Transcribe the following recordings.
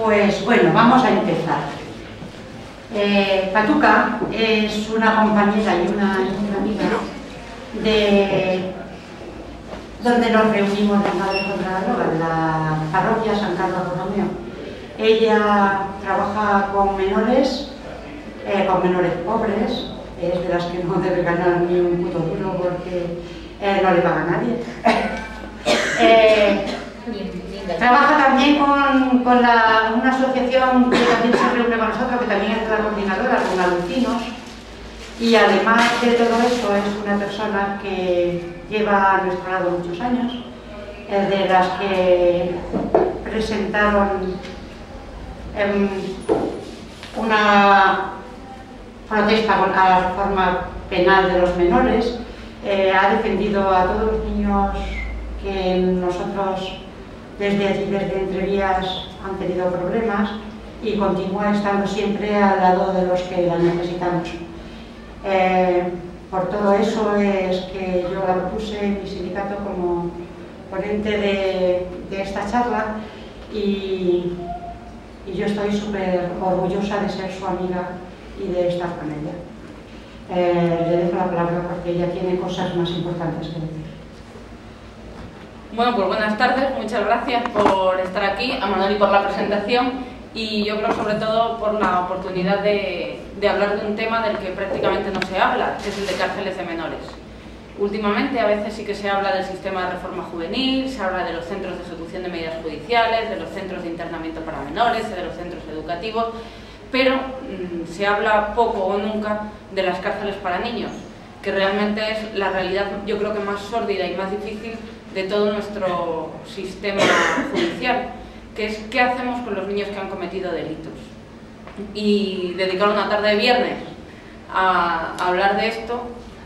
Pues bueno, vamos a empezar. Patuca es una compañera y una amiga de donde nos reunimos en Madres contra la Droga, en la parroquia San Carlos Borromeo. Ella trabaja con menores pobres, es de las que no debe ganar ni un puto duro porque no le paga a nadie. Trabaja también con una asociación que también se reúne con nosotros, que también es la coordinadora, con alucinos, y además de todo eso es una persona que lleva a nuestro lado muchos años, de las que presentaron una protesta a la reforma penal de los menores, ha defendido a todos los niños que nosotros desde allí, desde Entrevías, han tenido problemas y continúa estando siempre al lado de los que la necesitamos. Por todo eso es que yo la propuse en mi sindicato como ponente de esta charla y yo estoy súper orgullosa de ser su amiga y de estar con ella. Le dejo la palabra porque ella tiene cosas más importantes que decir. Bueno, pues buenas tardes, muchas gracias por estar aquí, a Manuel y por la presentación, y yo creo sobre todo por la oportunidad de hablar de un tema del que prácticamente no se habla, que es el de cárceles de menores. Últimamente a veces sí que se habla del sistema de reforma juvenil, se habla de los centros de ejecución de medidas judiciales, de los centros de internamiento para menores, de los centros educativos, pero se habla poco o nunca de las cárceles para niños, que realmente es la realidad, yo creo que más sórdida y más difícil de todo nuestro sistema judicial, que es qué hacemos con los niños que han cometido delitos. Y dedicar una tarde de viernes a hablar de esto,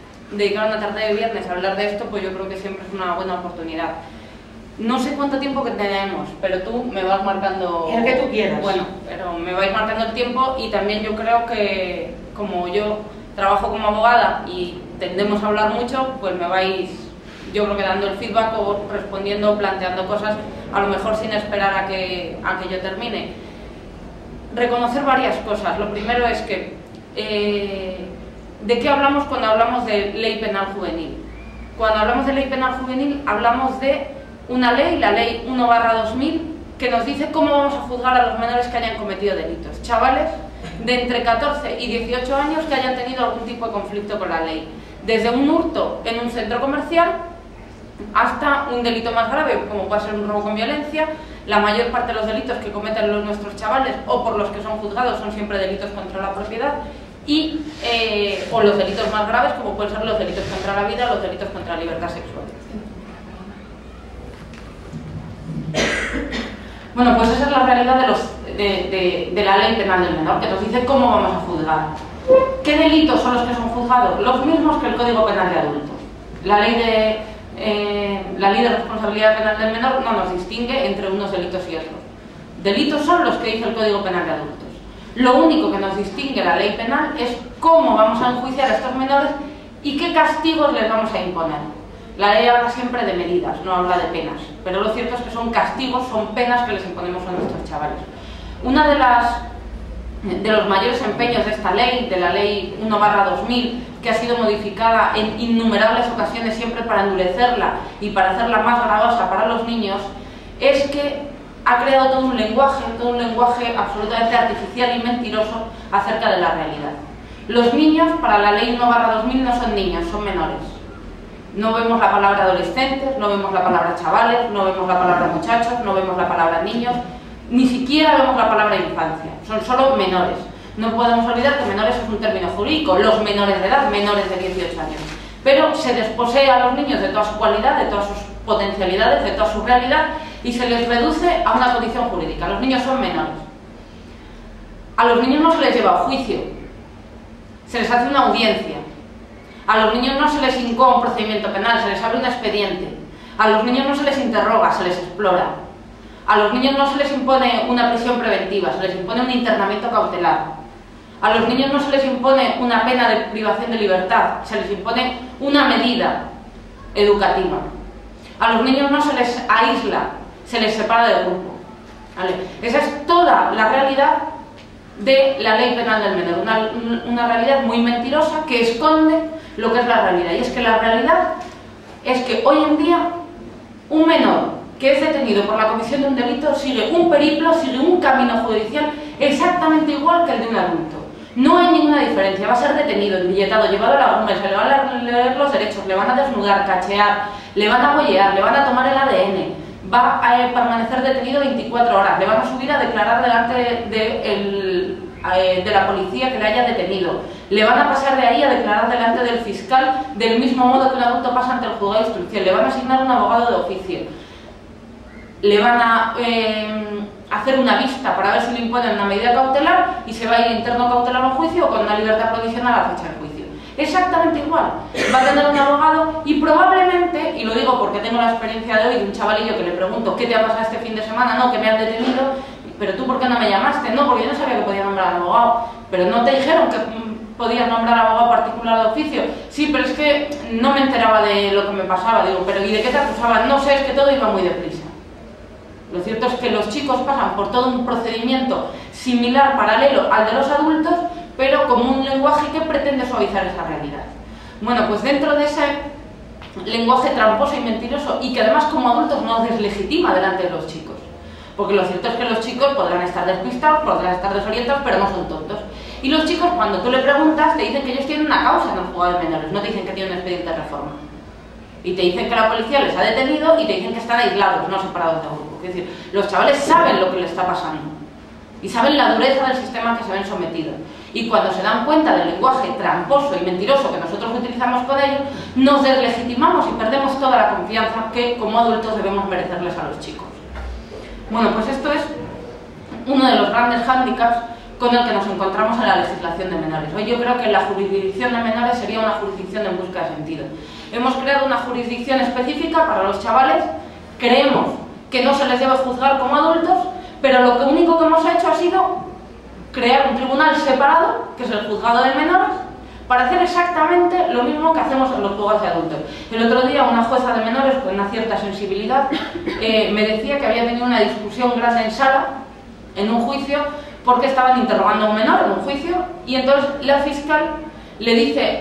pues yo creo que siempre es una buena oportunidad. No sé cuánto tiempo que tenemos, pero tú me vas marcando... El que tú quieras. Bueno, pero me vais marcando el tiempo y también yo creo que, como yo trabajo como abogada y tendemos a hablar mucho, pues me vais, yo creo que dando el feedback o respondiendo, planteando cosas, a lo mejor sin esperar a que yo termine. Reconocer varias cosas. Lo primero es que, ¿de qué hablamos cuando hablamos de ley penal juvenil? Cuando hablamos de ley penal juvenil hablamos de una ley, la ley 1/2000, que nos dice cómo vamos a juzgar a los menores que hayan cometido delitos. Chavales de entre 14 y 18 años que hayan tenido algún tipo de conflicto con la ley. Desde un hurto en un centro comercial hasta un delito más grave, como puede ser un robo con violencia. La mayor parte de los delitos que cometen nuestros chavales o por los que son juzgados son siempre delitos contra la propiedad y, o los delitos más graves, como pueden ser los delitos contra la vida, los delitos contra la libertad sexual. Bueno, pues esa es la realidad de la ley penal del menor, que nos dice cómo vamos a juzgar. ¿Qué delitos son los que son juzgados? Los mismos que el Código Penal de Adultos. La ley de responsabilidad penal del menor no nos distingue entre unos delitos y otros. Delitos son los que dice el Código Penal de Adultos. Lo único que nos distingue la ley penal es cómo vamos a enjuiciar a estos menores y qué castigos les vamos a imponer. La ley habla siempre de medidas, no habla de penas, pero lo cierto es que son castigos, son penas que les imponemos a nuestros chavales. Una de los mayores empeños de esta ley, de la ley 1/2000, que ha sido modificada en innumerables ocasiones siempre para endurecerla y para hacerla más gravosa para los niños, es que ha creado todo un lenguaje absolutamente artificial y mentiroso acerca de la realidad. Los niños, para la ley 1/2000, no son niños, son menores. No vemos la palabra adolescentes, no vemos la palabra chavales, no vemos la palabra muchachos, no vemos la palabra niños, ni siquiera vemos la palabra infancia, son solo menores. No podemos olvidar que menores es un término jurídico, los menores de edad, menores de 18 años. Pero se desposee a los niños de toda su cualidad, de todas sus potencialidades, de toda su realidad y se les reduce a una condición jurídica. Los niños son menores. A los niños no se les lleva a juicio, se les hace una audiencia. A los niños no se les incoa un procedimiento penal, se les abre un expediente. A los niños no se les interroga, se les explora. A los niños no se les impone una prisión preventiva, se les impone un internamiento cautelar. A los niños no se les impone una pena de privación de libertad, se les impone una medida educativa. A los niños no se les aísla, se les separa del grupo. ¿Vale? Esa es toda la realidad de la ley penal del menor, una realidad muy mentirosa que esconde lo que es la realidad. Y es que la realidad es que hoy en día un menor que es detenido por la comisión de un delito sigue un periplo, sigue un camino judicial exactamente igual que el de un adulto. No hay ninguna diferencia, va a ser detenido, billetado, llevado a la goma, se le van a leer los derechos, le van a desnudar, cachear, le van a bollear, le van a tomar el ADN, va a permanecer detenido 24 horas, le van a subir a declarar delante de la policía que le haya detenido, le van a pasar de ahí a declarar delante del fiscal del mismo modo que un adulto pasa ante el juzgado de instrucción, le van a asignar un abogado de oficio, le van a hacer una vista para ver si le imponen una medida cautelar y se va a ir interno cautelar a un juicio o con una libertad provisional a la fecha del juicio. Exactamente igual. Va a tener un abogado y probablemente, y lo digo porque tengo la experiencia de hoy de un chavalillo que le pregunto ¿qué te ha pasado este fin de semana? No, que me han detenido. ¿Pero tú por qué no me llamaste? No, porque yo no sabía que podía nombrar abogado. ¿Pero no te dijeron que podías nombrar abogado particular de oficio? Sí, pero es que no me enteraba de lo que me pasaba. Digo, ¿pero y de qué te acusaban? No sé, es que todo iba muy deprisa. Lo cierto es que los chicos pasan por todo un procedimiento similar, paralelo al de los adultos, pero con un lenguaje que pretende suavizar esa realidad. Bueno, pues dentro de ese lenguaje tramposo y mentiroso, y que además como adultos nos deslegitima delante de los chicos, porque lo cierto es que los chicos podrán estar despistados, podrán estar desorientados, pero no son tontos. Y los chicos, cuando tú le preguntas, te dicen que ellos tienen una causa en el juzgado de menores, no te dicen que tienen un expediente de reforma. Y te dicen que la policía les ha detenido y te dicen que están aislados, no separados de grupo. Es decir, los chavales saben lo que les está pasando y saben la dureza del sistema que se ven sometidos. Y cuando se dan cuenta del lenguaje tramposo y mentiroso que nosotros utilizamos con ellos, nos deslegitimamos y perdemos toda la confianza que como adultos debemos merecerles a los chicos. Bueno, pues esto es uno de los grandes hándicaps con el que nos encontramos en la legislación de menores. Hoy yo creo que la jurisdicción de menores sería una jurisdicción en busca de sentido. Hemos creado una jurisdicción específica para los chavales, creemos que no se les debe juzgar como adultos, pero lo único que hemos hecho ha sido crear un tribunal separado, que es el juzgado de menores, para hacer exactamente lo mismo que hacemos en los juzgados de adultos. El otro día una jueza de menores con una cierta sensibilidad me decía que había tenido una discusión grande en sala, en un juicio, porque estaban interrogando a un menor en un juicio, y entonces la fiscal le dice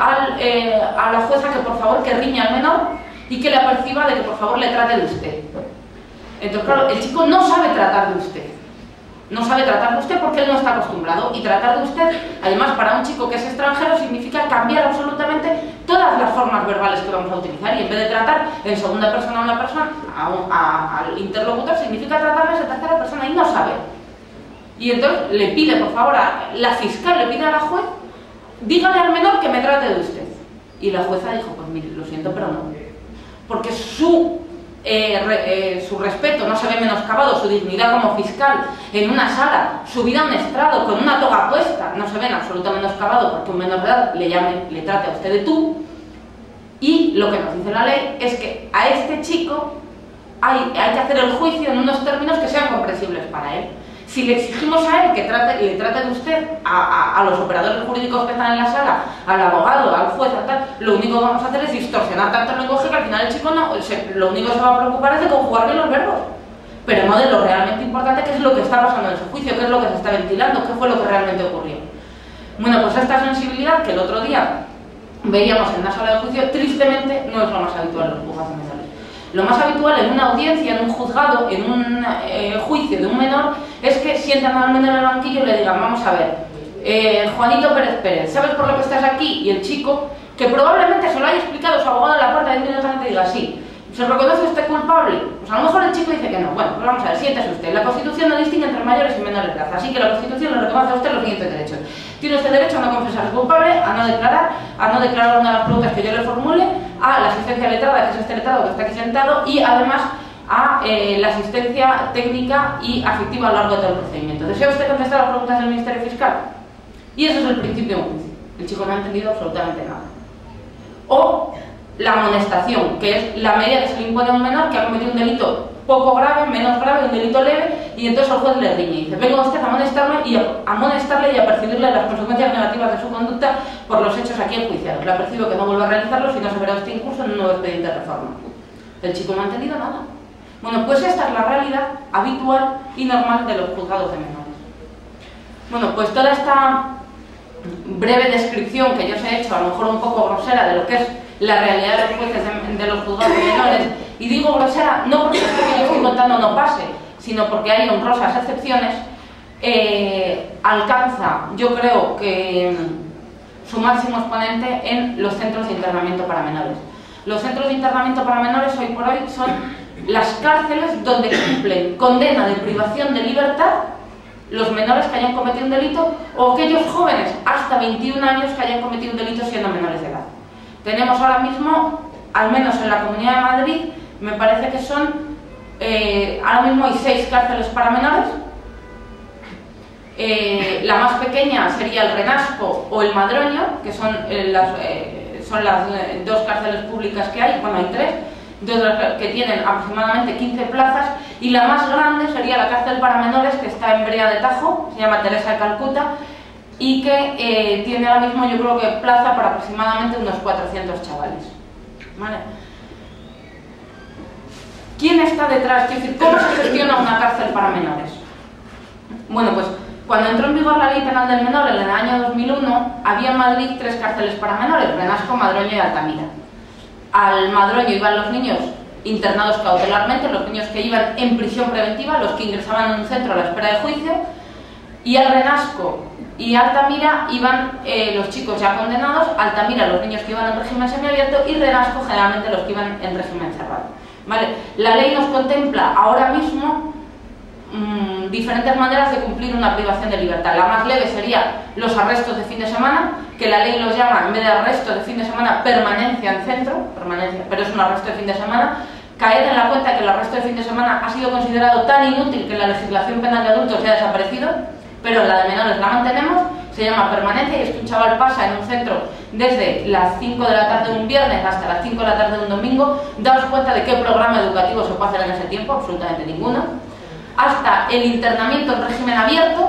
a la jueza que por favor que riña al menor y que le aperciba de que por favor le trate de usted. Entonces claro, el chico no sabe tratar de usted. No sabe tratar de usted porque él no está acostumbrado, y tratar de usted, además para un chico que es extranjero, significa cambiar absolutamente todas las formas verbales que vamos a utilizar, y en vez de tratar en segunda persona a una persona, al interlocutor, significa tratarles en tercera persona y no sabe. Y entonces le pide por favor la fiscal le pide a la juez, dígale al menor que me trate de usted. Y la jueza dijo, pues mire, lo siento pero no, porque su respeto no se ve menoscabado, su dignidad como fiscal en una sala, subida a un estrado con una toga puesta, no se ven absolutamente menoscabado porque un menor de edad le trate a usted de tú. Y lo que nos dice la ley es que a este chico hay que hacer el juicio en unos términos que sean comprensibles para él. Si le exigimos a él que le trate de usted a los operadores jurídicos que están en la sala, al abogado, al juez, tal, lo único que vamos a hacer es distorsionar tanto el lenguaje que al final el chico lo único que se va a preocupar es de conjugar bien los verbos, pero no de lo realmente importante, que es lo que está pasando en ese juicio, qué es lo que se está ventilando, qué fue lo que realmente ocurrió. Bueno, pues esta sensibilidad que el otro día veíamos en una sala de juicio, tristemente no es lo más habitual en los juzgados menores. Lo más habitual en una audiencia, en un juzgado, en un juicio de un menor, es que sientan al menor en el banquillo y le digan, vamos a ver, Juanito Pérez Pérez, ¿sabes por lo que estás aquí? Y el chico, que probablemente se lo haya explicado su abogado en la puerta, inmediatamente diga, sí. ¿Se reconoce usted culpable? Pues a lo mejor el chico dice que no. Bueno, pues vamos a ver, siéntese usted. La Constitución no distingue entre mayores y menores de edad, así que la Constitución le reconoce a usted los siguientes derechos. Tiene usted derecho a no confesarse culpable, a no declarar una de las preguntas que yo le formule, a la asistencia letrada, que es este letrado que está aquí sentado, y además a la asistencia técnica y afectiva a lo largo de todo el procedimiento. ¿Desea usted contestar las preguntas del Ministerio Fiscal? Y eso es el principio de un juicio. El chico no ha entendido absolutamente nada. O la amonestación, que es la medida que se le impone a un menor que ha cometido un delito poco grave, menos grave, un delito leve, y entonces el juez le riñe y dice, venga usted a amonestarle y a percibirle las consecuencias negativas de su conducta por los hechos aquí enjuiciados. Le apercibo que no vuelva a realizarlos y no se verá usted incurso en un nuevo expediente de reforma. El chico no ha entendido nada. Bueno, pues esta es la realidad habitual y normal de los juzgados de menores. Bueno, pues toda esta breve descripción que yo os he hecho, a lo mejor un poco grosera, de lo que es la realidad de los jueces de los juzgados de menores, y digo grosera no porque esto que yo estoy contando no pase, sino porque hay honrosas excepciones, alcanza, yo creo que su máximo exponente en los centros de internamiento para menores. Los centros de internamiento para menores hoy por hoy son las cárceles donde cumplen condena de privación de libertad los menores que hayan cometido un delito o aquellos jóvenes hasta 21 años que hayan cometido un delito siendo menores de edad. Tenemos ahora mismo, al menos en la Comunidad de Madrid, me parece que son, ahora mismo hay 6 cárceles para menores. La más pequeña sería el Renasco o el Madroño, que son las 2 cárceles públicas que hay, bueno, hay 3, que tienen aproximadamente 15 plazas, y la más grande sería la cárcel para menores, que está en Brea de Tajo, se llama Teresa de Calcuta, y que tiene ahora mismo, yo creo que plaza para aproximadamente unos 400 chavales. ¿Vale? ¿Quién está detrás? Es decir, ¿cómo se gestiona una cárcel para menores? Bueno, pues cuando entró en vigor la Ley Penal del Menor en el año 2001, había en Madrid 3 cárceles para menores, Renasco, Madroño y Altamira. Al Madroño iban los niños internados cautelarmente, los niños que iban en prisión preventiva, los que ingresaban en un centro a la espera de juicio, y al Renasco y Altamira iban los chicos ya condenados, Altamira los niños que iban en régimen semiabierto y Renasco generalmente los que iban en régimen cerrado. ¿Vale? La ley nos contempla ahora mismo diferentes maneras de cumplir una privación de libertad. La más leve sería los arrestos de fin de semana, que la ley los llama, en vez de arresto de fin de semana, permanencia en centro, pero es un arresto de fin de semana. Caed en la cuenta que el arresto de fin de semana ha sido considerado tan inútil que en la legislación penal de adultos ya ha desaparecido, pero en la de menores la mantenemos, se llama permanencia, y es que un chaval pasa en un centro desde las 5 de la tarde de un viernes hasta las 5 de la tarde de un domingo. Daos cuenta de qué programa educativo se puede hacer en ese tiempo, absolutamente ninguno. Hasta el internamiento en régimen abierto,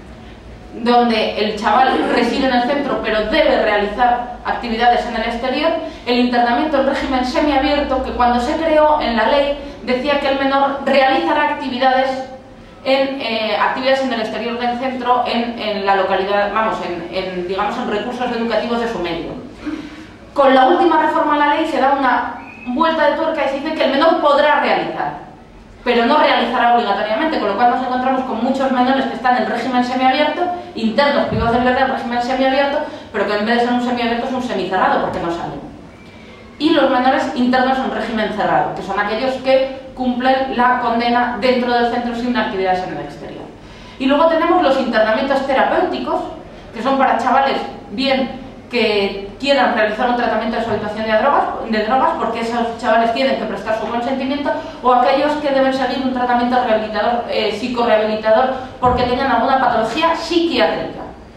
donde el chaval reside en el centro pero debe realizar actividades en el exterior. El internamiento en régimen semiabierto, que cuando se creó en la ley decía que el menor realizará actividades en el exterior del centro, en la localidad, vamos, digamos, en recursos educativos de su medio. Con la última reforma a la ley se da una vuelta de tuerca y se dice que el menor podrá realizar, pero no realizará obligatoriamente, con lo cual nos encontramos con muchos menores que están en régimen semiabierto, internos privados de libertad en régimen semiabierto, pero que en vez de ser un semiabierto es un semicerrado porque no salen. Y los menores internos en régimen cerrado, que son aquellos que cumplen la condena dentro del centro sin actividades en el exterior. Y luego tenemos los internamientos terapéuticos, que son para chavales bien que quieran realizar un tratamiento de suavitación de drogas, porque esos chavales tienen que prestar su consentimiento, o aquellos que deben seguir un tratamiento rehabilitador, psicorrehabilitador, porque tengan alguna patología psiquiátrica.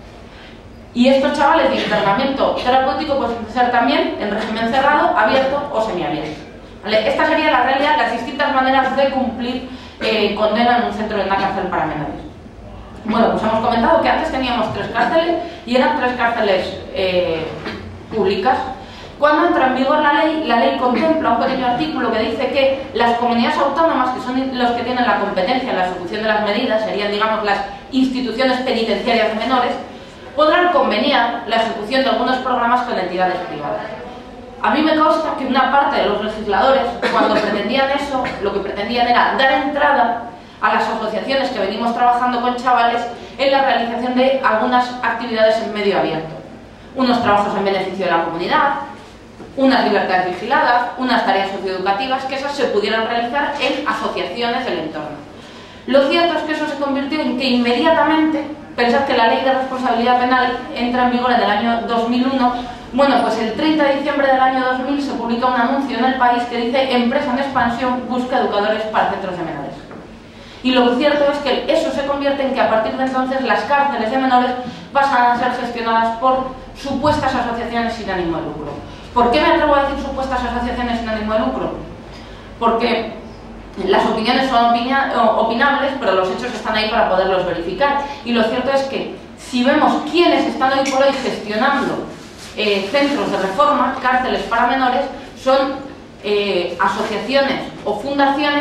Y estos chavales de internamiento terapéutico pueden ser también en régimen cerrado, abierto o semiabierto. ¿Vale? Esta sería la realidad, las distintas maneras de cumplir condena en un centro de una cárcel para menores. Bueno, pues hemos comentado que antes teníamos 3 cárceles y eran 3 cárceles públicas. Cuando entra en vigor la ley contempla un pequeño artículo que dice que las comunidades autónomas, que son los que tienen la competencia en la ejecución de las medidas, serían, digamos, las instituciones penitenciarias de menores, podrán conveniar la ejecución de algunos programas con entidades privadas. A mí me consta que una parte de los legisladores, cuando pretendían eso, lo que pretendían era dar entrada a las asociaciones que venimos trabajando con chavales en la realización de algunas actividades en medio abierto. Unos trabajos en beneficio de la comunidad, unas libertades vigiladas, unas tareas socioeducativas, que esas se pudieran realizar en asociaciones del entorno. Lo cierto es que eso se convirtió en que inmediatamente, pensad que la ley de responsabilidad penal entra en vigor en el año 2001, bueno, pues el 30 de diciembre del año 2000 se publica un anuncio en el país que dice: empresa en expansión busca educadores para centros de menores. Y lo cierto es que eso se convierte en que a partir de entonces las cárceles de menores pasan a ser gestionadas por supuestas asociaciones sin ánimo de lucro. ¿Por qué me atrevo a decir supuestas asociaciones sin ánimo de lucro? Porque las opiniones son opinables, pero los hechos están ahí para poderlos verificar. Y lo cierto es que si vemos quiénes están hoy por hoy gestionando centros de reforma, cárceles para menores, son asociaciones o fundaciones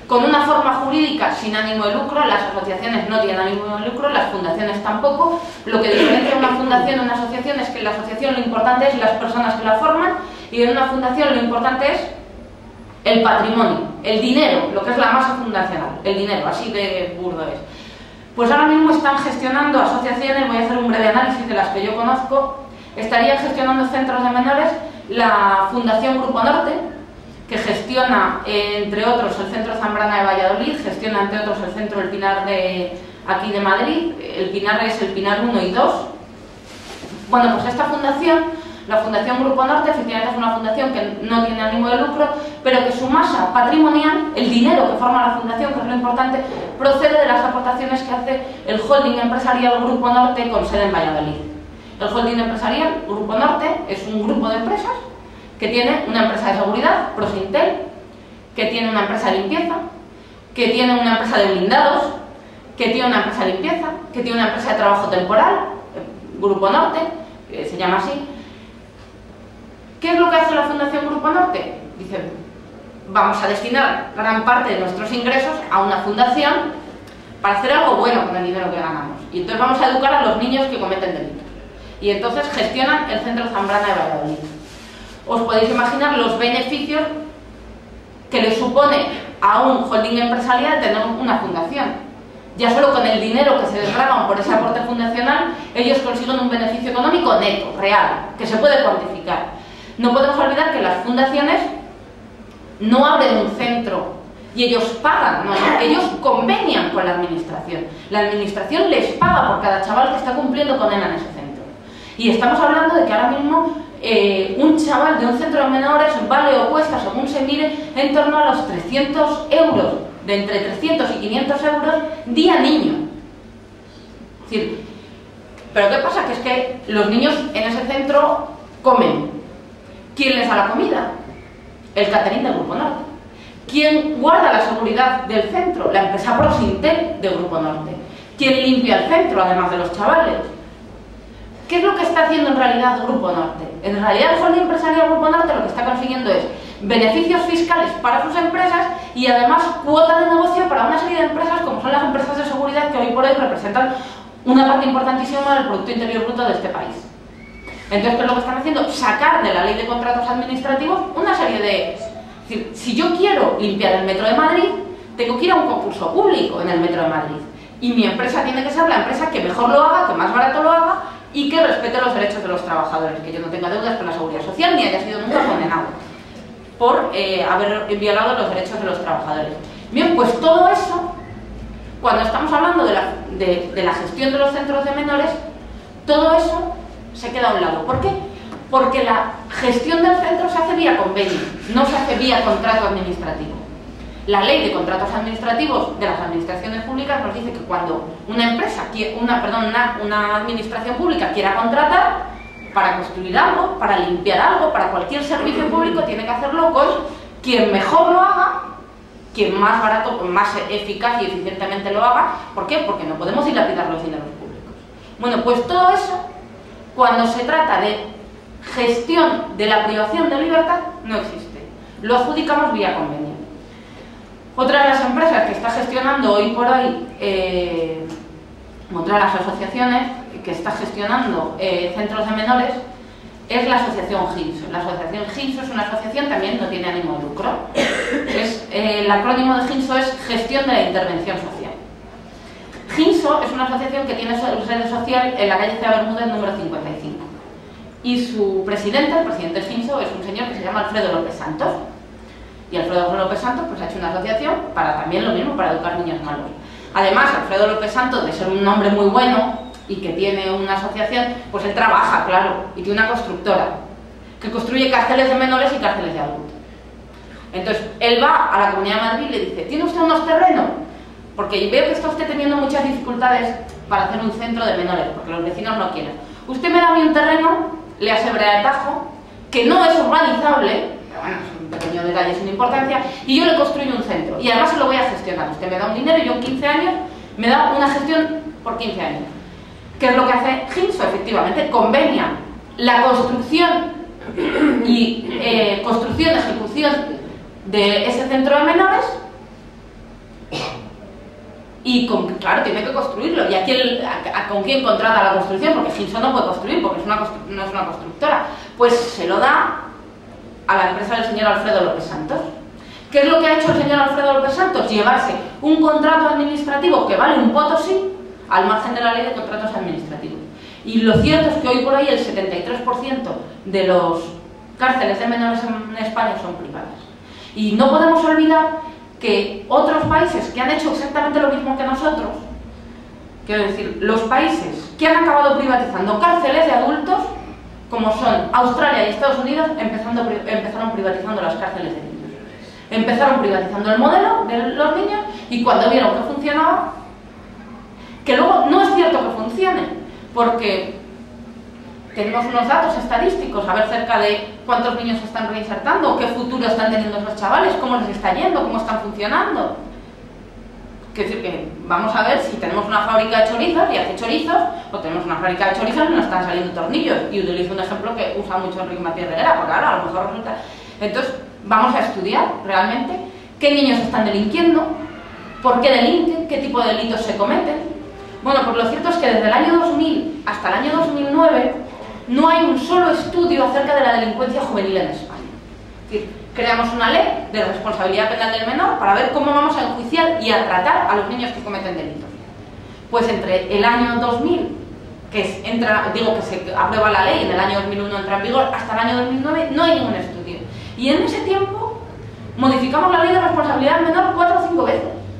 con una forma jurídica sin ánimo de lucro. Las asociaciones no tienen ánimo de lucro, las fundaciones tampoco. Lo que diferencia una fundación de una asociación es que en la asociación lo importante es las personas que la forman, y en una fundación lo importante es el patrimonio, el dinero, lo que es la masa fundacional, el dinero, así de burdo es. Pues ahora mismo están gestionando asociaciones, voy a hacer un breve análisis de las que yo conozco. Estarían gestionando centros de menores la Fundación Grupo Norte, que gestiona, entre otros, el Centro Zambrana de Valladolid, gestiona, entre otros, el Centro El Pinar de aquí de Madrid. El Pinar es el Pinar 1 y 2. Bueno, pues esta fundación, la Fundación Grupo Norte, efectivamente es una fundación que no tiene ánimo de lucro, pero que su masa patrimonial, el dinero que forma la fundación, que es lo importante, procede de las aportaciones que hace el holding empresarial Grupo Norte con sede en Valladolid. El holding empresarial Grupo Norte es un grupo de empresas que tiene una empresa de seguridad, Prosintel, que tiene una empresa de limpieza, que tiene una empresa de blindados, que tiene una empresa de limpieza, que tiene una empresa de trabajo temporal, Grupo Norte, que se llama así. ¿Qué es lo que hace la Fundación Grupo Norte? Dice, vamos a destinar gran parte de nuestros ingresos a una fundación para hacer algo bueno con el dinero que ganamos. Y entonces vamos a educar a los niños que cometen delitos. Y entonces gestionan el Centro Zambrana de Valladolid. Os podéis imaginar los beneficios que le supone a un holding empresarial tener una fundación. Ya solo con el dinero que se desgravan por ese aporte fundacional, ellos consiguen un beneficio económico neto, real, que se puede cuantificar. No podemos olvidar que las fundaciones no abren un centro y ellos pagan, no, ellos convenian con la administración. La administración les paga por cada chaval que está cumpliendo condena en ese centro. Y estamos hablando de que ahora mismo un chaval de un centro de menores vale o cuesta, según se mire, en torno a los 300 euros, de entre 300 y 500 euros día niño. Es decir, pero ¿qué pasa? Que es que los niños en ese centro comen. ¿Quién les da la comida? El catering del Grupo Norte. ¿Quién guarda la seguridad del centro? La empresa Prosintel del Grupo Norte. ¿Quién limpia el centro, además de los chavales? ¿Qué es lo que está haciendo en realidad Grupo Norte? En realidad el holding empresarial Grupo Norte lo que está consiguiendo es beneficios fiscales para sus empresas y además cuota de negocio para una serie de empresas como son las empresas de seguridad, que hoy por hoy representan una parte importantísima del Producto Interior Bruto de este país. Entonces, ¿qué es lo que están haciendo? Sacar de la ley de contratos administrativos una serie de... Es decir, si yo quiero limpiar el Metro de Madrid, tengo que ir a un concurso público en el Metro de Madrid. Y mi empresa tiene que ser la empresa que mejor lo haga, que más barato lo haga y que respete los derechos de los trabajadores, que yo no tenga deudas con la Seguridad Social ni haya sido nunca condenado por haber violado los derechos de los trabajadores. Bien, pues todo eso, cuando estamos hablando de la gestión de los centros de menores, todo eso se queda a un lado. ¿Por qué? Porque la gestión del centro se hace vía convenio, no se hace vía contrato administrativo. La ley de contratos administrativos de las administraciones públicas nos dice que cuando una empresa, una administración pública quiera contratar para construir algo, para limpiar algo, para cualquier servicio público, tiene que hacerlo con quien mejor lo haga, quien más barato, más eficaz y eficientemente lo haga. ¿Por qué? Porque no podemos dilapidar los dineros públicos. Bueno, pues todo eso, cuando se trata de gestión de la privación de libertad, no existe. Lo adjudicamos vía convenio. Otra de las empresas que está gestionando hoy por hoy, otra de las asociaciones que está gestionando centros de menores, es la asociación GINSO. La asociación GINSO es una asociación, también no tiene ánimo de lucro. El acrónimo de GINSO es Gestión de la Intervención Social. GINSO es una asociación que tiene su sede social en la calle Cea Bermúdez número 55. Y su presidente, el presidente de GINSO, es un señor que se llama Alfredo López Santos. Y Alfredo López Santos pues, ha hecho una asociación para también lo mismo, para educar niños malos. Además, Alfredo López Santos, de ser un hombre muy bueno y que tiene una asociación, pues él trabaja, claro, y tiene una constructora que construye cárceles de menores y cárceles de adultos. Entonces, él va a la Comunidad de Madrid y le dice, ¿tiene usted unos terrenos? Porque veo que está usted teniendo muchas dificultades para hacer un centro de menores, porque los vecinos no quieren. Usted me da a mí un terreno, le asegura de tajo, que no es urbanizable, pero bueno, es un pequeño detalle sin importancia, y yo le construyo un centro. Y además se lo voy a gestionar. Usted me da un dinero y yo en 15 años me da una gestión por 15 años. ¿Qué es lo que hace GINSO? Efectivamente, convenia la construcción y ejecución de ese centro de menores Y claro, tiene que construirlo. ¿Y con quién contrata la construcción? Porque Gilson no puede construir, porque no es una constructora. Pues se lo da a la empresa del señor Alfredo López Santos. ¿Qué es lo que ha hecho el señor Alfredo López Santos? Llevarse un contrato administrativo que vale un potosí al margen de la ley de contratos administrativos. Y lo cierto es que hoy por ahí el 73% de los cárceles de menores en España son privadas. Y no podemos olvidar que otros países que han hecho exactamente lo mismo que nosotros, quiero decir, los países que han acabado privatizando cárceles de adultos, como son Australia y Estados Unidos, empezaron privatizando las cárceles de niños. Empezaron privatizando el modelo de los niños y cuando vieron que funcionaba, que luego no es cierto que funcione, porque tenemos unos datos estadísticos, a ver cerca de cuántos niños se están reinsertando, qué futuro están teniendo esos chavales, cómo les está yendo, cómo están funcionando. Quiero decir que vamos a ver si tenemos una fábrica de chorizos y hace chorizos, o tenemos una fábrica de chorizos y nos están saliendo tornillos. Y utilizo un ejemplo que usa mucho Enrique Matías Reguera, porque ahora a lo mejor resulta... Entonces, vamos a estudiar realmente qué niños están delinquiendo, por qué delinquen, qué tipo de delitos se cometen. Bueno, pues lo cierto es que desde el año 2000 hasta el año 2009 no hay un solo estudio acerca de la delincuencia juvenil en España. Es decir, creamos una ley de responsabilidad penal del menor para ver cómo vamos a enjuiciar y a tratar a los niños que cometen delitos. Pues entre el año 2000, que se aprueba la ley, en el año 2001 entra en vigor, hasta el año 2009 no hay ningún estudio. Y en ese tiempo modificamos la ley de responsabilidad del menor 4 o 5 veces.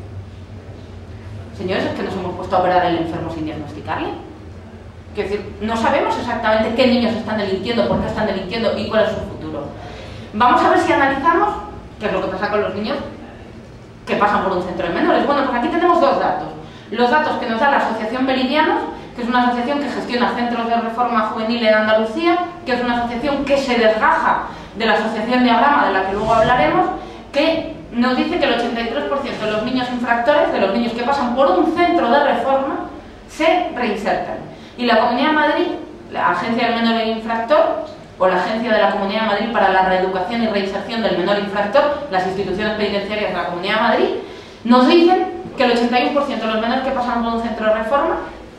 Señores, es que nos hemos puesto a operar al enfermo sin diagnosticarle. Quiero decir, no sabemos exactamente qué niños están delinquiendo, por qué están delinquiendo y cuál es su futuro. Vamos a ver si analizamos qué es lo que pasa con los niños que pasan por un centro de menores. Bueno, pues aquí tenemos dos datos. Los datos que nos da la Asociación Meridianos, que es una asociación que gestiona centros de reforma juvenil en Andalucía, que es una asociación que se desgaja de la Asociación Diagrama, de la que luego hablaremos, que nos dice que el 83% de los niños infractores, de los niños que pasan por un centro de reforma, se reinsertan. Y la Comunidad de Madrid, la Agencia del Menor Infractor, o la Agencia de la Comunidad de Madrid para la Reeducación y Reinserción del Menor Infractor, las instituciones penitenciarias de la Comunidad de Madrid, nos dicen que el 81% de los menores que pasan por un centro de reforma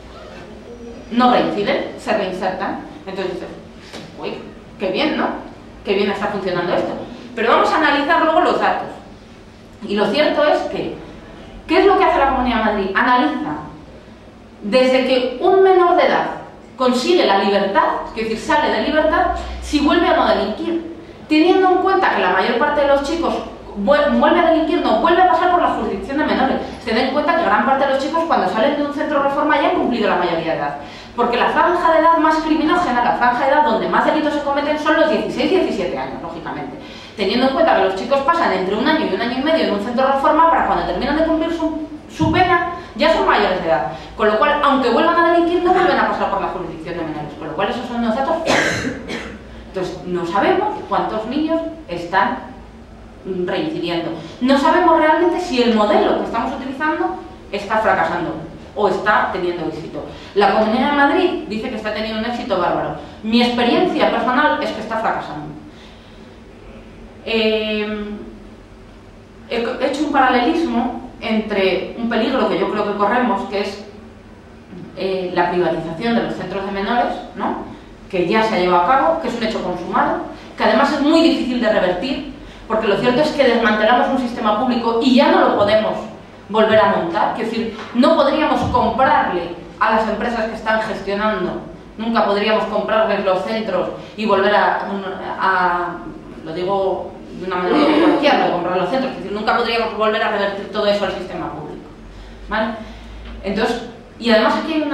no reinciden, se reinsertan. Entonces dices, uy, qué bien, ¿no? Qué bien está funcionando esto. Pero vamos a analizar luego los datos. Y lo cierto es que, ¿qué es lo que hace la Comunidad de Madrid? Analiza desde que un menor de edad consigue la libertad, es decir, sale de libertad, si vuelve a no delinquir, teniendo en cuenta que la mayor parte de los chicos vuelve a delinquir, no vuelve a pasar por la jurisdicción de menores. Se den cuenta que gran parte de los chicos cuando salen de un centro de reforma ya han cumplido la mayoría de edad, porque la franja de edad más criminógena, la franja de edad donde más delitos se cometen son los 16-17 años, lógicamente, teniendo en cuenta que los chicos pasan entre un año y un año y medio en un centro de reforma para cuando terminan de cumplir su pena ya son mayores de edad, con lo cual aunque vuelvan a delinquir no vuelven a pasar por la jurisdicción de menores, con lo cual esos son los datos. Entonces no sabemos cuántos niños están reincidiendo, no sabemos realmente si el modelo que estamos utilizando está fracasando o está teniendo éxito. La Comunidad de Madrid dice que está teniendo un éxito bárbaro. Mi experiencia personal es que está fracasando. He hecho un paralelismo entre un peligro que yo creo que corremos, que es la privatización de los centros de menores, ¿no? Que ya se ha llevado a cabo, que es un hecho consumado, que además es muy difícil de revertir, porque lo cierto es que desmantelamos un sistema público y ya no lo podemos volver a montar. Es decir, no podríamos comprarle a las empresas que están gestionando, nunca podríamos comprarles los centros y volver lo digo de una manera coloquial, de comprar los centros, es decir, nunca podríamos volver a revertir todo eso al sistema público, ¿vale? Entonces, y además aquí hay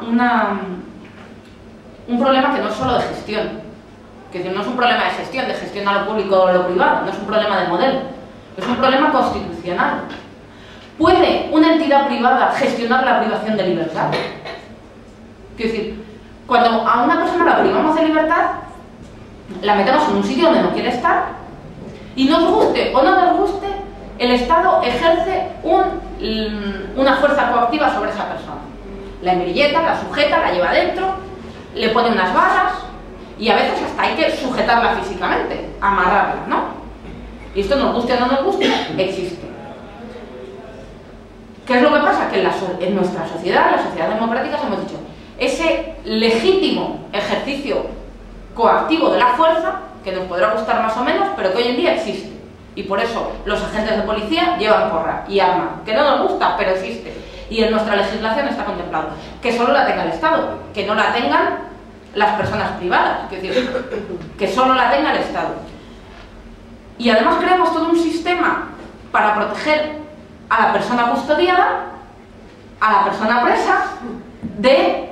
un problema que no es solo de gestión, que no es un problema de gestión a lo público o a lo privado, no es un problema de modelo, es un problema constitucional. ¿Puede una entidad privada gestionar la privación de libertad? Es decir, cuando a una persona la privamos de libertad, la metemos en un sitio donde no quiere estar, y nos guste o no nos guste, el Estado ejerce una fuerza coactiva sobre esa persona. La embrilleta, la sujeta, la lleva dentro, le pone unas barras y a veces hasta hay que sujetarla físicamente, amarrarla, ¿no? Y esto nos guste o no nos guste, existe. ¿Qué es lo que pasa? Que en nuestra sociedad, en las sociedades democráticas, hemos dicho ese legítimo ejercicio coactivo de la fuerza, que nos podrá gustar más o menos, pero que hoy en día existe. Y por eso los agentes de policía llevan porra y arma, que no nos gusta, pero existe. Y en nuestra legislación está contemplado que solo la tenga el Estado, que no la tengan las personas privadas, es decir, que solo la tenga el Estado. Y además creamos todo un sistema para proteger a la persona custodiada, a la persona presa, de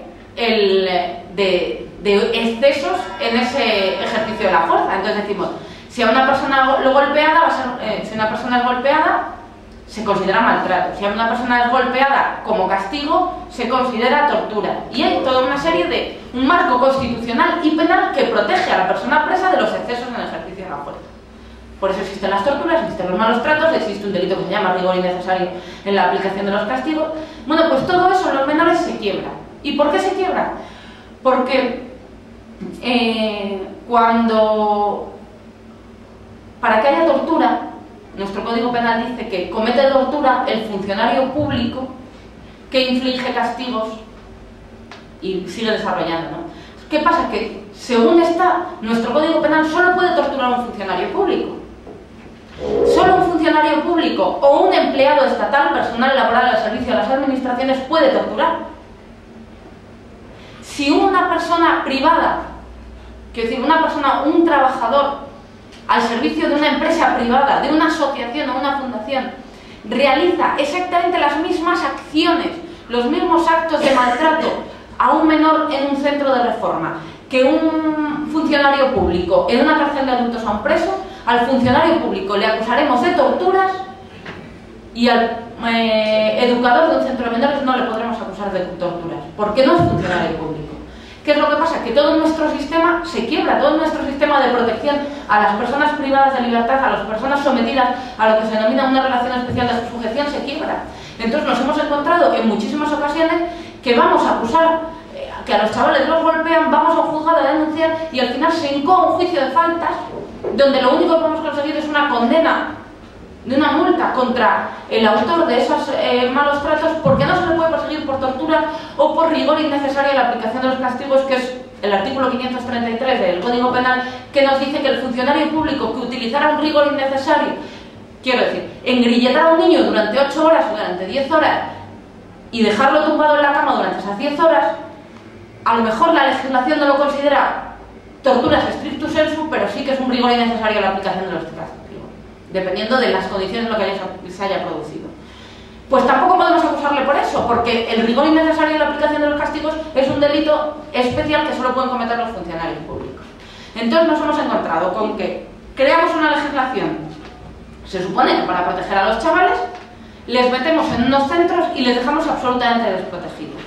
excesos en ese ejercicio de la fuerza. Entonces decimos, si a una persona si una persona es golpeada, se considera maltrato. Si a una persona es golpeada como castigo, se considera tortura. Y hay toda una serie de un marco constitucional y penal que protege a la persona presa de los excesos en el ejercicio de la fuerza. Por eso existen las torturas, existen los malos tratos, existe un delito que se llama rigor innecesario en la aplicación de los castigos. Bueno, pues todo eso en los menores se quiebra. ¿Y por qué se quiebra? Porque para que haya tortura, nuestro Código Penal dice que comete tortura el funcionario público que inflige castigos y sigue desarrollando, ¿no? ¿Qué pasa? Que según está nuestro Código Penal, solo puede torturar a un funcionario público. Solo un funcionario público o un empleado estatal, personal laboral al servicio de las administraciones, puede torturar. Si una persona privada, quiero decir, un trabajador al servicio de una empresa privada, de una asociación o una fundación, realiza exactamente las mismas acciones, los mismos actos de maltrato a un menor en un centro de reforma que un funcionario público en una cárcel de adultos a un preso, al funcionario público le acusaremos de torturas y al educador de un centro de menores no le podremos acusar de torturas, porque no es funcionario público. ¿Qué es lo que pasa? Que todo nuestro sistema se quiebra, todo nuestro sistema de protección a las personas privadas de libertad, a las personas sometidas a lo que se denomina una relación especial de sujeción, se quiebra. Entonces nos hemos encontrado en muchísimas ocasiones que vamos a acusar, que a los chavales los golpean, vamos a un juzgado a denunciar y al final se incoa un juicio de faltas donde lo único que podemos conseguir es una condena de una multa contra el autor de esos malos tratos, porque no se le puede perseguir por tortura o por rigor innecesario en la aplicación de los castigos, que es el artículo 533 del Código Penal, que nos dice que el funcionario público que utilizara un rigor innecesario, quiero decir, engrilletar a un niño durante 8 horas o durante 10 horas y dejarlo tumbado en la cama durante esas 10 horas, a lo mejor la legislación no lo considera torturas stricto sensu, pero sí que es un rigor innecesario en la aplicación de los castigos, dependiendo de las condiciones en las que se haya producido. Pues tampoco podemos acusarle por eso, porque el rigor innecesario en la aplicación de los castigos es un delito especial que solo pueden cometer los funcionarios públicos. Entonces nos hemos encontrado con que creamos una legislación, se supone que para proteger a los chavales, les metemos en unos centros y les dejamos absolutamente desprotegidos.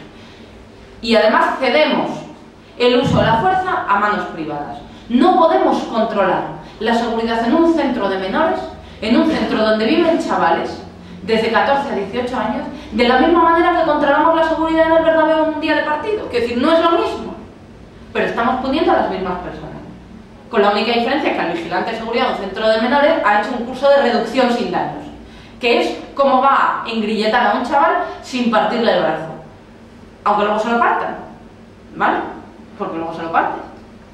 Y además cedemos el uso de la fuerza a manos privadas. No podemos controlar la seguridad en un centro de menores, en un centro donde viven chavales desde 14 a 18 años, de la misma manera que controlamos la seguridad en el Bernabéu en un día de partido. Es decir, no es lo mismo, pero estamos poniendo a las mismas personas. Con la única diferencia que el vigilante de seguridad de un centro de menores ha hecho un curso de reducción sin daños, que es cómo va a engrilletar a un chaval sin partirle el brazo, aunque luego se lo partan, ¿vale? Porque luego se lo parten.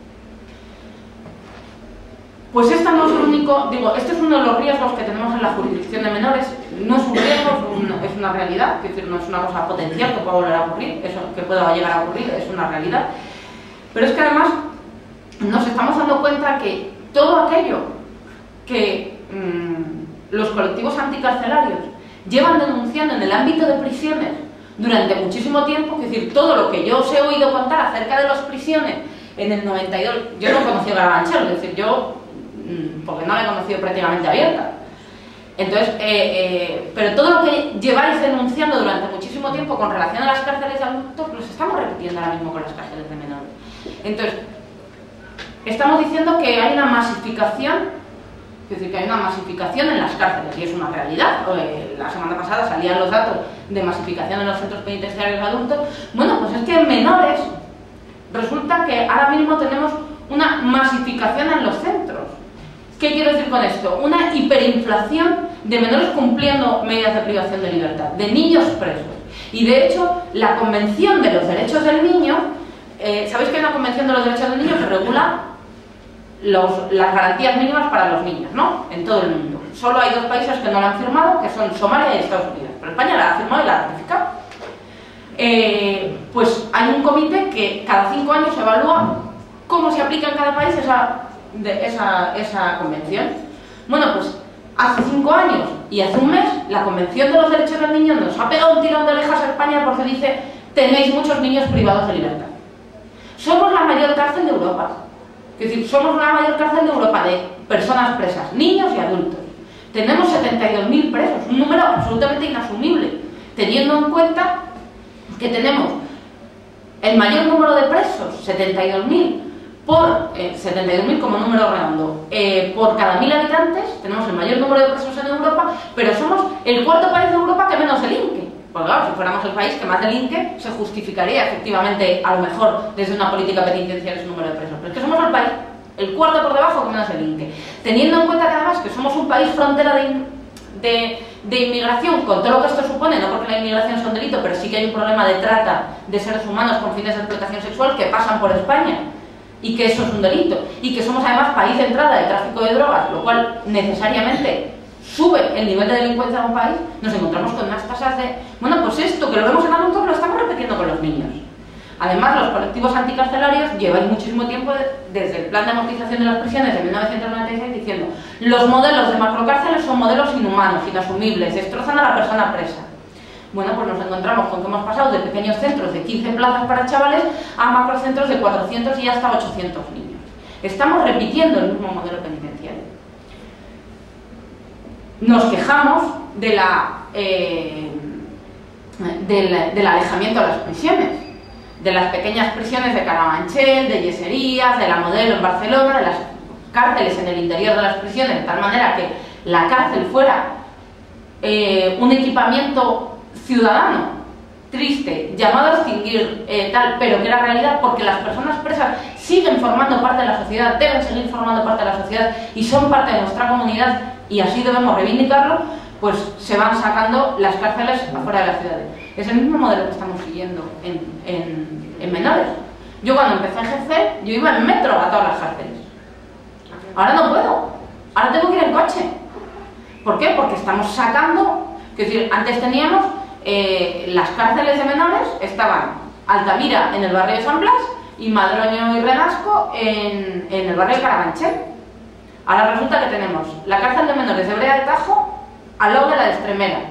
Pues este no es el único, este es uno de los riesgos que tenemos en la jurisdicción de menores. No es un riesgo, es una realidad, es decir, no es una cosa potencial que pueda volver a ocurrir, eso que pueda llegar a ocurrir, es una realidad. Pero es que además nos estamos dando cuenta que todo aquello que los colectivos anticarcelarios llevan denunciando en el ámbito de prisiones durante muchísimo tiempo, es decir, todo lo que yo os he oído contar acerca de las prisiones en el 92, yo no conocí a Carabanchel, es decir, yo porque no la he conocido prácticamente abierta. Entonces, pero todo lo que lleváis denunciando durante muchísimo tiempo con relación a las cárceles de adultos, lo estamos repitiendo ahora mismo con las cárceles de menores. Entonces, estamos diciendo que hay una masificación, es decir, que hay una masificación en las cárceles, y es una realidad. La semana pasada salían los datos de masificación en los centros penitenciarios de adultos. Bueno, pues es que en menores resulta que ahora mismo tenemos una masificación en los centros. ¿Qué quiero decir con esto? Una hiperinflación de menores cumpliendo medidas de privación de libertad, de niños presos. Y de hecho, la Convención de los Derechos del Niño, ¿sabéis que hay una Convención de los Derechos del Niño que regula las garantías mínimas para los niños, ¿no? En todo el mundo. Solo hay dos países que no la han firmado, que son Somalia y Estados Unidos. Pero España la ha firmado y la ha ratificado. Pues hay un comité que cada 5 años evalúa cómo se aplica en cada país esa convención. Bueno, pues hace 5 años y hace un mes la Convención de los Derechos del Niño nos ha pegado un tirón de orejas a España porque dice: tenéis muchos niños privados de libertad. Somos la mayor cárcel de Europa. Es decir, somos la mayor cárcel de Europa de personas presas, niños y adultos. Tenemos 72.000 presos, un número absolutamente inasumible, teniendo en cuenta que tenemos el mayor número de presos, 72.000, por 72.000 como número redondo, por cada 1.000 habitantes. Tenemos el mayor número de presos en Europa, pero somos el 4.º país de Europa que menos delinque. Pues claro, si fuéramos el país que más delinque, se justificaría efectivamente, a lo mejor, desde una política penitenciaria ese número de presos. Pero es que somos el país, el 4.º por debajo que menos delinque. Teniendo en cuenta que además que somos un país frontera de inmigración, con todo lo que esto supone, no porque la inmigración sea un delito, pero sí que hay un problema de trata de seres humanos con fines de explotación sexual que pasan por España, y que eso es un delito, y que somos además país de entrada de tráfico de drogas, lo cual necesariamente sube el nivel de delincuencia de un país. Nos encontramos con unas tasas de... Bueno, pues esto, que lo vemos en adultos, lo estamos repitiendo con los niños. Además, los colectivos anticarcelarios llevan muchísimo tiempo, desde el plan de amortización de las prisiones de 1996, diciendo: los modelos de macrocárceles son modelos inhumanos, inasumibles, destrozan a la persona presa. Bueno, pues nos encontramos con que hemos pasado de pequeños centros de 15 plazas para chavales a macrocentros de 400 y hasta 800 niños. Estamos repitiendo el mismo modelo penitenciario. Nos quejamos del alejamiento de las prisiones, de las pequeñas prisiones de Carabanchel, de Yeserías, de la Modelo en Barcelona, de las cárceles en el interior de las prisiones, de tal manera que la cárcel fuera un equipamiento ciudadano, triste, llamado a extinguir, pero que era realidad, porque las personas presas siguen formando parte de la sociedad, deben seguir formando parte de la sociedad y son parte de nuestra comunidad, y así debemos reivindicarlo. Pues se van sacando las cárceles afuera de las ciudades. Es el mismo modelo que estamos siguiendo en menores. Yo cuando empecé a ejercer, yo iba en metro a todas las cárceles. Ahora no puedo, ahora tengo que ir en coche. ¿Por qué? Porque estamos sacando, es decir, antes teníamos las cárceles de menores, estaban Altamira en el barrio de San Blas y Madroño y Renasco en el barrio de Carabanchel. Ahora resulta que tenemos la cárcel de menores de Brea de Tajo al lado de la de Extremera,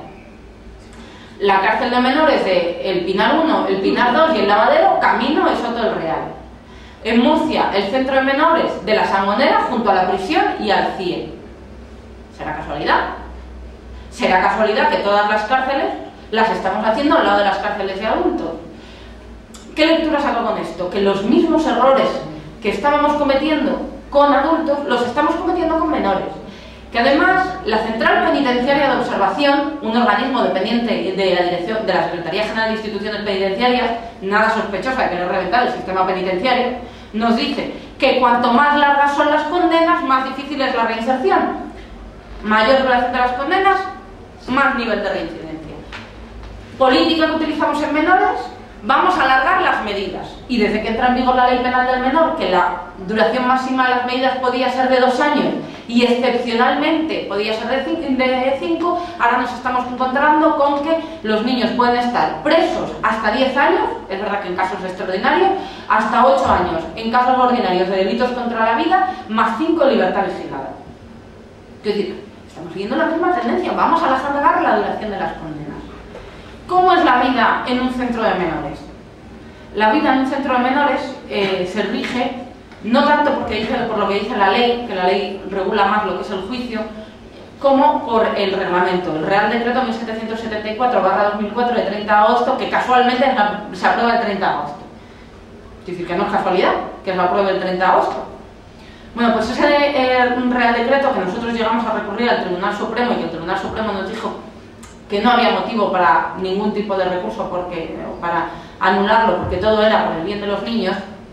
la cárcel de menores de El Pinar 1, El Pinar 2 y El Lavadero, camino de Soto del Real. En Murcia, el centro de menores de la Sangonera junto a la prisión y al CIE. ¿Será casualidad? ¿Será casualidad que todas las cárceles las estamos haciendo al lado de las cárceles de adultos? ¿Qué lectura saco con esto? Que los mismos errores que estábamos cometiendo con adultos los estamos cometiendo con menores. Que además la Central Penitenciaria de Observación, un organismo dependiente de la dirección de la Secretaría General de Instituciones Penitenciarias, nada sospechosa de querer reventar el sistema penitenciario, nos dice que cuanto más largas son las condenas, más difícil es la reinserción. Mayor duración de las condenas, más nivel de reincidencia. Política que utilizamos en menores: vamos a alargar las medidas. Y desde que entra en vigor la Ley Penal del Menor, que la duración máxima de las medidas podía ser de 2 años y excepcionalmente podía ser de 5, ahora nos estamos encontrando con que los niños pueden estar presos hasta 10 años, es verdad que en casos extraordinarios, hasta 8 años en casos ordinarios de delitos contra la vida, más 5 en libertad vigilada. Es decir, estamos siguiendo la misma tendencia, vamos a alargar la duración de las condenas. ¿Cómo es la vida en un centro de menores? La vida en un centro de menores se rige no tanto por lo que dice la ley, que la ley regula más lo que es el juicio, como por el reglamento, el Real Decreto 1774/2004 de 30 de agosto, que casualmente se aprueba el 30 de agosto. Es decir, que no es casualidad que se apruebe el 30 de agosto. Bueno, pues ese Real Decreto, que nosotros llegamos a recurrir al Tribunal Supremo y que el Tribunal Supremo nos dijo que no había motivo para ningún tipo de recurso para anularlo, porque todo era por el bien de los niños.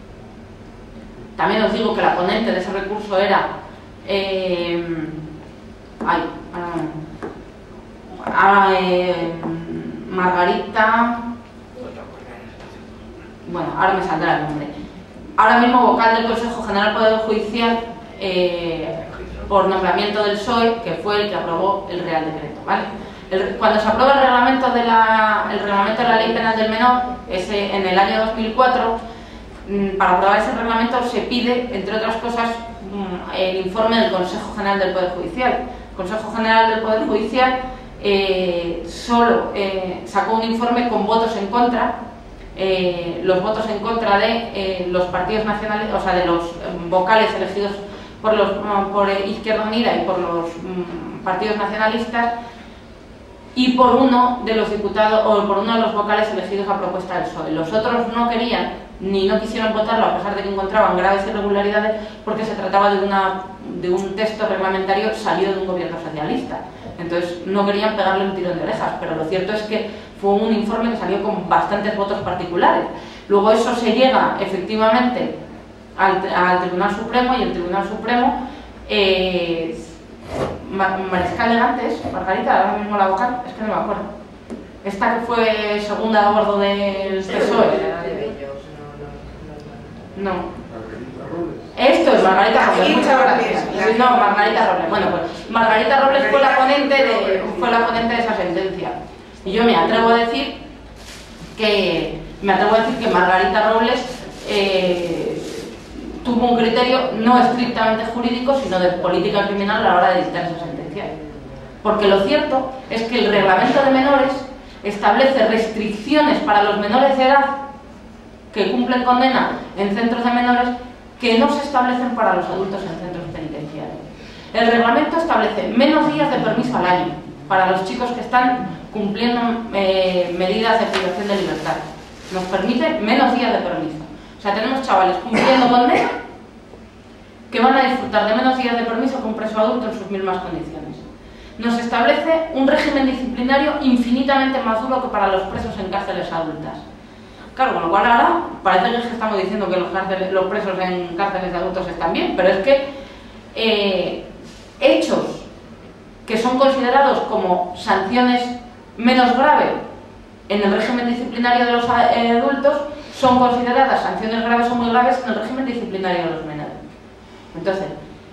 También os digo que la ponente de ese recurso era Margarita, bueno, ahora me saldrá el nombre, ahora mismo vocal del Consejo General del Poder Judicial, por nombramiento del PSOE, que fue el que aprobó el Real Decreto, ¿vale? Cuando se aprueba el reglamento de la Ley Penal del Menor, en el año 2004, para aprobar ese reglamento se pide, entre otras cosas, el informe del Consejo General del Poder Judicial. El Consejo General del Poder Judicial solo sacó un informe con votos en contra, los votos en contra de los partidos nacionales, o sea, de los vocales elegidos por Izquierda Unida y por los partidos nacionalistas, y por uno de los diputados o por uno de los vocales elegidos a propuesta del PSOE. Los otros no querían ni no quisieron votarlo, a pesar de que encontraban graves irregularidades, porque se trataba de un texto reglamentario salido de un gobierno socialista. Entonces no querían pegarle un tirón de orejas, pero lo cierto es que fue un informe que salió con bastantes votos particulares. Luego eso se llega efectivamente al Tribunal Supremo, y el Tribunal Supremo, Mariscal Elegantes, Margarita, ahora mismo la vocal, es que no me acuerdo, esta que fue segunda a bordo del PSOE. No. Esto es Margarita Robles, muchas gracias. No, Margarita Robles. Bueno, pues Margarita Robles fue la ponente de esa sentencia. Y yo me atrevo a decir que Margarita Robles tuvo un criterio no estrictamente jurídico, sino de política criminal a la hora de dictar esa sentencia. Porque lo cierto es que el reglamento de menores establece restricciones para los menores de edad que cumplen condena en centros de menores que no se establecen para los adultos en centros penitenciarios. El reglamento establece menos días de permiso al año para los chicos que están cumpliendo medidas de privación de libertad. Nos permite menos días de permiso. O sea, tenemos chavales cumpliendo condena que van a disfrutar de menos días de permiso que un preso adulto en sus mismas condiciones. Nos establece un régimen disciplinario infinitamente más duro que para los presos en cárceles adultas. Claro, con lo cual ahora parece que estamos diciendo que los presos en cárceles de adultos están bien, pero es que hechos que son considerados como sanciones menos graves en el régimen disciplinario de los adultos son consideradas sanciones graves o muy graves en el régimen disciplinario de los menores. Entonces,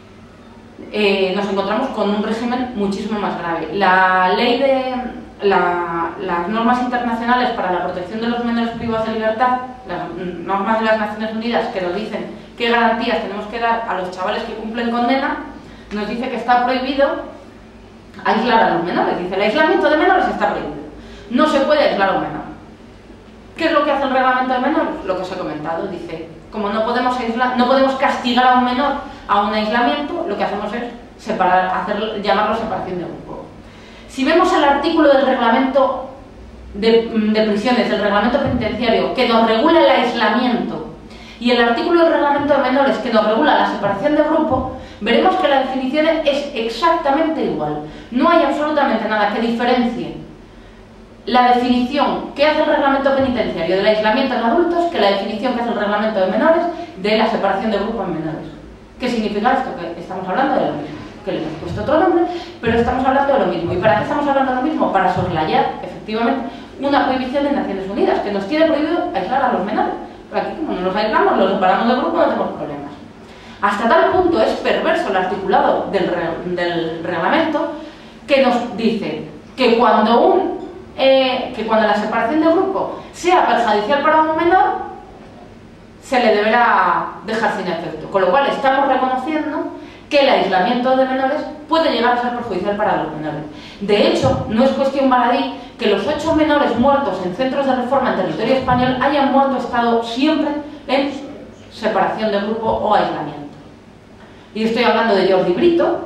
nos encontramos con un régimen muchísimo más grave. La ley de las normas internacionales para la protección de los menores privados de libertad, las normas de las Naciones Unidas que nos dicen qué garantías tenemos que dar a los chavales que cumplen condena, nos dice que está prohibido aislar a los menores. Dice, el aislamiento de menores está prohibido. No se puede aislar a un menor. ¿Qué es lo que hace el reglamento de menores? Lo que os he comentado. Dice, como no podemos castigar a un menor a un aislamiento, lo que hacemos es llamarlo separación de grupo. Si vemos el artículo del reglamento de prisiones, del reglamento penitenciario, que nos regula el aislamiento, y el artículo del reglamento de menores, que nos regula la separación de grupo, veremos que la definición es exactamente igual. No hay absolutamente nada que diferencie la definición que hace el reglamento penitenciario del aislamiento en adultos que la definición que hace el reglamento de menores de la separación de grupo en menores. ¿Qué significa esto? Que estamos hablando de lo mismo, que le hemos puesto otro nombre, pero estamos hablando de lo mismo. ¿Y para qué estamos hablando de lo mismo? Para soslayar, efectivamente, una prohibición de Naciones Unidas, que nos tiene prohibido aislar a los menores. Pero aquí, como no los aislamos, los separamos de grupo, no tenemos problemas. Hasta tal punto es perverso el articulado del reglamento que nos dice que cuando la separación de grupo sea perjudicial para un menor, se le deberá dejar sin efecto. Con lo cual estamos reconociendo que el aislamiento de menores puede llegar a ser perjudicial para los menores. De hecho, no es cuestión baladí que los 8 menores muertos en centros de reforma en territorio español hayan estado siempre en separación de grupo o aislamiento. Y estoy hablando de Jordi Brito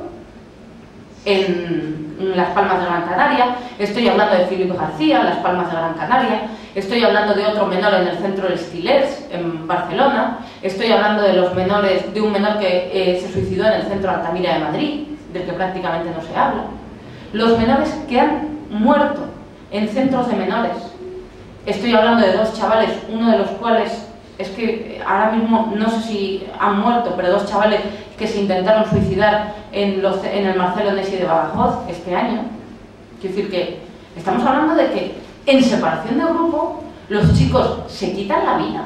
en Las Palmas de Gran Canaria, estoy hablando de Filipe García en Las Palmas de Gran Canaria, estoy hablando de otro menor en el centro Les Tilers en Barcelona, estoy hablando de un menor que se suicidó en el centro Altamira de Madrid, del que prácticamente no se habla. Los menores que han muerto en centros de menores. Estoy hablando de 2 chavales, uno de los cuales es que ahora mismo no sé si han muerto, pero 2 chavales que se intentaron suicidar en el Marcelo Nessi de Badajoz este año. Quiero decir que Estamos hablando de que en separación de grupo los chicos se quitan la vida.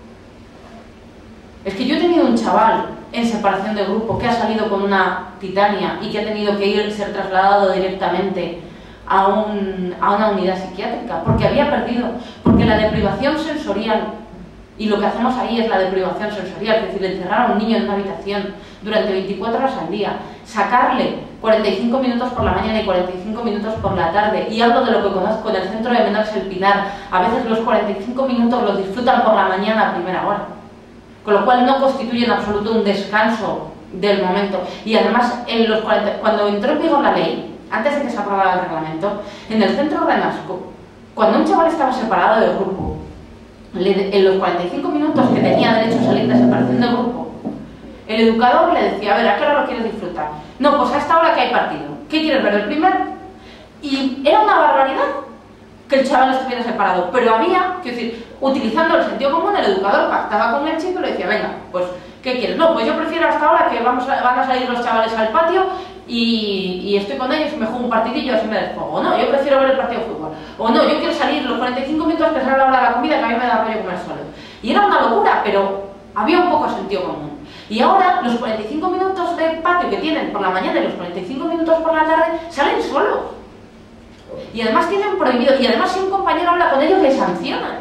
Es que yo he tenido un chaval en separación de grupo que ha salido con una Titania y que ha tenido que ser trasladado directamente a una unidad psiquiátrica porque había perdido, porque la deprivación sensorial, y lo que hacemos ahí es la deprivación sensorial, es decir, encerrar a un niño en una habitación durante 24 horas al día, sacarle 45 minutos por la mañana y 45 minutos por la tarde, y hablo de lo que conozco del centro de menores El Pinar, a veces los 45 minutos los disfrutan por la mañana a primera hora, con lo cual no constituye en absoluto un descanso del momento. Y además, cuando entró en vigor la ley, antes de que se aprobara el reglamento, en el centro Renasco, cuando un chaval estaba separado del grupo, en los 45 minutos que tenía derecho a salir de separación del grupo, el educador le decía, a ver, ¿a qué hora lo quieres disfrutar? No, pues a esta hora que hay partido. ¿Qué quieres ver, el primero? Y era una barbaridad que el chaval estuviera separado, pero había, quiero decir, utilizando el sentido común, el educador pactaba con el chico y le decía, venga, pues, ¿qué quieres? No, pues yo prefiero hasta ahora que van a salir los chavales al patio y estoy con ellos y me juego un partidillo así me desfogo. O no, yo prefiero ver el partido de fútbol. O no, yo quiero salir los 45 minutos que sea la hora de la comida, que a mí me da rollo comer solo. Y era una locura, pero había un poco de sentido común. Y ahora los 45 minutos de patio que tienen por la mañana y los 45 minutos por la tarde salen solos. Y además tienen prohibido, y además si un compañero habla con ellos les sancionan.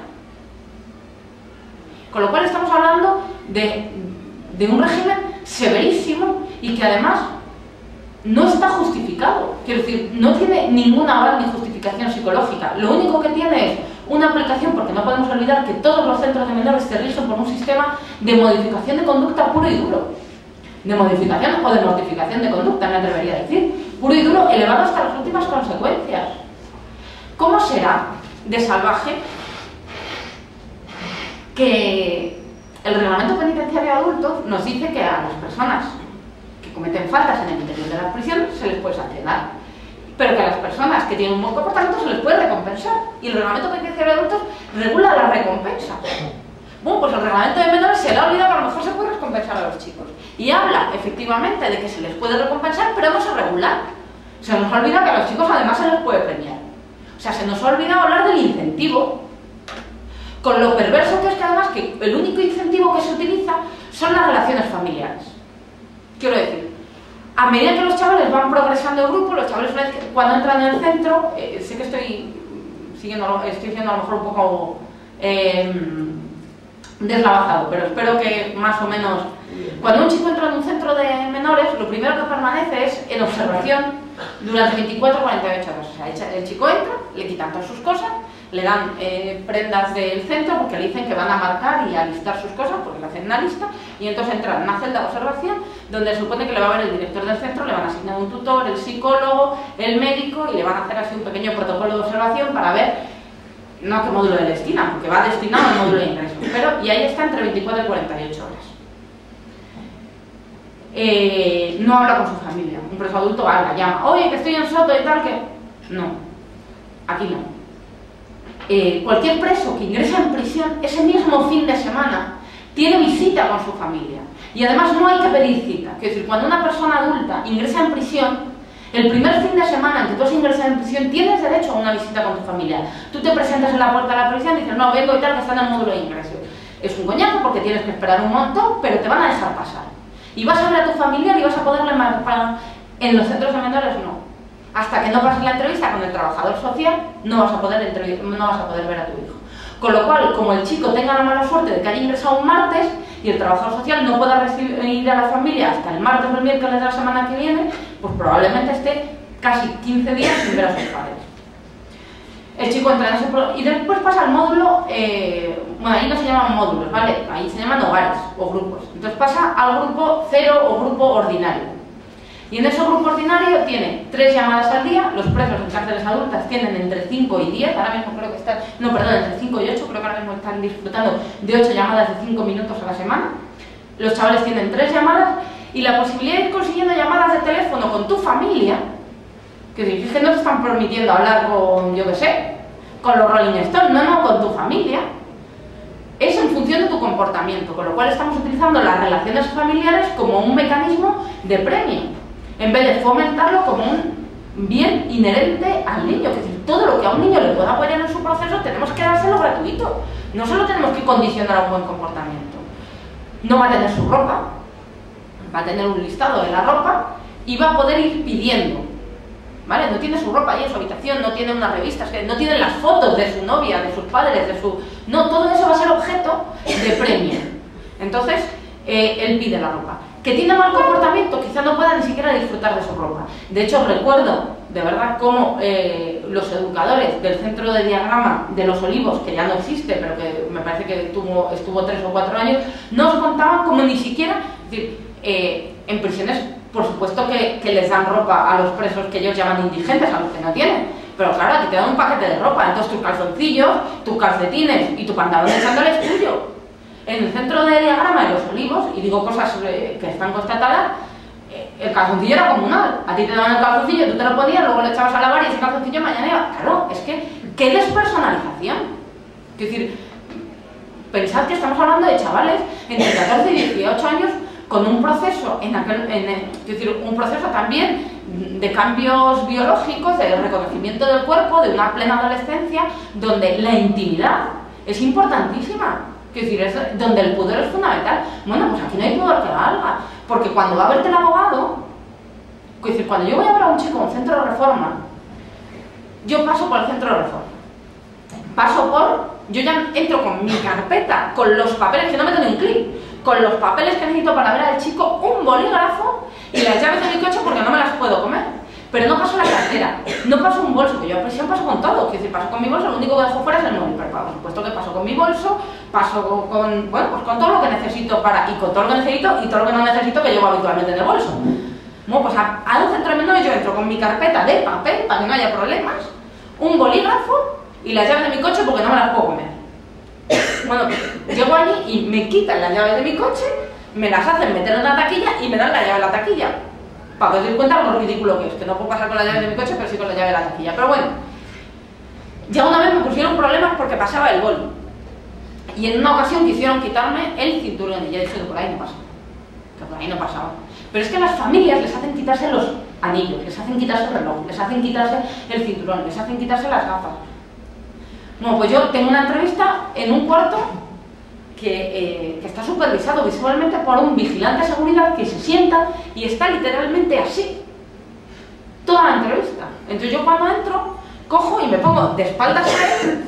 Con lo cual estamos hablando de un régimen severísimo y que además no está justificado. Quiero decir, no tiene ninguna aval ni justificación psicológica. Lo único que tiene es una aplicación, porque no podemos olvidar que todos los centros de menores se rigen por un sistema de modificación de conducta puro y duro. De modificación o de mortificación de conducta, me atrevería a decir. Puro y duro, elevado hasta las últimas consecuencias. ¿Cómo será de salvaje que el reglamento penitenciario de adultos nos dice que a las personas que cometen faltas en el interior de las prisiones se les puede sancionar, pero que a las personas que tienen un buen comportamiento se les puede recompensar? Y el reglamento penitenciario de adultos regula la recompensa. Bueno, pues el reglamento de menores se le ha olvidado que a lo mejor se puede recompensar a los chicos. Y habla, efectivamente, de que se les puede recompensar, pero no se regula. Se nos ha olvidado que a los chicos además se les puede premiar. O sea, se nos ha olvidado hablar del incentivo. Con lo perverso que es que además que el único incentivo que se utiliza son las relaciones familiares. Quiero decir, a medida que los chavales van progresando el grupo, los chavales cuando entran en el centro, sé que estoy siendo a lo mejor un poco deslavazado, pero espero que más o menos... Cuando un chico entra en un centro de menores, lo primero que permanece es en observación durante 24 o 48 horas. O sea, el chico entra, le quitan todas sus cosas, le dan prendas del centro porque le dicen que van a marcar y a listar sus cosas porque le hacen una lista, y entonces entra en una celda de observación donde se supone que le va a ver el director del centro, le van a asignar un tutor, el psicólogo, el médico, y le van a hacer así un pequeño protocolo de observación para ver, no a qué módulo le destinan, porque va destinado al módulo de ingreso, pero y ahí está entre 24 y 48 horas. No habla con su familia. Un preso adulto habla, llama, oye, que estoy en Soto y tal, que... No, aquí no. Cualquier preso que ingresa en prisión, ese mismo fin de semana, tiene visita con su familia. Y además no hay que pedir cita. Es decir, cuando una persona adulta ingresa en prisión, el primer fin de semana en que tú has ingresado en prisión, tienes derecho a una visita con tu familia. Tú te presentas en la puerta de la prisión y dices, no, vengo y tal, que está en el módulo de ingreso. Es un coñazo porque tienes que esperar un montón, pero te van a dejar pasar. Y vas a ver a tu familiar y vas a poderle marcar. En los centros de menores no. Hasta que no pases la entrevista con el trabajador social, no vas a poder ver a tu hijo. Con lo cual, como el chico tenga la mala suerte de que haya ingresado un martes y el trabajador social no pueda ir a la familia hasta el martes o el miércoles de la semana que viene, pues probablemente esté casi 15 días sin ver a sus padres. El chico entra en ese y después pasa al módulo, bueno, ahí no se llaman módulos, ¿vale? Ahí se llaman hogares o grupos. Entonces pasa al grupo 0 o grupo ordinario. Y en ese grupo ordinario tiene 3 llamadas al día. Los presos en cárceles adultas tienen entre 5 y 10, ahora mismo creo que están, no, perdón, entre 5 y 8, creo que ahora mismo están disfrutando de 8 llamadas de 5 minutos a la semana. Los chavales tienen 3 llamadas y la posibilidad de ir consiguiendo llamadas de teléfono con tu familia, que es que no te están permitiendo hablar con, yo qué sé, con los Rolling Stones, no, con tu familia, es en función de tu comportamiento, con lo cual estamos utilizando las relaciones familiares como un mecanismo de premio, en vez de fomentarlo como bien inherente al niño. Es decir, todo lo que a un niño le pueda apoyar en su proceso tenemos que dárselo gratuito. No solo tenemos que condicionar a un buen comportamiento. No va a tener su ropa, va a tener un listado de la ropa y va a poder ir pidiendo. ¿Vale? No tiene su ropa ahí en su habitación, no tiene unas revistas, no tiene las fotos de su novia, de sus padres, de su... No, todo eso va a ser objeto de premio. Entonces, él pide la ropa. Que tiene mal comportamiento, quizá no pueda ni siquiera disfrutar de su ropa. De hecho, recuerdo, de verdad, cómo los educadores del centro de diagrama de Los Olivos, que ya no existe, pero que me parece que estuvo 3 o 4 años, nos contaban como ni siquiera... Es decir, en prisiones... Por supuesto que les dan ropa a los presos que ellos llaman indigentes, a los que no tienen. Pero claro, aquí te dan un paquete de ropa, entonces tus calzoncillos, tus calcetines y tu pantalón de chándal es tuyo. En el centro de diagrama de Los Olivos, y digo cosas que están constatadas, el calzoncillo era comunal. A ti te daban el calzoncillo, tú te lo ponías, luego lo echabas a lavar y ese calzoncillo mañana iba... Claro, es que, ¿qué despersonalización? Es decir, pensad que estamos hablando de chavales entre 14 y 18 años con un proceso, es decir, un proceso también de cambios biológicos, de reconocimiento del cuerpo, de una plena adolescencia, donde la intimidad es importantísima, es decir, es donde el pudor es fundamental. Bueno, pues aquí no hay pudor que valga, porque cuando va a verte el abogado, es decir, cuando yo voy a ver a un chico en un centro de reforma, yo paso por el centro de reforma, yo ya entro con mi carpeta, con los papeles, que no meto ni un clic, con los papeles que necesito para ver al chico, un bolígrafo y las llaves de mi coche porque no me las puedo comer. Pero no paso la cartera, no paso un bolso, que yo a prisión paso con todo, que si paso con mi bolso, lo único que dejo fuera es el móvil, pero por supuesto que paso con mi bolso, paso con, bueno, pues con todo lo que necesito y con todo lo que necesito y todo lo que no necesito que llevo habitualmente en el bolso. Bueno, pues a un centro de menores yo entro con mi carpeta de papel para que no haya problemas, un bolígrafo y las llaves de mi coche porque no me las puedo comer. Bueno, llego allí y me quitan las llaves de mi coche, me las hacen meter en una taquilla y me dan la llave de la taquilla. Para que os deis cuenta lo ridículo que es, que no puedo pasar con las llaves de mi coche, pero sí con la llave de la taquilla. Pero bueno, ya una vez me pusieron problemas porque pasaba el boli. Y en una ocasión quisieron quitarme el cinturón y ya dije que por ahí no pasaba. Que por ahí no pasaba. Pero es que las familias les hacen quitarse los anillos, les hacen quitarse el reloj, les hacen quitarse el cinturón, les hacen quitarse las gafas. Bueno, pues yo tengo una entrevista en un cuarto que está supervisado visualmente por un vigilante de seguridad que se sienta y está literalmente así toda la entrevista. Entonces yo cuando entro, cojo y me pongo de espaldas a él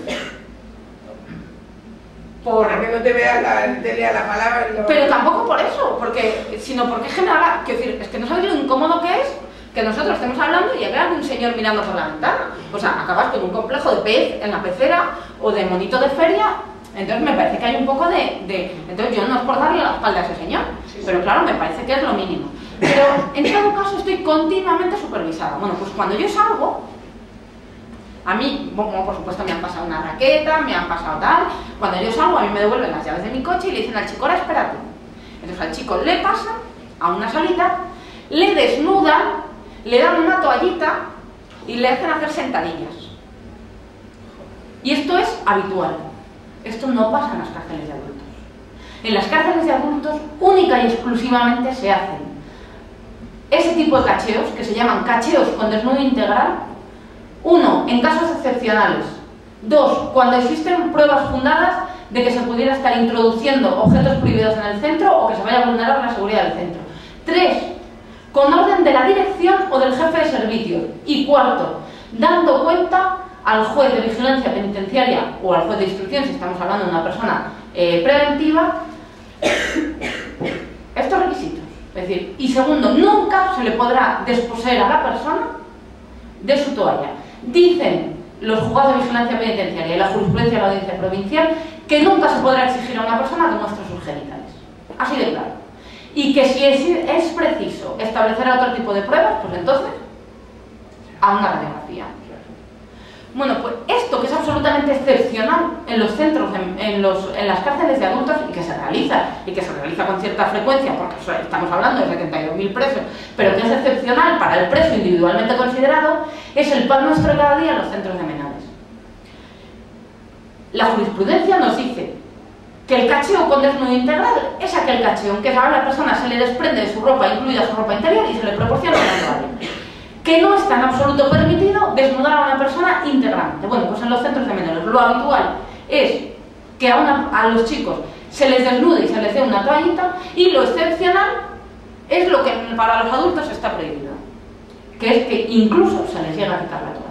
para que no te lea la palabra. Pero tampoco por eso, sino porque general, quiero decir, es que no sabéis lo incómodo que es que nosotros estemos hablando y haya un señor mirando por la ventana. O sea, acabas con un complejo de pez en la pecera o de monito de feria. Entonces me parece que hay un poco Entonces yo no es por darle la espalda a ese señor, pero claro, me parece que es lo mínimo. Pero en todo caso estoy continuamente supervisada. Bueno, pues cuando yo salgo, a mí, bueno, por supuesto me han pasado una raqueta, me han pasado tal. Cuando yo salgo a mí me devuelven las llaves de mi coche y le dicen al chico, ahora espérate. Entonces al chico le pasan a una salita, le desnudan, le dan una toallita y le hacen hacer sentadillas. Y esto es habitual. Esto no pasa en las cárceles de adultos. En las cárceles de adultos única y exclusivamente se hacen ese tipo de cacheos, que se llaman cacheos con desnudo integral. 1, en casos excepcionales. 2, cuando existen pruebas fundadas de que se pudiera estar introduciendo objetos prohibidos en el centro o que se vaya a vulnerar la seguridad del centro. 3, con orden de la dirección o del jefe de servicio. Y 4, dando cuenta al juez de vigilancia penitenciaria o al juez de instrucción, si estamos hablando de una persona preventiva, estos requisitos. Es decir, y segundo, nunca se le podrá desposeer a la persona de su toalla. Dicen los juzgados de vigilancia penitenciaria y la jurisprudencia de la audiencia provincial que nunca se podrá exigir a una persona que muestre sus genitales. Así de claro. Y que si es preciso establecer otro tipo de pruebas, pues entonces a una radiografía. Bueno, pues esto que es absolutamente excepcional en los centros, en las cárceles de adultos y que se realiza con cierta frecuencia, porque estamos hablando de 72.000 presos, pero que es excepcional para el preso individualmente considerado, es el pan nuestro de cada día en los centros de menores. La jurisprudencia nos dice que el cacheo con desnudo integral es aquel cacheo en que a la persona se le desprende de su ropa, incluida su ropa interior, y se le proporciona una toalla. que no está en absoluto permitido desnudar a una persona íntegramente. Bueno, pues en los centros de menores lo habitual es que a los chicos se les desnude y se les dé una toallita, y lo excepcional es lo que para los adultos está prohibido, que es que incluso se les llega a quitar la toalla.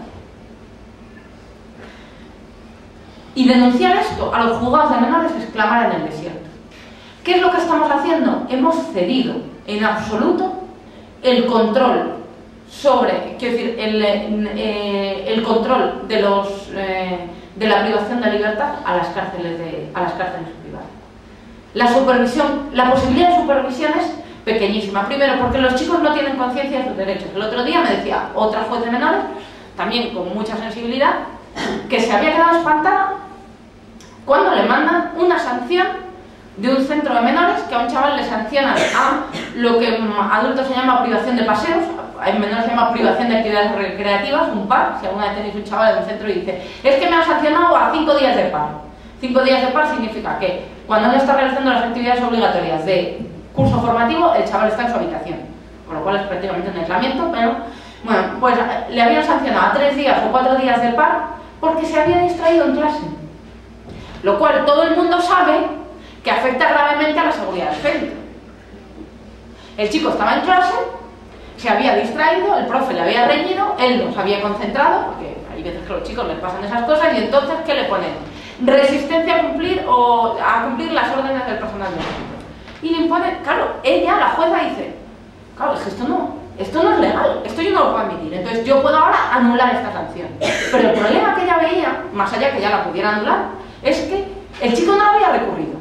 Y denunciar esto a los juzgados de menores es clamar en el desierto. ¿Qué es lo que estamos haciendo? Hemos cedido en absoluto el control sobre, quiero decir, el control de la privación de libertad a las cárceles privadas. La supervisión, la posibilidad de supervisión es pequeñísima. Primero, porque los chicos no tienen conciencia de sus derechos. El otro día me decía otra juez de menores, también con mucha sensibilidad, que se había quedado espantada cuando le mandan una sanción de un centro de menores, que a un chaval le sancionan a lo que adultos se llama privación de paseos, en menores se llama privación de actividades recreativas, un par. Si alguna vez tenéis un chaval en un centro y dice, es que me han sancionado a 5 días de par. 5 días de par significa que cuando no está realizando las actividades obligatorias de curso formativo, el chaval está en su habitación, con lo cual es prácticamente un aislamiento, pero bueno, pues le habían sancionado a 3 días o 4 días de par porque se había distraído en clase, lo cual todo el mundo sabe que afecta gravemente a la seguridad del centro. El chico estaba en clase, se había distraído, el profe le había reñido, él no se había concentrado, porque hay veces que a los chicos les pasan esas cosas, y entonces ¿qué le ponen? Resistencia a cumplir las órdenes del personal del centro. Y le impone, claro, ella, la jueza, dice, claro, es que esto no es legal, esto yo no lo puedo admitir, entonces yo puedo ahora anular esta sanción. Pero el problema que ella veía, más allá que ya la pudiera anular, es que el chico no lo había recurrido.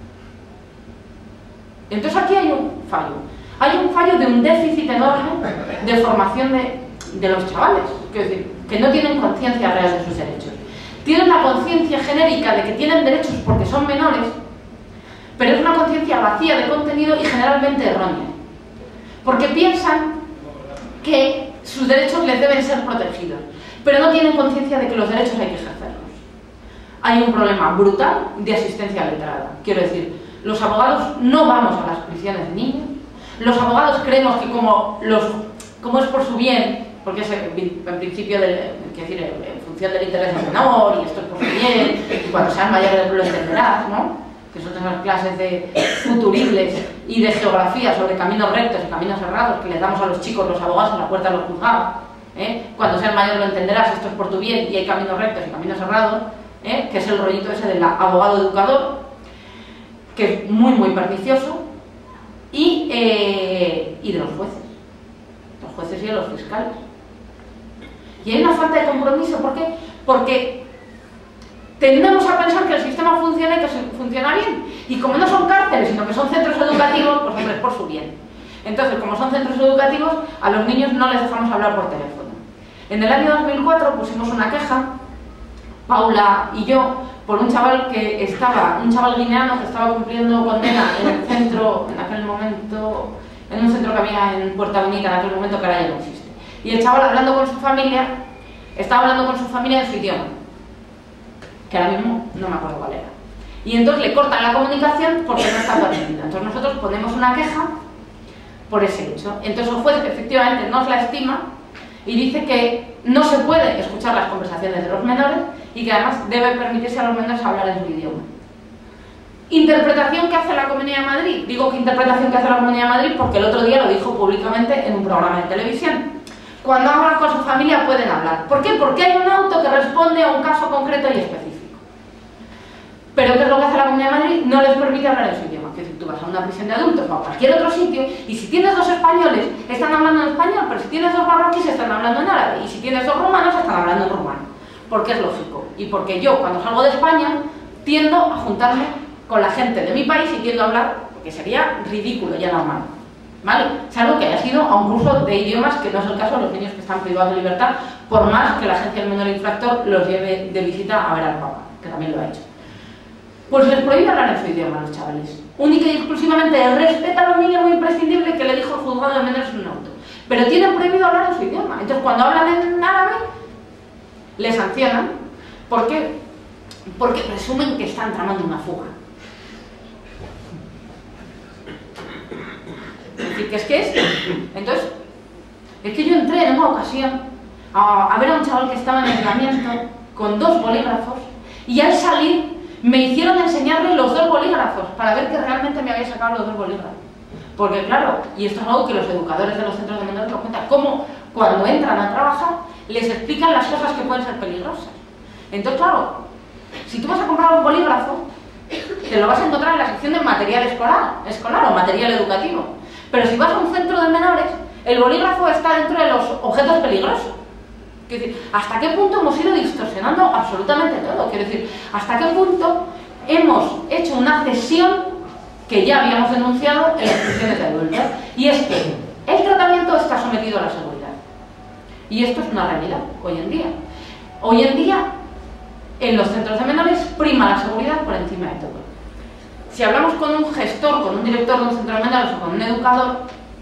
Entonces aquí hay un fallo. Hay un fallo de un déficit enorme de formación de los chavales, quiero decir, que no tienen conciencia real de sus derechos. Tienen la conciencia genérica de que tienen derechos porque son menores, pero es una conciencia vacía de contenido y generalmente errónea, porque piensan que sus derechos les deben ser protegidos, pero no tienen conciencia de que los derechos hay que ejercerlos. Hay un problema brutal de asistencia letrada. Quiero decir, los abogados no vamos a las prisiones de niños, los abogados creemos que como es por su bien, porque es en principio, en función del interés del menor, y esto es por su bien, y cuando seas mayor lo entenderás, ¿no? Que son esas clases de futuribles y de geografía sobre caminos rectos y caminos cerrados que les damos a los chicos, los abogados, en la puerta de los juzgados. Cuando seas mayor lo entenderás, esto es por tu bien y hay caminos rectos y caminos cerrados, que es el rollito ese del abogado educador, que es muy muy pernicioso, y de los jueces y de los fiscales. Y hay una falta de compromiso. ¿Por qué? Porque tendemos a pensar que el sistema funciona y que funciona bien. Y como no son cárceles, sino que son centros educativos, pues hombre, es por su bien. Entonces, como son centros educativos, a los niños no les dejamos hablar por teléfono. En el año 2004 pusimos una queja, Paula y yo, por un chaval un chaval guineano que estaba cumpliendo condena en el centro, en aquel momento, en un centro que había en Puerta Bonita, en aquel momento, que ahora ya no existe. Y el chaval estaba hablando con su familia en su idioma, que ahora mismo no me acuerdo cuál era. Y entonces le cortan la comunicación porque no está permitida. Entonces nosotros ponemos una queja por ese hecho. Entonces el juez efectivamente nos la estima y dice que no se puede escuchar las conversaciones de los menores y que además debe permitirse a los menores hablar en su idioma. Interpretación que hace la Comunidad de Madrid. Digo que interpretación que hace la Comunidad de Madrid porque el otro día lo dijo públicamente en un programa de televisión. Cuando hablan con su familia pueden hablar. ¿Por qué? Porque hay un auto que responde a un caso concreto y específico. Pero ¿qué es lo que hace la Comunidad de Madrid? No les permite hablar en su idioma. Es decir, tú vas a una prisión de adultos o a cualquier otro sitio y si tienes 2 españoles están hablando en español, pero si tienes 2 marroquíes están hablando en árabe y si tienes 2 rumanos están hablando en rumano. Porque es lógico. Y porque yo cuando salgo de España tiendo a juntarme con la gente de mi país y tiendo a hablar, porque sería ridículo ya normal. ¿Vale? Salvo que haya sido a un curso de idiomas, que no es el caso de los niños que están privados de libertad, por más que la agencia del menor infractor los lleve de visita a ver al Papa, que también lo ha hecho. Pues les prohíbe hablar en su idioma a los chavales. Única y exclusivamente el respeto a los niños muy imprescindible que le dijo el juzgado de menores en un auto. Pero tienen prohibido hablar en su idioma. Entonces cuando hablan en árabe, les sancionan. ¿Por qué? Porque presumen que están tramando una fuga. Es decir, que es. Entonces Es que yo entré en una ocasión a ver a un chaval que estaba en aislamiento con 2 bolígrafos y al salir me hicieron enseñarle los 2 bolígrafos para ver que realmente me había sacado los 2 bolígrafos. Porque claro, y esto es algo que los educadores de los centros de menores lo cuentan, cómo cuando entran a trabajar les explican las cosas que pueden ser peligrosas. Entonces claro, si tú vas a comprar un bolígrafo, te lo vas a encontrar en la sección de material escolar o material educativo. Pero si vas a un centro de menores, el bolígrafo está dentro de los objetos peligrosos. Quiero decir, ¿hasta qué punto hemos ido distorsionando absolutamente todo? Quiero decir, ¿hasta qué punto hemos hecho una cesión que ya habíamos denunciado en las instituciones de adultos? Y es que el tratamiento está sometido a la seguridad. Y esto es una realidad hoy en día. Hoy en día, en los centros de menores, prima la seguridad por encima de todo. Si hablamos con un gestor, con un director de un centro de menores o con un educador,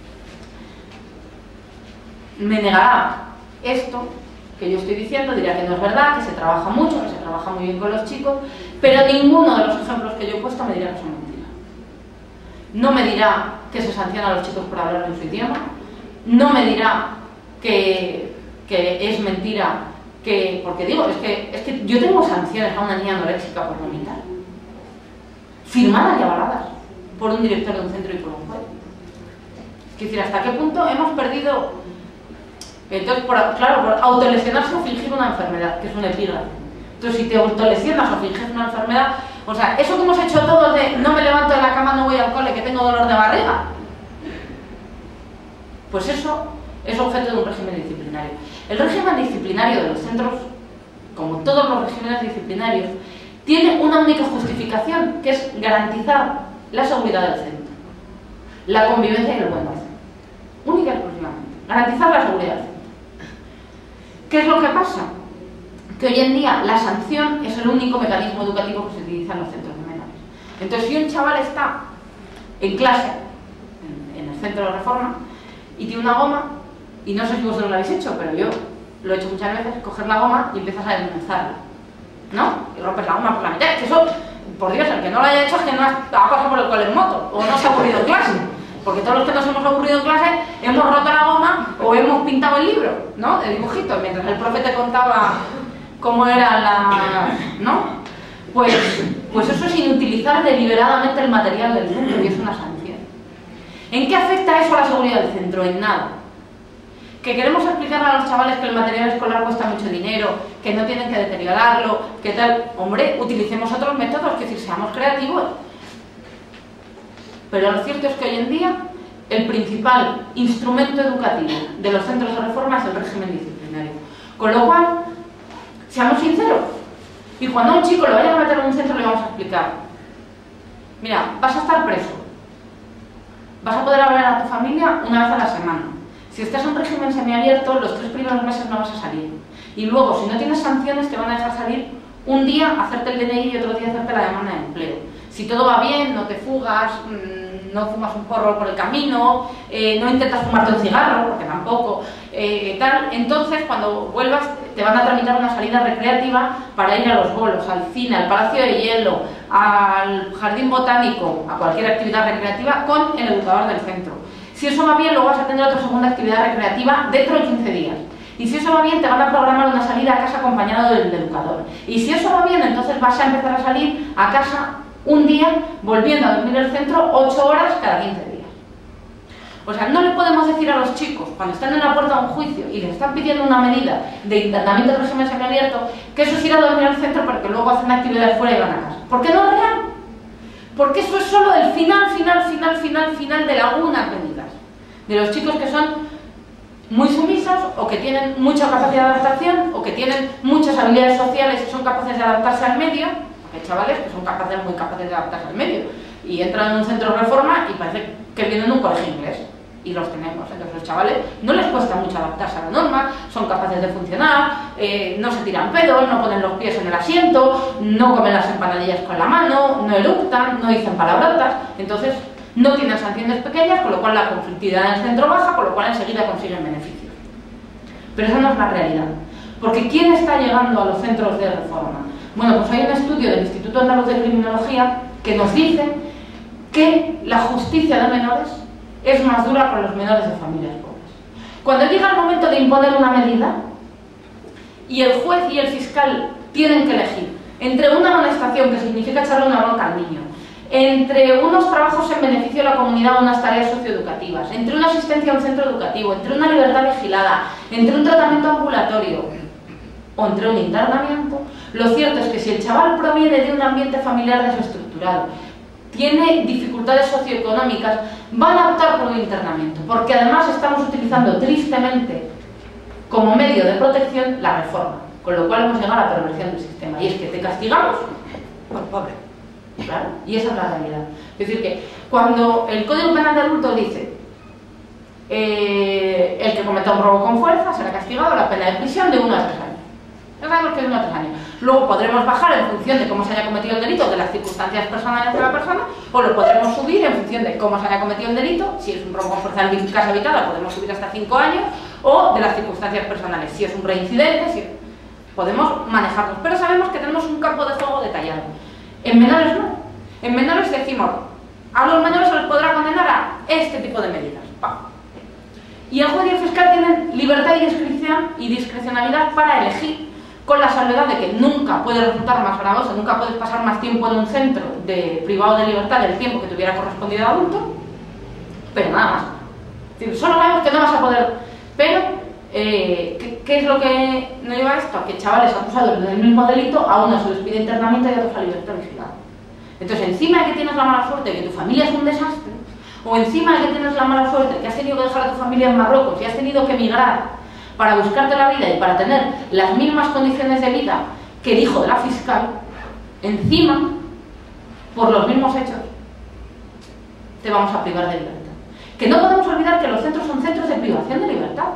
me negará esto que yo estoy diciendo, dirá que no es verdad, que se trabaja mucho, que se trabaja muy bien con los chicos, pero ninguno de los ejemplos que yo he puesto me dirá que son mentiras. No me dirá que se sanciona a los chicos por hablar en su idioma, no me dirá que es mentira, porque digo, es que yo tengo sanciones a una niña anoréxica por vomitar, firmadas y avaladas por un director de un centro y por un juez. Es decir, ¿hasta qué punto hemos perdido? Entonces, claro, por autolesionarse o fingir una enfermedad, que es un epígrafe. Entonces, si te autolesionas o finges una enfermedad, o sea, eso que hemos hecho todos de no me levanto de la cama, no voy al cole, que tengo dolor de barriga, pues eso es objeto de un régimen disciplinario. El régimen disciplinario de los centros, como todos los regímenes disciplinarios, tiene una única justificación, que es garantizar la seguridad del centro, la convivencia y el buen orden. Única y exclusivamente. Garantizar la seguridad del centro. ¿Qué es lo que pasa? Que hoy en día la sanción es el único mecanismo educativo que se utiliza en los centros de menores. Entonces, si un chaval está en clase, en el centro de reforma, y tiene una goma, y no sé si vosotros lo habéis hecho, pero yo lo he hecho muchas veces, coger la goma y empiezas a desmenuzarla, ¿no? Y rompes la goma por la mitad. Que eso, por Dios, el que no lo haya hecho es que no ha pasado por el cole en moto, o no se ha aburrido en clase. Porque todos los que nos hemos aburrido en clase hemos roto la goma o hemos pintado el libro, ¿no? De dibujitos, mientras el profe te contaba cómo era la... ¿no? Pues eso es inutilizar deliberadamente el material del centro y es una sanción. ¿En qué afecta eso a la seguridad del centro? En nada. Que queremos explicarle a los chavales que el material escolar cuesta mucho dinero, que no tienen que deteriorarlo, que tal... Hombre, utilicemos otros métodos, que decir, seamos creativos. Pero lo cierto es que hoy en día el principal instrumento educativo de los centros de reforma es el régimen disciplinario. Con lo cual, seamos sinceros, y cuando a un chico lo vayan a meter en un centro le vamos a explicar: mira, vas a estar preso, vas a poder hablar a tu familia una vez a la semana. Si estás en régimen semiabierto, los 3 primeros meses no vas a salir. Y luego, si no tienes sanciones, te van a dejar salir un día, hacerte el DNI y otro día hacerte la demanda de empleo. Si todo va bien, no te fugas, no fumas un porro por el camino, no intentas fumarte un cigarro, porque tampoco, tal, entonces cuando vuelvas te van a tramitar una salida recreativa para ir a los bolos, al cine, al Palacio de Hielo, al Jardín Botánico, a cualquier actividad recreativa con el educador del centro. Si eso va bien, luego vas a tener otra segunda actividad recreativa dentro de 15 días. Y si eso va bien, te van a programar una salida a casa acompañado del educador. Y si eso va bien, entonces vas a empezar a salir a casa un día, volviendo a dormir en el centro 8 horas cada 15 días. O sea, no le podemos decir a los chicos, cuando están en la puerta de un juicio y les están pidiendo una medida de internamiento de régimen semiabierto, que eso es ir a dormir al centro porque luego hacen actividades fuera y van a casa. ¿Por qué no es real? Porque eso es solo el final de algunas medidas. De los chicos que son muy sumisos o que tienen mucha capacidad de adaptación o que tienen muchas habilidades sociales y son capaces de adaptarse al medio. Hay chavales que son muy capaces de adaptarse al medio y entran en un centro de reforma y parece que vienen de un colegio inglés, y los tenemos. Entonces los chavales no les cuesta mucho adaptarse a la norma, son capaces de funcionar, no se tiran pedos, no ponen los pies en el asiento, no comen las empanadillas con la mano, no eructan, no dicen palabrotas, entonces no tienen sanciones pequeñas, con lo cual la conflictividad en el centro baja, con lo cual enseguida consiguen beneficios. Pero esa no es la realidad, porque ¿quién está llegando a los centros de reforma? Bueno, pues hay un estudio del Instituto Andaluz de Criminología que nos dice que la justicia de menores es más dura con los menores de familias pobres. Cuando llega el momento de imponer una medida y el juez y el fiscal tienen que elegir entre una amonestación, que significa echarle una bronca al niño, entre unos trabajos en beneficio de la comunidad o unas tareas socioeducativas, entre una asistencia a un centro educativo, entre una libertad vigilada, entre un tratamiento ambulatorio o entre un internamiento, lo cierto es que si el chaval proviene de un ambiente familiar desestructurado, tiene dificultades socioeconómicas, van a optar por un internamiento, porque además estamos utilizando tristemente como medio de protección la reforma, con lo cual hemos llegado a la perversión del sistema, y es que te castigamos por pobre. Claro, y esa es la realidad. Es decir, que cuando el Código Penal de Adultos dice el que cometa un robo con fuerza será castigado a la pena de prisión de 1 a 3 años. Ya sabemos que es 1 a 3 años. Luego podremos bajar en función de cómo se haya cometido el delito, de las circunstancias personales de la persona, o lo podremos subir en función de cómo se haya cometido el delito. Si es un robo con fuerza en casa habitada, podemos subir hasta 5 años, o de las circunstancias personales. Si es un reincidente, si... podemos manejarlos. Pero sabemos que tenemos un campo de juego detallado. En menores no. En menores decimos, a los menores se les podrá condenar a este tipo de medidas. ¡Pam! Y el juez y el fiscal tienen libertad y discrecionalidad para elegir, con la salvedad de que nunca puede resultar más gravoso, nunca puedes pasar más tiempo en un centro privado de libertad del tiempo que te hubiera correspondido a adulto, pero nada más. Es decir, solo sabemos que no vas a poder. Pero, ¿qué es lo que nos lleva a esto? A que chavales acusados del mismo delito, a uno se les pide internamiento y a otros a libertad vigilada. Entonces, encima de que tienes la mala suerte de que tu familia es un desastre, o encima de que tienes la mala suerte de que has tenido que dejar a tu familia en Marruecos y has tenido que emigrar para buscarte la vida y para tener las mismas condiciones de vida que el hijo de la fiscal, encima, por los mismos hechos, te vamos a privar de libertad. Que no podemos olvidar que los centros son centros de privación de libertad.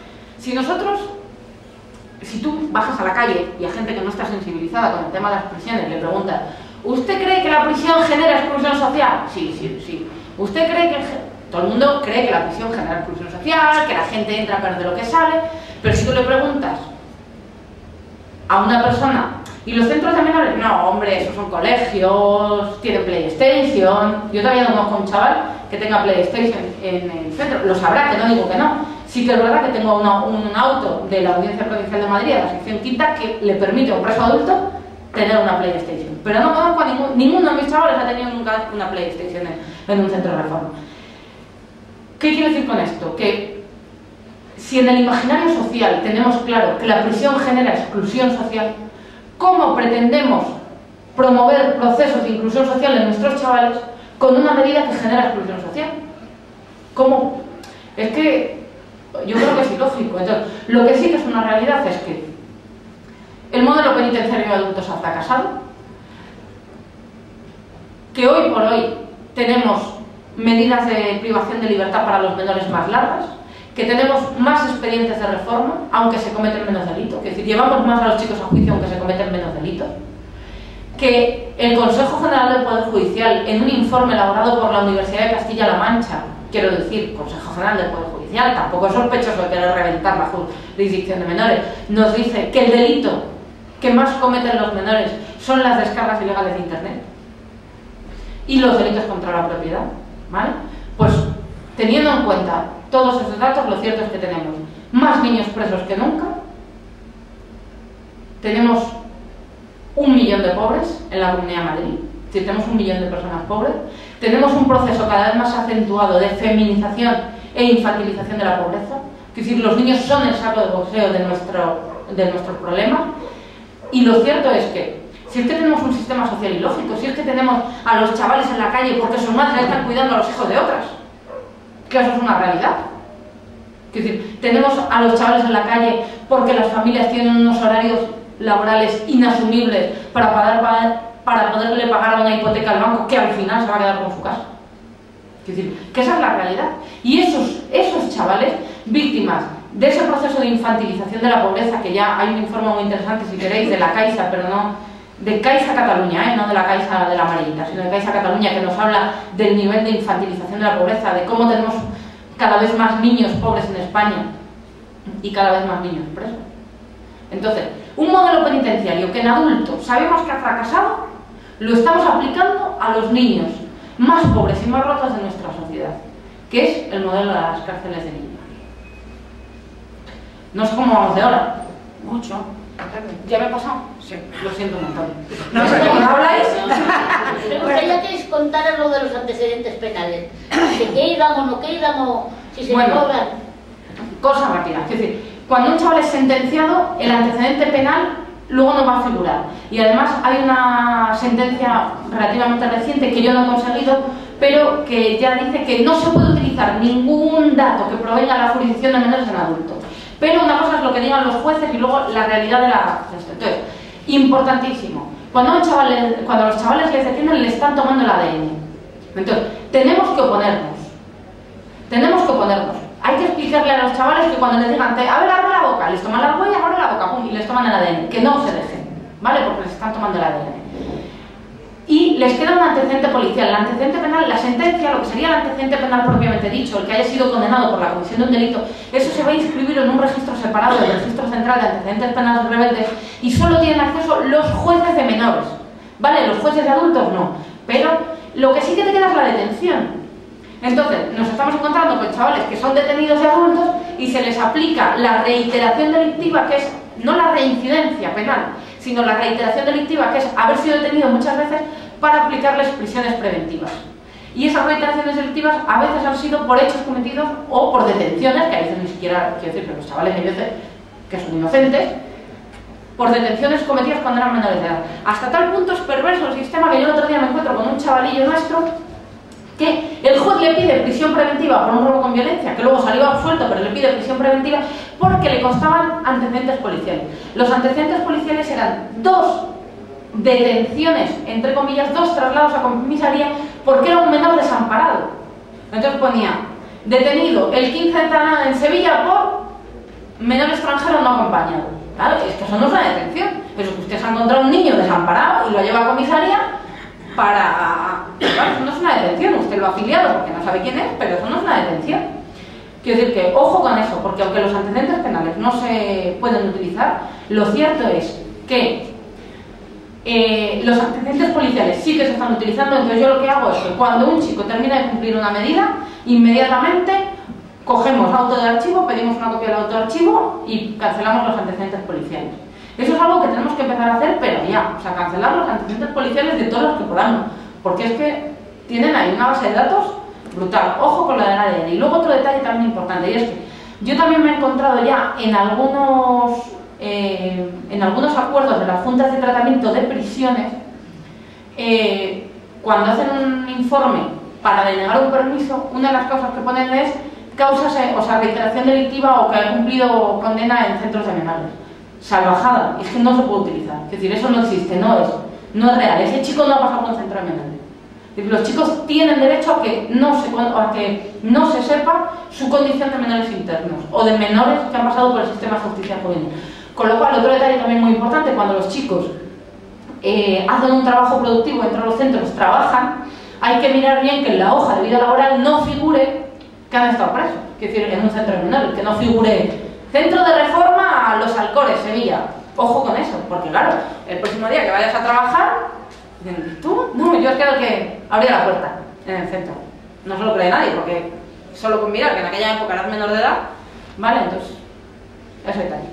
Si tú bajas a la calle y a gente que no está sensibilizada con el tema de las prisiones le preguntas, ¿usted cree que la prisión genera exclusión social? Sí. ¿Usted cree que... Todo el mundo cree que la prisión genera exclusión social, que la gente entra a perder lo que sale, pero si tú le preguntas a una persona, ¿y los centros de menores? No, hombre, esos son colegios, tienen PlayStation. Yo todavía no conozco a un chaval que tenga PlayStation en el centro. Lo sabrá, que no digo que no. Sí que es verdad que tengo un auto de la Audiencia Provincial de Madrid, de la sección quinta, que le permite a un preso adulto tener una PlayStation. Pero no conozco a ninguno de mis chavales ha tenido nunca una PlayStation en un centro de reforma. ¿Qué quiero decir con esto? Que si en el imaginario social tenemos claro que la prisión genera exclusión social, ¿cómo pretendemos promover procesos de inclusión social en nuestros chavales con una medida que genera exclusión social? ¿Cómo? Es que yo creo que es ilógico. Entonces, lo que sí que es una realidad es que el modelo penitenciario de adultos ha fracasado, que hoy por hoy tenemos medidas de privación de libertad para los menores más largas, que tenemos más expedientes de reforma, aunque se cometen menos delitos, es decir, llevamos más a los chicos a juicio aunque se cometen menos delitos, que el Consejo General del Poder Judicial, en un informe elaborado por la Universidad de Castilla-La Mancha, quiero decir, Consejo General del Poder Judicial, tampoco es sospechoso de querer reventar la jurisdicción de menores, nos dice que el delito que más cometen los menores son las descargas ilegales de Internet y los delitos contra la propiedad. ¿Vale? Pues teniendo en cuenta todos esos datos, lo cierto es que tenemos más niños presos que nunca, tenemos 1 millón de pobres en la Comunidad de Madrid, es decir, tenemos 1 millón de personas pobres, tenemos un proceso cada vez más acentuado de feminización e infantilización de la pobreza, es decir, los niños son el saco de boxeo de nuestros problemas, y lo cierto es que si es que tenemos un sistema social ilógico, si es que tenemos a los chavales en la calle porque sus madres están cuidando a los hijos de otras, que eso es una realidad. Es decir, tenemos a los chavales en la calle porque las familias tienen unos horarios laborales inasumibles para poderle pagar a una hipoteca al banco que al final se va a quedar con su casa. Es decir, que esa es la realidad. Y esos chavales, víctimas de ese proceso de infantilización de la pobreza, que ya hay un informe muy interesante, si queréis, de la Caixa, pero no... de Caixa Cataluña, no de la Caixa de la amarillita, sino de Caixa Cataluña, que nos habla del nivel de infantilización de la pobreza, de cómo tenemos cada vez más niños pobres en España y cada vez más niños presos. Entonces, un modelo penitenciario que en adultos sabemos que ha fracasado, lo estamos aplicando a los niños más pobres y más rotos de nuestra sociedad, que es el modelo de las cárceles de niños. No sé cómo vamos de hora. Mucho. ¿Ya me he pasado? Sí, lo siento un montón. No sé ¿Cómo habláis? Me gustaría que os contaras lo de los antecedentes penales. ¿De qué íbamos, no qué íbamos, si se Bueno. cobran? Cosa rápida. Es decir, cuando un chaval es sentenciado, el antecedente penal luego no va a figurar. Y además hay una sentencia relativamente reciente que yo no he conseguido, pero que ya dice que no se puede utilizar ningún dato que provenga de la jurisdicción de menores en adultos. Pero una cosa es lo que digan los jueces y luego la realidad de la... Entonces, importantísimo. Cuando los chavales les detienen, le están tomando el ADN. Entonces, tenemos que oponernos. Tenemos que oponernos. Hay que explicarle a los chavales que cuando les digan, a ver, abre la boca, les toman las huellas, abre la boca, pum, y les toman el ADN. Que no se dejen, ¿vale? Porque les están tomando el ADN. Y les queda un antecedente policial. El antecedente penal, la sentencia, lo que sería el antecedente penal propiamente dicho, el que haya sido condenado por la comisión de un delito, eso se va a inscribir en un registro separado del registro central de antecedentes penales rebeldes y solo tienen acceso los jueces de menores, ¿vale? Los jueces de adultos no. Pero lo que sí que te queda es la detención. Entonces, nos estamos encontrando con chavales que son detenidos de adultos y se les aplica la reiteración delictiva, que es no la reincidencia penal, sino la reiteración delictiva, que es haber sido detenido muchas veces, para aplicarles prisiones preventivas. Y esas reiteraciones delictivas a veces han sido por hechos cometidos o por detenciones, que a veces ni siquiera, quiero decir, que los chavales hay veces que son inocentes, por detenciones cometidas cuando eran menores de edad. Hasta tal punto es perverso el sistema que yo el otro día me encuentro con un chavalillo nuestro que el juez le pide prisión preventiva por un robo con violencia, que luego salió absuelto, pero le pide prisión preventiva porque le constaban antecedentes policiales. Los antecedentes policiales eran 2 detenciones, entre comillas, 2 traslados a comisaría, porque era un menor desamparado. Entonces ponía, detenido el 15 de tal en Sevilla por menor extranjero no acompañado. Claro, es que eso no es una detención. Eso que usted se ha encontrado un niño desamparado y lo lleva a comisaría para... Claro, eso no es una detención, usted lo ha afiliado porque no sabe quién es, pero eso no es una detención. Quiero decir que, ojo con eso, porque aunque los antecedentes penales no se pueden utilizar, lo cierto es que los antecedentes policiales sí que se están utilizando. Entonces yo lo que hago es que cuando un chico termina de cumplir una medida, inmediatamente cogemos auto de archivo, pedimos una copia del auto de archivo y cancelamos los antecedentes policiales. Eso es algo que tenemos que empezar a hacer, pero ya, o sea, cancelar los antecedentes policiales de todos los que podamos, porque es que tienen ahí una base de datos brutal. Ojo con la del ADN. Y luego otro detalle también importante, y es que yo también me he encontrado ya en algunos acuerdos de las juntas de tratamiento de prisiones, cuando hacen un informe para denegar un permiso, una de las causas que ponen es causas, o sea, reiteración delictiva o que ha cumplido condena en centros de menores. Salvajada, es que no se puede utilizar. Es decir, eso no existe, no es real. Ese chico no ha pasado por un centro de menores. Es decir, los chicos tienen derecho a que no se sepa su condición de menores internos o de menores que han pasado por el sistema de justicia juvenil. Con lo cual, otro detalle también muy importante, cuando los chicos hacen un trabajo productivo dentro de los centros, trabajan, hay que mirar bien que en la hoja de vida laboral no figure que han estado presos, es decir, en un centro de menores, que no figure Centro de Reforma a Los Alcores, Sevilla. Ojo con eso, porque claro, el próximo día que vayas a trabajar, dicen, ¿tú? No, yo es que era el que abría la puerta en el centro. No se lo cree nadie, porque solo con mirar que en aquella época eras menor de edad, ¿vale? Entonces, eso detalle.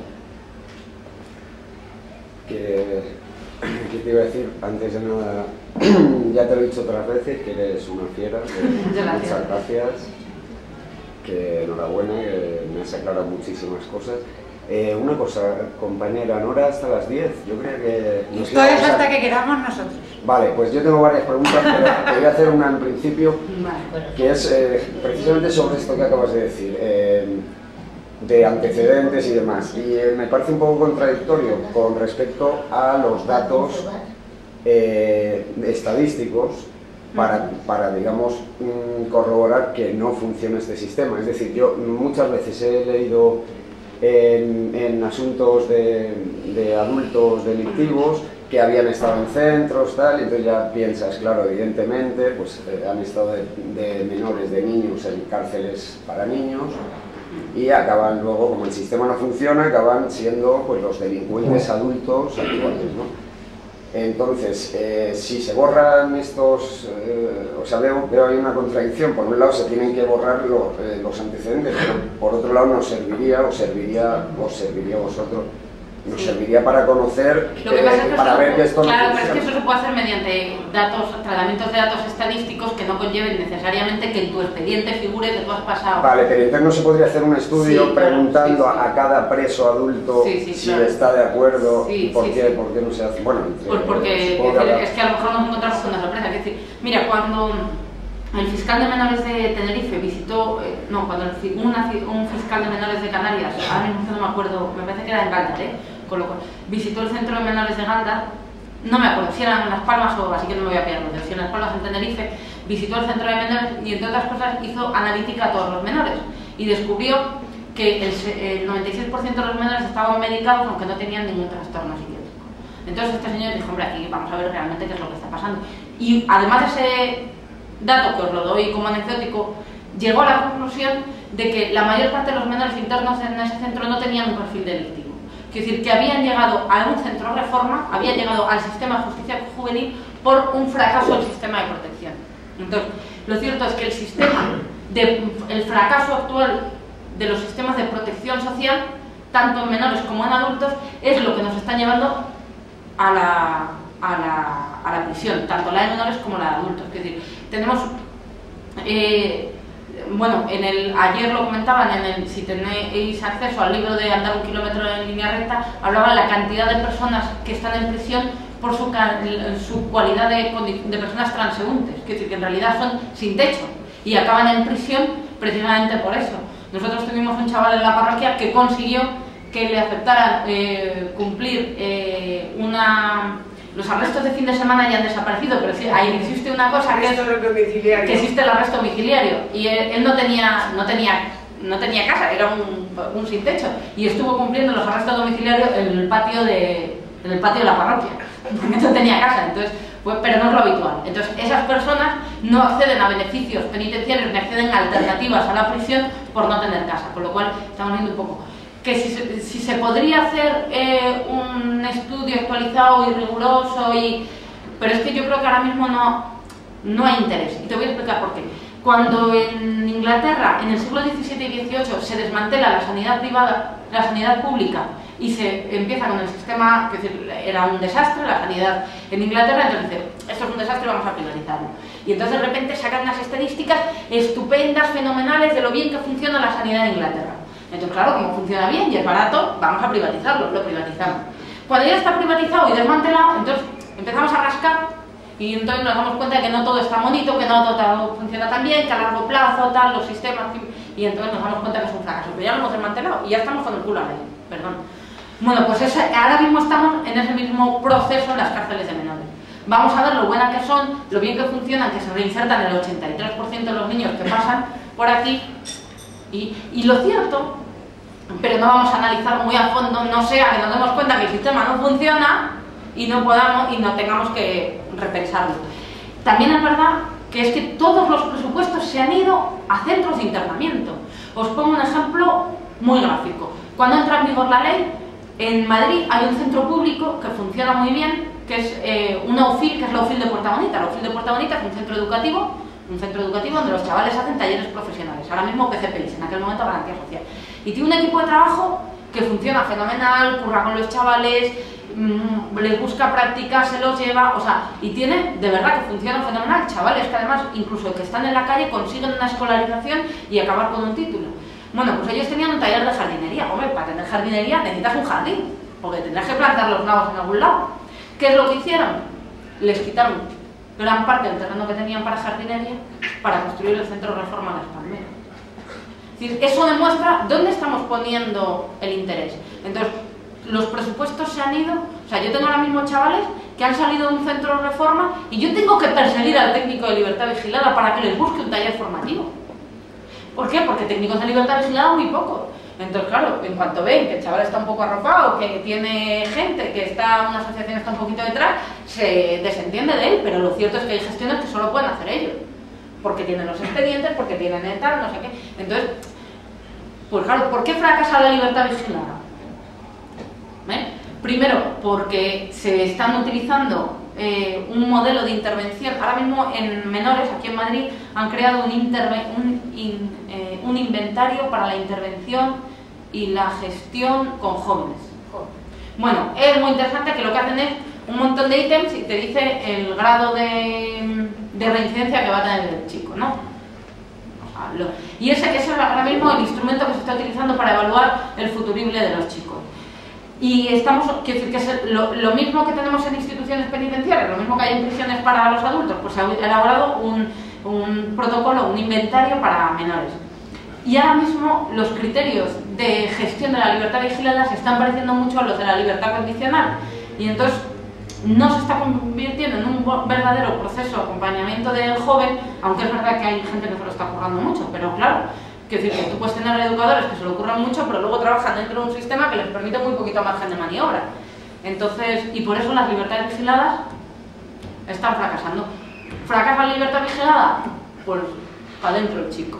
¿Qué te iba a decir? Antes de nada, ya te lo he dicho otras veces, que eres una fiera. Muchas gracias. Que enhorabuena, que me has aclarado muchísimas cosas. Una cosa, compañera, Nora, hasta las 10. Yo creo que... Esto es hasta que queramos nosotros. Vale, pues yo tengo varias preguntas, pero te voy a hacer una en principio, que es precisamente sobre esto que acabas de decir, de antecedentes y demás. Y me parece un poco contradictorio con respecto a los datos estadísticos para digamos, corroborar que no funciona este sistema. Es decir, yo muchas veces he leído en asuntos de adultos delictivos que habían estado en centros, tal, y entonces ya piensas, claro, evidentemente, pues han estado de menores, de niños en cárceles para niños, y acaban luego, como el sistema no funciona, acaban siendo pues los delincuentes adultos actuales, ¿no? Entonces, si se borran estos, o sea, veo ahí una contradicción. Por un lado se tienen que borrar los antecedentes, pero por otro lado os serviría a vosotros, nos serviría para conocer, Lo que pasa es que para ver que esto claro, no pero es que funciona. eso se puede hacer mediante tratamientos de datos estadísticos que no conlleven necesariamente que en tu expediente figure que tú has pasado. Vale, pero entonces no se podría hacer un estudio Sí, claro, preguntando sí, sí. a cada preso adulto Sí, si claro. está de acuerdo Sí, y por sí, qué, sí. por qué no se hace. Bueno, Pues porque supongo que habrá- es que a lo mejor nos encontramos con una sorpresa. Es decir, mira, cuando el fiscal de menores de Tenerife visitó, cuando un fiscal de menores de Canarias, ahora mismo no me acuerdo, me parece que era en Galdar, con lo cual visitó el centro de menores de Galdar, no me acuerdo si eran en Las Palmas o así que no me voy a pillar, pero si en Las Palmas en Tenerife, visitó el centro de menores y entre otras cosas hizo analítica a todos los menores y descubrió que el 96% de los menores estaban medicados aunque no tenían ningún trastorno psiquiátrico. Entonces este señor dijo, hombre, aquí vamos a ver realmente qué es lo que está pasando. Y además de ese dato, que os lo doy como anecdótico, llegó a la conclusión de que la mayor parte de los menores internos en ese centro no tenían un perfil delictivo. Es decir, que habían llegado a un centro de reforma, habían llegado al sistema de justicia juvenil por un fracaso del sistema de protección. Entonces, lo cierto es que el fracaso actual de los sistemas de protección social, tanto en menores como en adultos, es lo que nos está llevando a la prisión, tanto la de menores como la de adultos. Es decir, tenemos, ayer lo comentaban, si tenéis acceso al libro de Andar un kilómetro en línea recta, hablaban la cantidad de personas que están en prisión por su cualidad de personas transeúntes, es decir, que en realidad son sin techo y acaban en prisión precisamente por eso. Nosotros tuvimos un chaval en la parroquia que consiguió que le aceptaran cumplir los arrestos de fin de semana ya han desaparecido, pero sí, ahí existe una cosa que existe el arresto domiciliario y él no tenía casa, era un sin techo y estuvo cumpliendo los arrestos domiciliarios en el patio de la parroquia, porque no tenía casa, entonces, pero no es lo habitual. Entonces esas personas no acceden a beneficios penitenciarios ni acceden a alternativas a la prisión por no tener casa, con lo cual estamos viendo un poco que si se podría hacer un estudio actualizado y riguroso, pero es que yo creo que ahora mismo no hay interés. Y te voy a explicar por qué. Cuando en Inglaterra, en el siglo XVII y XVIII, se desmantela la sanidad privada, la sanidad pública, y se empieza con el sistema, que era un desastre, la sanidad en Inglaterra, entonces dice, esto es un desastre, vamos a privatizarlo. Y entonces de repente sacan unas estadísticas estupendas, fenomenales, de lo bien que funciona la sanidad en Inglaterra. Entonces, claro, como funciona bien y es barato, vamos a privatizarlo, lo privatizamos. Cuando ya está privatizado y desmantelado, entonces empezamos a rascar y entonces nos damos cuenta de que no todo está bonito, que no todo funciona tan bien, que a largo plazo, los sistemas, y entonces nos damos cuenta que es un fracaso. Pero ya lo hemos desmantelado y ya estamos con el culo al aire, perdón. Bueno, pues ahora mismo estamos en ese mismo proceso en las cárceles de menores. Vamos a ver lo buenas que son, lo bien que funcionan, que se reinsertan el 83% de los niños que pasan por aquí. Y lo cierto, pero no vamos a analizar muy a fondo, no sea que nos demos cuenta que el sistema no funciona y no tengamos que repensarlo. También es verdad que es que todos los presupuestos se han ido a centros de internamiento. Os pongo un ejemplo muy gráfico. Cuando entra en vigor la ley, en Madrid hay un centro público que funciona muy bien, que es una UFIL, que es la UFIL de Puerta Bonita. La UFIL de Puerta Bonita es un centro educativo donde los chavales hacen talleres profesionales, ahora mismo PCPIs, en aquel momento Garantía Social. Y tiene un equipo de trabajo que funciona fenomenal, curra con los chavales, les busca prácticas, se los lleva, y tiene, de verdad que funciona fenomenal, chavales que además, incluso que están en la calle, consiguen una escolarización y acabar con un título. Bueno, pues ellos tenían un taller de jardinería. Hombre, para tener jardinería necesitas un jardín, porque tendrás que plantar los nabos en algún lado. ¿Qué es lo que hicieron? Les quitaron gran parte del terreno que tenían para jardinería para construir el centro de reforma de las Palmeras. Es decir, eso demuestra dónde estamos poniendo el interés. Entonces, los presupuestos se han ido, yo tengo ahora mismo chavales que han salido de un centro de reforma y yo tengo que perseguir al técnico de libertad vigilada para que les busque un taller formativo. ¿Por qué? Porque técnicos de libertad vigilada muy pocos. Entonces, claro, en cuanto ven que el chaval está un poco arropado, que tiene gente, que una asociación está un poquito detrás, se desentiende de él, pero lo cierto es que hay gestiones que solo pueden hacer ellos, porque tienen los expedientes, porque tienen tal, no sé qué. Entonces, pues claro, ¿por qué fracasa la libertad vigilada? Primero, porque se están utilizando un modelo de intervención. Ahora mismo en menores, aquí en Madrid, han creado un inventario para la intervención y la gestión con jóvenes. Bueno, es muy interesante que lo que hacen es un montón de ítems y te dice el grado de reincidencia que va a tener el chico, ¿no? Y ese es ahora mismo el instrumento que se está utilizando para evaluar el futurible de los chicos. Y estamos, quiero decir, que es lo mismo que tenemos en instituciones penitenciarias, lo mismo que hay en prisiones para los adultos, pues se ha elaborado un protocolo, un inventario para menores. Y ahora mismo los criterios de gestión de la libertad vigilada se están pareciendo mucho a los de la libertad condicional. Y entonces no se está convirtiendo en un verdadero proceso de acompañamiento del joven, aunque es verdad que hay gente que se lo está currando mucho, pero claro, quiero decir que tú puedes tener educadores que se lo ocurran mucho, pero luego trabajan dentro de un sistema que les permite muy poquito margen de maniobra. Entonces, y por eso las libertades vigiladas están fracasando. ¿Fracasa la libertad vigilada? Pues para adentro el chico.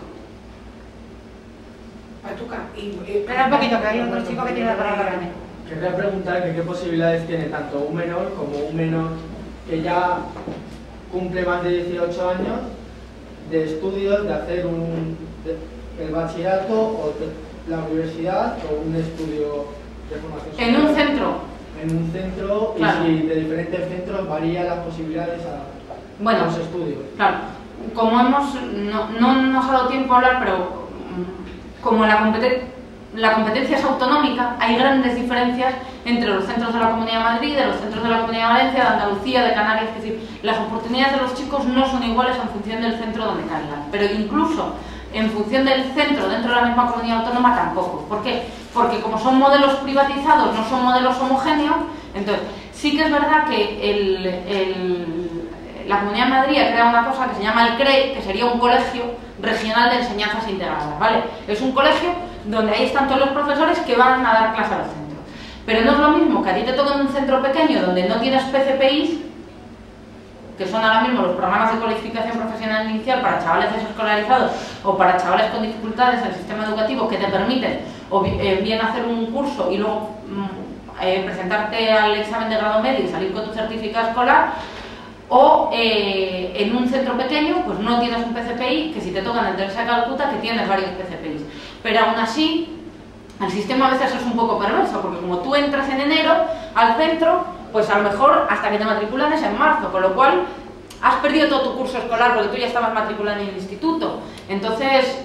Espera un poquito, que hay otro chico que tiene la palabra grande. Quería preguntar que qué posibilidades tiene tanto un menor como un menor que ya cumple más de 18 años de estudios, de hacer el bachillerato o la universidad o un estudio de formación social. En un centro. En un centro, claro. Y si de diferentes centros varían las posibilidades a los estudios. Claro, como no nos ha dado tiempo a hablar, pero como la competencia es autonómica, hay grandes diferencias entre los centros de la Comunidad de Madrid, de los centros de la Comunidad de Valencia, de Andalucía, de Canarias. Es decir, las oportunidades de los chicos no son iguales en función del centro donde caigan, pero incluso en función del centro dentro de la misma comunidad autónoma tampoco. ¿Por qué? Porque como son modelos privatizados, no son modelos homogéneos, entonces sí que es verdad que la Comunidad de Madrid ha creado una cosa que se llama el CREI, que sería un colegio regional de enseñanzas integradas, ¿vale? Es un colegio donde ahí están todos los profesores que van a dar clase a los centros. Pero no es lo mismo que a ti te toque en un centro pequeño donde no tienes PCPIs, que son ahora mismo los programas de cualificación profesional inicial para chavales desescolarizados o para chavales con dificultades en el sistema educativo, que te permiten o bien hacer un curso y luego presentarte al examen de grado medio y salir con tu certificado escolar, o en un centro pequeño pues no tienes un PCPI, que si te tocan en Teresa de Calcuta que tienes varios PCPIs. Pero aún así el sistema a veces es un poco perverso, porque como tú entras en enero al centro, pues a lo mejor hasta que te matriculan es en marzo, con lo cual has perdido todo tu curso escolar porque tú ya estabas matriculado en el instituto. Entonces,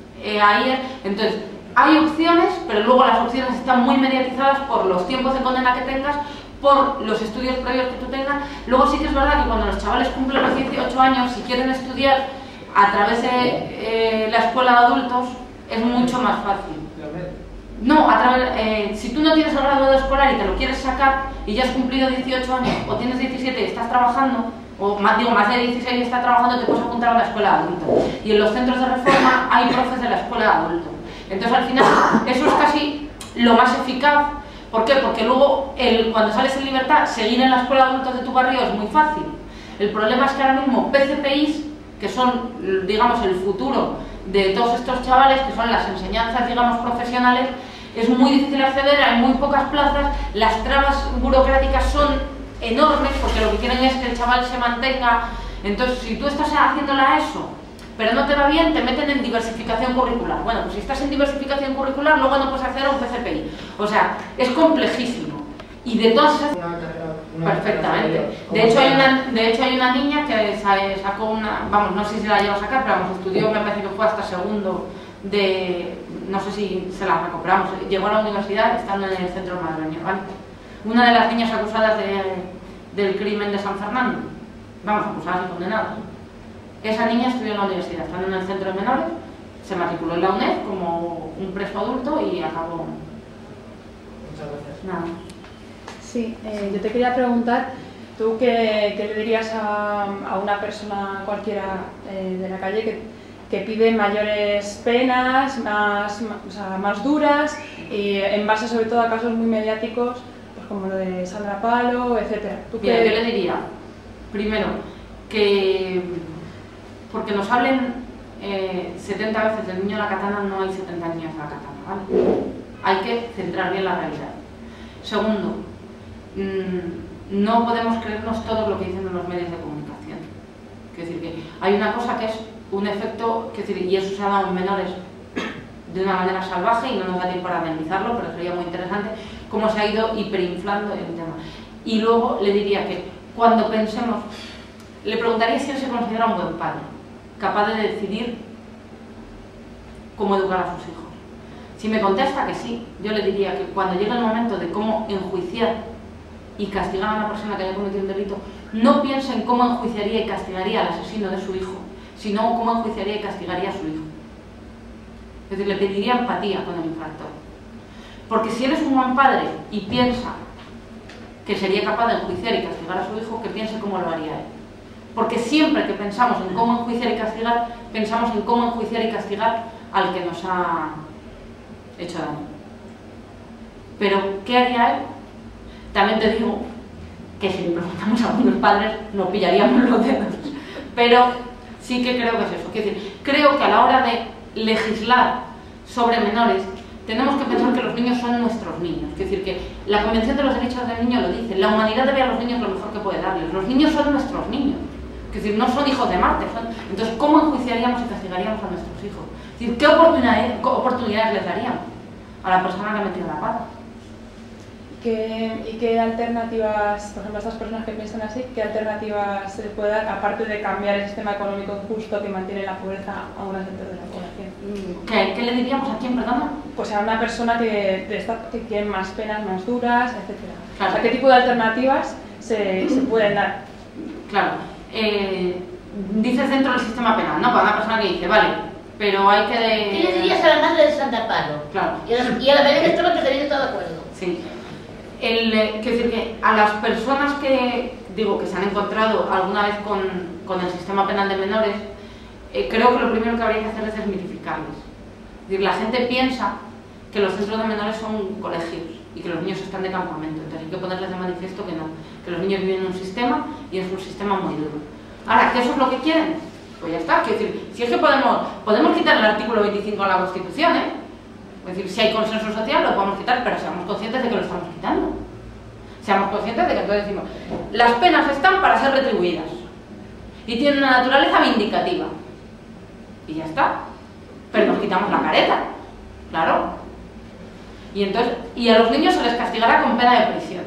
hay opciones, pero luego las opciones están muy mediatizadas por los tiempos de condena que tengas, por los estudios previos que tú tengas. Luego sí que es verdad que cuando los chavales cumplen los 18 años, si quieren estudiar a través de la escuela de adultos, es mucho más fácil. No, si tú no tienes el grado escolar y te lo quieres sacar y ya has cumplido 18 años o tienes 17 y estás trabajando, o más de 16 y estás trabajando, te puedes apuntar a una escuela de adultos. Y en los centros de reforma hay profes de la escuela de adultos. Entonces al final eso es casi lo más eficaz. ¿Por qué? Porque luego cuando sales en libertad, seguir en la escuela de adultos de tu barrio es muy fácil. El problema es que ahora mismo PCPIs, que son, digamos, el futuro de todos estos chavales, que son las enseñanzas, digamos, profesionales, es muy difícil acceder, hay muy pocas plazas, las trabas burocráticas son enormes, porque lo que quieren es que el chaval se mantenga. Entonces, si tú estás haciéndola eso, pero no te va bien, te meten en diversificación curricular. Bueno, pues si estás en diversificación curricular, luego no puedes acceder a un PCPI. O sea, es complejísimo. Y de todas esas... Perfectamente. De hecho hay una niña que sacó una... Vamos, no sé si la llegó a sacar, pero vamos, estudió, me parece que fue hasta segundo de... No sé si se la recuperamos. Llegó a la universidad estando en el centro madrileño, ¿vale? Una de las niñas acusadas del crimen de San Fernando. Vamos, acusadas y condenadas. Esa niña estudió en la universidad, estando en el centro de menores, se matriculó en la UNED como un preso adulto y acabó. Muchas gracias. Nada. Sí, yo te quería preguntar, ¿tú qué le dirías a una persona cualquiera de la calle que pide mayores penas, más duras, y en base sobre todo a casos muy mediáticos, pues como lo de Sandra Palo, etcétera? Mira, yo le diría, primero, que porque nos hablen 70 veces del niño de la katana, no hay 70 niños de la katana, ¿vale? Hay que centrar bien la realidad. Segundo, no podemos creernos todo lo que dicen en los medios de comunicación. Quiero decir que hay una cosa que es un efecto, quiero decir, y eso se ha dado en menores de una manera salvaje y no nos da tiempo para analizarlo, pero sería muy interesante cómo se ha ido hiperinflando el tema. Y luego le diría que cuando pensemos, le preguntaría si él se considera un buen padre, capaz de decidir cómo educar a sus hijos. Si me contesta que sí, yo le diría que cuando llegue el momento de cómo enjuiciar y castigar a una persona que haya cometido un delito, no piense en cómo enjuiciaría y castigaría al asesino de su hijo, sino cómo enjuiciaría y castigaría a su hijo. Es decir, le pediría empatía con el infractor. Porque si él es un buen padre y piensa que sería capaz de enjuiciar y castigar a su hijo, que piense cómo lo haría él. Porque siempre que pensamos en cómo enjuiciar y castigar, pensamos en cómo enjuiciar y castigar al que nos ha hecho daño. Pero, ¿qué haría él? También te digo que si le preguntamos a algunos padres, nos pillaríamos los dedos. Pero sí que creo que es eso. Quiero decir, creo que a la hora de legislar sobre menores, tenemos que pensar que los niños son nuestros niños. Es decir, que la Convención de los Derechos del Niño lo dice, la humanidad debe a los niños lo mejor que puede darles. Los niños son nuestros niños. Es decir, no son hijos de Marte. Entonces, ¿cómo enjuiciaríamos y castigaríamos a nuestros hijos? Es decir, ¿qué oportunidades les daríamos a la persona que ha metido la pata? ¿Y qué alternativas, por ejemplo, a estas personas que piensan así, qué alternativas se les puede dar, aparte de cambiar el sistema económico injusto que mantiene la pobreza a una sector de la población? ¿Qué le diríamos a quién, perdona? Pues a una persona que quiere más penas más duras, etc. Claro. O sea, ¿qué tipo de alternativas se pueden dar? Claro. Dices dentro del sistema penal, ¿no? Para una persona que dice, vale, pero hay que... ¿Qué le dirías a la madre de Santa Palo? Claro. Y a la Belén Esteban, que también está de acuerdo. Sí. Quiero decir que a las personas que se han encontrado alguna vez con el sistema penal de menores, creo que lo primero que habría que hacer es desmitificarles. Es decir, la gente piensa que los centros de menores son colegios y que los niños están de campamento. Entonces hay que ponerles de manifiesto que no, que los niños viven en un sistema y es un sistema muy duro. Ahora, ¿que eso es lo que quieren? Pues ya está. Quiero decir, si es que podemos quitar el artículo 25 de la Constitución, ¿eh? Es decir, si hay consenso social lo podemos quitar, pero seamos conscientes de que lo estamos quitando. Seamos conscientes de que entonces decimos, las penas están para ser retribuidas y tienen una naturaleza vindicativa. Y ya está. Pero nos quitamos la careta, claro. Y entonces, y a los niños se les castigará con pena de prisión.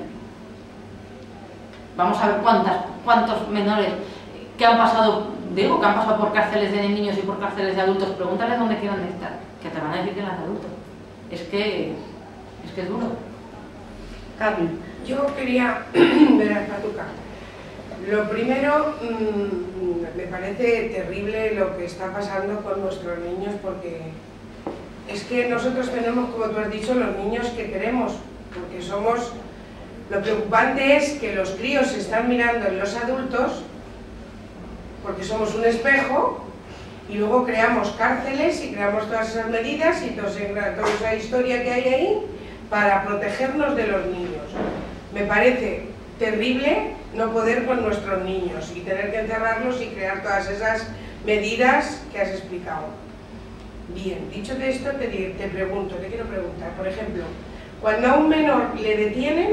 Vamos a ver cuántos menores que han pasado, que han pasado por cárceles de niños y por cárceles de adultos, pregúntales dónde quieren estar, que te van a decir que en las de adultos. Es que es duro. Carmen. Yo quería ver a Patuca. Lo primero, me parece terrible lo que está pasando con nuestros niños, porque es que nosotros tenemos, como tú has dicho, los niños que queremos, porque somos... Lo preocupante es que los críos se están mirando en los adultos, porque somos un espejo, y luego creamos cárceles y creamos todas esas medidas y toda esa historia que hay ahí para protegernos de los niños. Me parece terrible no poder con nuestros niños y tener que encerrarlos y crear todas esas medidas que has explicado. Bien, dicho de esto, te quiero preguntar, por ejemplo, cuando a un menor le detienen,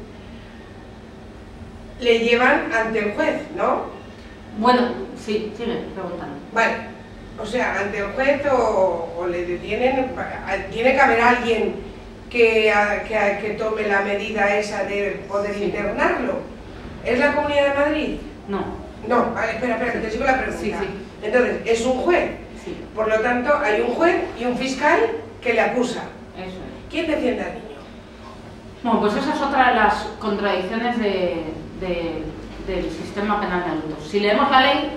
le llevan ante el juez, ¿no? Bueno, sí, sigue preguntando. Vale. O sea, ante el juez o le detienen, tiene que haber alguien que tome la medida esa de poder internarlo. ¿Es la Comunidad de Madrid? No. No, vale, espera, que te sigo la pregunta. Sí. Entonces, es un juez. Sí. Por lo tanto, hay un juez y un fiscal que le acusa. Eso es. ¿Quién defiende al niño? Bueno, pues esa es otra de las contradicciones del sistema penal de adultos. Si leemos la ley,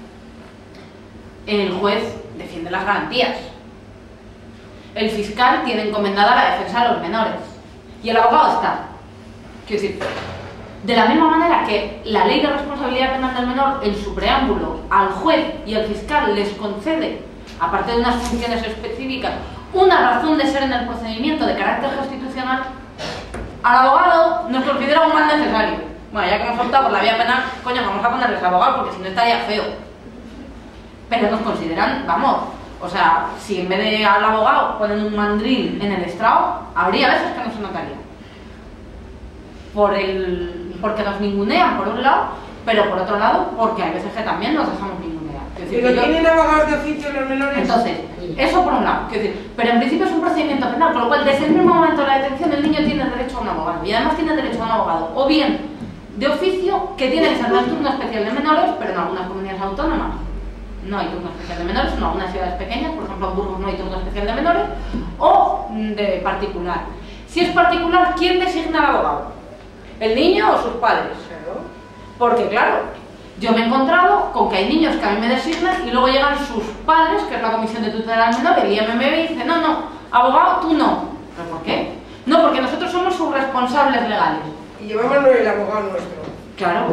el juez defiende las garantías. El fiscal tiene encomendada la defensa de los menores. Y el abogado está. Quiero decir, de la misma manera que la ley de responsabilidad penal del menor, en su preámbulo, al juez y al fiscal les concede, aparte de unas funciones específicas, una razón de ser en el procedimiento de carácter constitucional, al abogado nos considera un mal necesario. Bueno, ya que hemos optado por la vía penal, coño, vamos a ponerles abogado porque si no estaría feo. Pero nos consideran, vamos, o sea, si en vez de al abogado ponen un mandril en el estrado, habría veces que no se notaría. porque nos ningunean por un lado, pero por otro lado porque hay veces que también nos dejamos ningunear. Pero tienen abogados de oficio los menores. Entonces, eso por un lado, pero en principio es un procedimiento penal, con lo cual desde el mismo momento de la detención el niño tiene derecho a un abogado y además tiene derecho a un abogado o bien de oficio, que tiene que ser del turno especial de menores, pero en algunas comunidades autónomas no hay turno especial de menores, en algunas ciudades pequeñas, por ejemplo en Burgos no hay turno especial de menores, o de particular. Si es particular, ¿quién designa al abogado? ¿El niño o sus padres? Porque claro, yo me he encontrado con que hay niños que a mí me designan y luego llegan sus padres, que es la Comisión de Tutela del Menor, el IMMB, y dice, no, abogado, tú no. ¿Pero por qué? No, porque nosotros somos sus responsables legales. Y llevamos el abogado nuestro. Claro.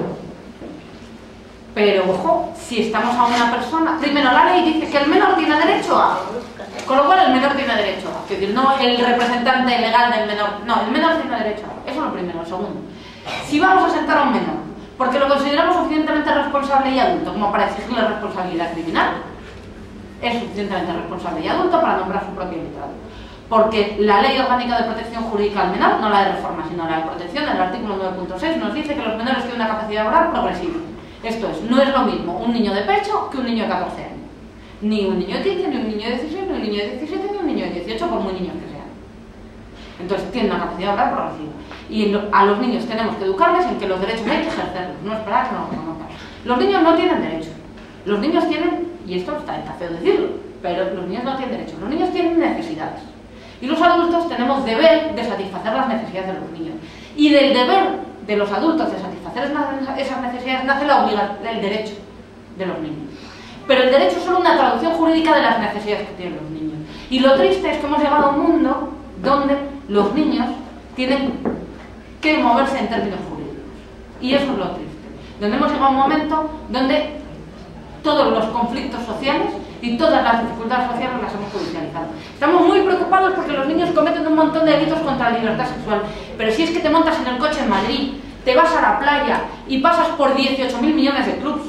Pero, ojo, si estamos a una persona... Primero, la ley dice que el menor tiene derecho a... Con lo cual, el menor tiene derecho a... Es decir, no el representante legal del menor. No, el menor tiene derecho a... Eso es lo primero. Lo segundo, si vamos a sentar a un menor, porque lo consideramos suficientemente responsable y adulto como para exigirle responsabilidad criminal, es suficientemente responsable y adulto para nombrar su propio letrado. Porque la Ley Orgánica de Protección Jurídica al Menor, no la de reforma, sino la de protección, en el artículo 9.6, nos dice que los menores tienen una capacidad oral progresiva. Esto es, no es lo mismo un niño de pecho que un niño de 14 años. Ni un niño de 15, ni un niño de 16, ni un niño de 17, ni un niño de 18, por muy niños que sean. Entonces, tienen una capacidad oral progresiva. Y a los niños tenemos que educarles en que los derechos hay que ejercerlos, no esperar que nos los reconozcan. Los niños no tienen derechos. Los niños tienen, y esto está feo decirlo, pero los niños no tienen derechos. Los niños tienen necesidades. Y los adultos tenemos deber de satisfacer las necesidades de los niños. Y del deber de los adultos de satisfacer esas necesidades nace el derecho de los niños. Pero el derecho es solo una traducción jurídica de las necesidades que tienen los niños. Y lo triste es que hemos llegado a un mundo donde los niños tienen que moverse en términos jurídicos. Y eso es lo triste. Donde hemos llegado a un momento donde todos los conflictos sociales y todas las dificultades sociales las hemos judicializado. Estamos muy preocupados porque los niños cometen un montón de delitos contra la libertad sexual. Pero si es que te montas en el coche en Madrid, te vas a la playa y pasas por 18.000 millones de clubs.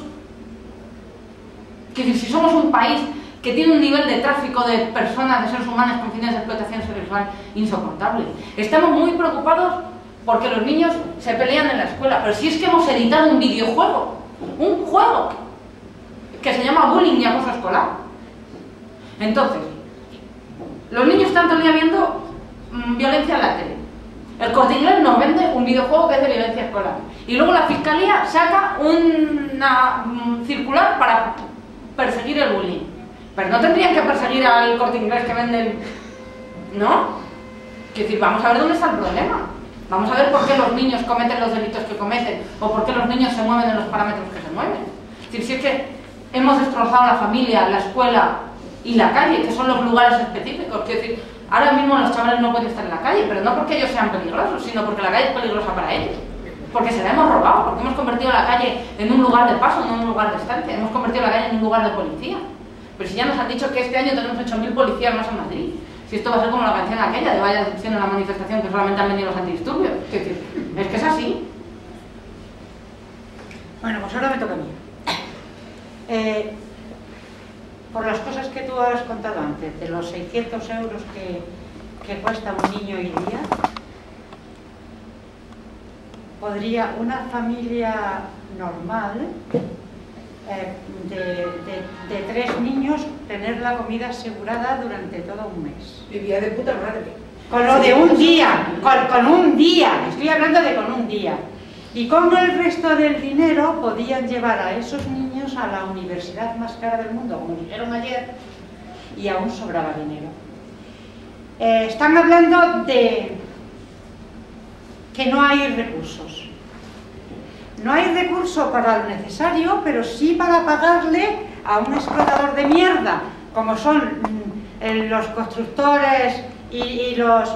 Que si somos un país que tiene un nivel de tráfico de personas, de seres humanos con fines de explotación sexual insoportable. Estamos muy preocupados porque los niños se pelean en la escuela. Pero si es que hemos editado un videojuego, un juego que se llama bullying y acoso escolar. Entonces, los niños están todo el día viendo violencia en la tele. El Corte Inglés nos vende un videojuego que es de violencia escolar. Y luego la Fiscalía saca una circular para perseguir el bullying. Pero no tendrían que perseguir al Corte Inglés que venden... ¿No? Es decir, vamos a ver dónde está el problema. Vamos a ver por qué los niños cometen los delitos que cometen o por qué los niños se mueven en los parámetros que se mueven. Es decir, si es que hemos destrozado la familia, la escuela y la calle, que son los lugares específicos. Quiero decir, ahora mismo los chavales no pueden estar en la calle, pero no porque ellos sean peligrosos, sino porque la calle es peligrosa para ellos. Porque se la hemos robado, porque hemos convertido la calle en un lugar de paso, no en un lugar de estancia. Hemos convertido la calle en un lugar de policía. Pero si ya nos han dicho que este año tenemos 8.000 policías más en Madrid. Si esto va a ser como la canción aquella de vaya decepción en la manifestación que solamente han venido los antidisturbios. Es que es así. Bueno, pues ahora me toca a mí. Por las cosas que tú has contado antes, de los 600 euros que cuesta un niño hoy día, podría una familia normal de 3 niños tener la comida asegurada durante todo un mes. Vivía de puta madre. Con lo de un día, con un día, estoy hablando de con un día. Y con el resto del dinero podían llevar a esos niños a la universidad más cara del mundo, como dijeron ayer, y aún sobraba dinero. Están hablando de que no hay recursos. No hay recurso para lo necesario, pero sí para pagarle a un explotador de mierda, como son los constructores y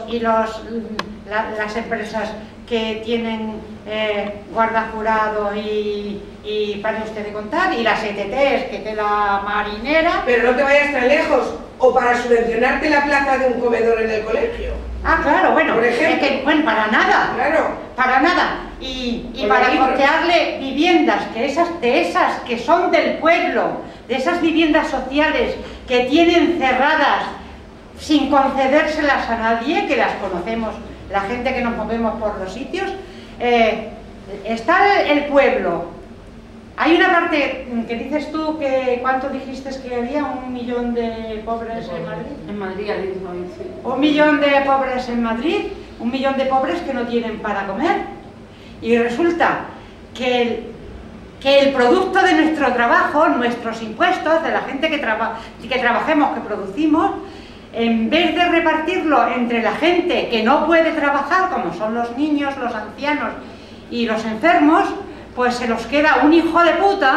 las empresas que tienen guarda jurado y para usted de contar, y las ETTs, que te la marinera. Pero no te vayas tan lejos, o para subvencionarte la plaza de un comedor en el colegio. Ah, claro, bueno, por ejemplo. Bueno, para nada. Claro. Para nada. Y para costearle viviendas, de esas que son del pueblo, de esas viviendas sociales que tienen cerradas sin concedérselas a nadie, que las conocemos, la gente que nos movemos por los sitios, está el pueblo. Hay una parte que dices tú que, ¿cuánto dijiste que había? 1 millón de pobres en Madrid. En Madrid, ya digo, sí. 1 millón de pobres en Madrid, 1 millón de pobres que no tienen para comer. Y resulta que el producto de nuestro trabajo, nuestros impuestos, de la gente que trabajemos, que producimos, en vez de repartirlo entre la gente que no puede trabajar, como son los niños, los ancianos y los enfermos, pues se los queda un hijo de puta.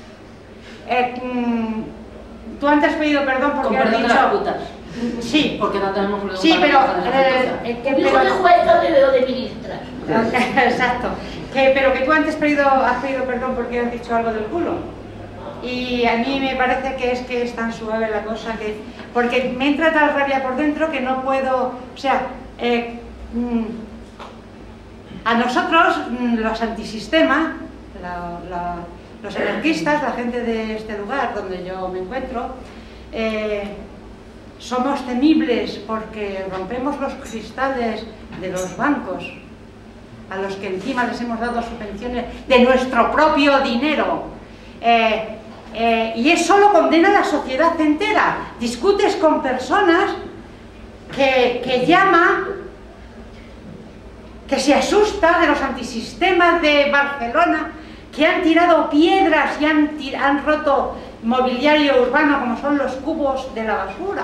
Tú antes has pedido perdón porque has dicho... las putas. Sí. Porque no tenemos un Sí, pero... Hijo de jueza o de ministra. Exacto. Pero que tú antes has pedido perdón porque has dicho algo del culo. Y a mí me parece que es tan suave la cosa que... Porque me entra tal rabia por dentro que no puedo... O sea, a nosotros, los antisistema, los anarquistas, la gente de este lugar donde yo me encuentro, somos temibles porque rompemos los cristales de los bancos, a los que encima les hemos dado subvenciones de nuestro propio dinero. Y eso lo condena la sociedad entera. Discutes con personas que llama, que se asusta de los antisistemas de Barcelona, que han tirado piedras y han roto mobiliario urbano como son los cubos de la basura.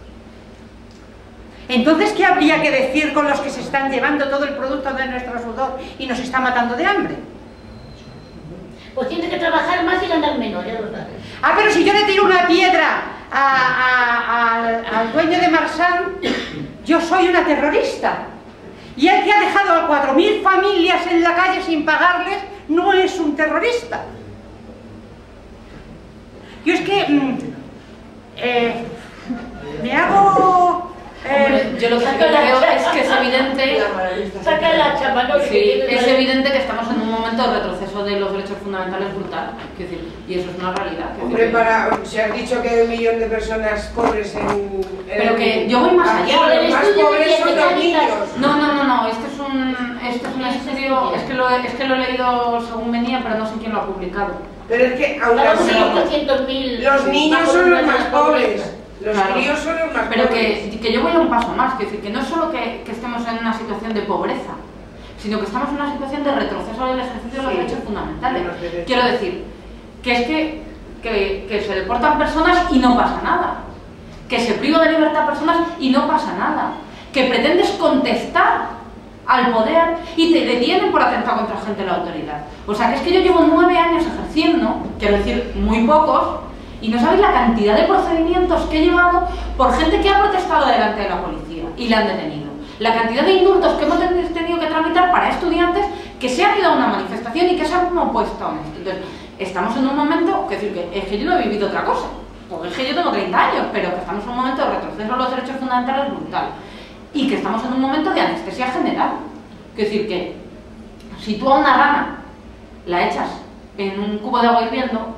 Entonces, ¿qué habría que decir con los que se están llevando todo el producto de nuestro sudor y nos están matando de hambre? Pues tiene que trabajar más y ganar menos, ya lo sabes. Ah, pero si yo le tiro una piedra al dueño de Marsan, yo soy una terrorista. Y el que ha dejado a 4.000 familias en la calle sin pagarles no es un terrorista. Yo es que me hago... yo lo que creo es que es evidente... Saca la chapa, sí, es evidente que estamos en un momento de retroceso de los derechos fundamentales brutal. Y eso es una realidad. Hombre, se ha dicho que hay 1 millón de personas pobres en... Pero que yo voy más allá. Los más pobres son los niños. No, este es un estudio, es que lo he leído según venía, pero no sé quién lo ha publicado. Pero es que aún así, los niños son los más pobres. Los críos son los más pero pobres. que yo voy a un paso más, que decir que no es solo que estemos en una situación de pobreza, sino que estamos en una situación de retroceso del ejercicio de los derechos fundamentales. Quiero decir, que es que se deportan personas y no pasa nada, que se priva de libertad a personas y no pasa nada, que pretendes contestar al poder y te detienen por atentar contra gente de la autoridad. O sea, que es que yo llevo 9 años ejerciendo, quiero decir, muy pocos, y no sabéis la cantidad de procedimientos que he llevado por gente que ha protestado delante de la policía y la han detenido. La cantidad de indultos que hemos tenido que tramitar para estudiantes que se han ido a una manifestación y que se han opuesto a esto. Entonces, estamos en un momento, es que yo no he vivido otra cosa, porque es que yo tengo 30 años, pero que estamos en un momento de retroceso de los derechos fundamentales brutal. Y que estamos en un momento de anestesia general. Es decir, que si tú a una rana la echas en un cubo de agua hirviendo,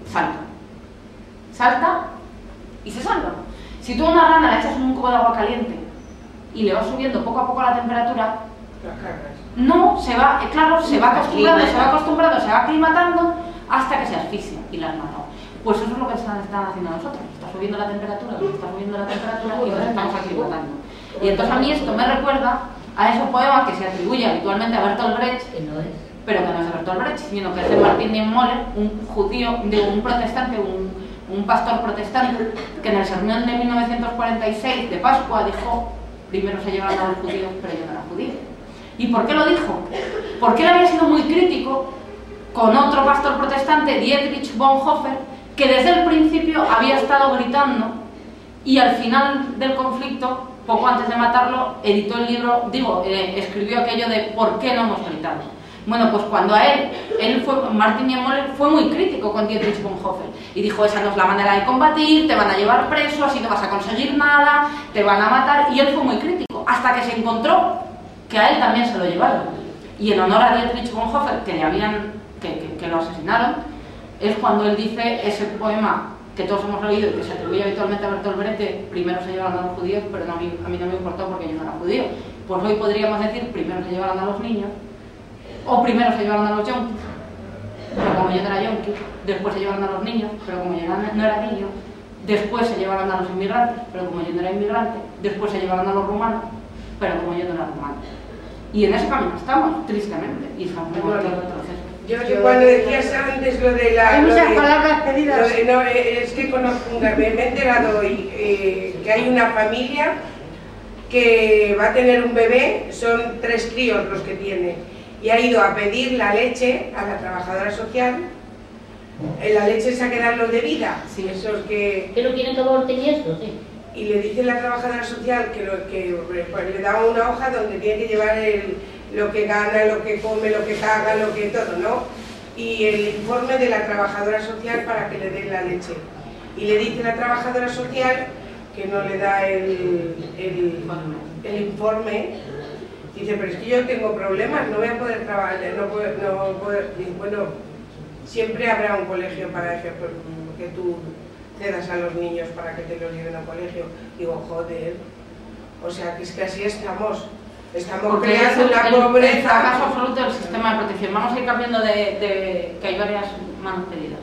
salta y se salva. Si tú a una rana la echas en un cubo de agua caliente y le vas subiendo poco a poco la temperatura, no, se va acostumbrando, se va aclimatando hasta que se asfixia y la has matado. Pues eso es lo que están haciendo nosotros. Está subiendo la temperatura y nos estamos aclimatando. Y entonces a mí esto me recuerda a ese poema que se atribuye habitualmente a Bertolt Brecht, pero que no es de Bertolt Brecht, sino que es de Martin Niemöller, un judío, un protestante, un pastor protestante, que en el sermón de 1946 de Pascua dijo: primero se llevaron a los judíos, pero yo no era judío. ¿Y por qué lo dijo? Porque él había sido muy crítico con otro pastor protestante, Dietrich Bonhoeffer, que desde el principio había estado gritando, y al final del conflicto, poco antes de matarlo, editó el libro, escribió aquello de ¿por qué no hemos gritado? Bueno, pues cuando a Martin Niemöller fue muy crítico con Dietrich Bonhoeffer y dijo: esa no es la manera de combatir, te van a llevar preso, así no vas a conseguir nada, te van a matar, y él fue muy crítico, hasta que se encontró que a él también se lo llevaron. Y en honor a Dietrich Bonhoeffer, que lo asesinaron, es cuando él dice ese poema que todos hemos leído y que se atribuye habitualmente a Bertolt Brecht, que primero se llevaron a los judíos, pero a mí no me importó porque yo no era judío. Pues hoy podríamos decir: primero se llevaron a los niños O primero se llevaron a los yonkis, pero como yo no era yonki, después se llevaron a los niños, pero como yo no era niño, después se llevaron a los inmigrantes, pero como yo no era inmigrante, después se llevaron a los rumanos, pero como yo no era rumano. Y en ese camino estamos, tristemente, y sabemos que el retroceso. Yo cuando decías antes lo de la... Hay muchas palabras pedidas. No, es que me he enterado hoy que hay una familia que va a tener un bebé, son 3 críos los que tiene, y ha ido a pedir la leche a la trabajadora social. La leche esa que dan los de vida, sí. Esos que... ¿Que no quieren que aborten y esto? Sí. Y le dice la trabajadora social que pues, le da una hoja donde tiene que llevar lo que gana, lo que come, lo que caga, lo que todo, ¿no? Y el informe de la trabajadora social para que le den la leche. Y le dice la trabajadora social que no le da el informe. Dice, pero es que yo tengo problemas, no voy a poder trabajar, y bueno, siempre habrá un colegio para que tú cedas a los niños para que te los lleven al colegio. Digo, joder, o sea, que es que así estamos creando una pobreza. El fracaso absoluto del sistema de protección. Vamos a ir cambiando que hay varias manos pedidas.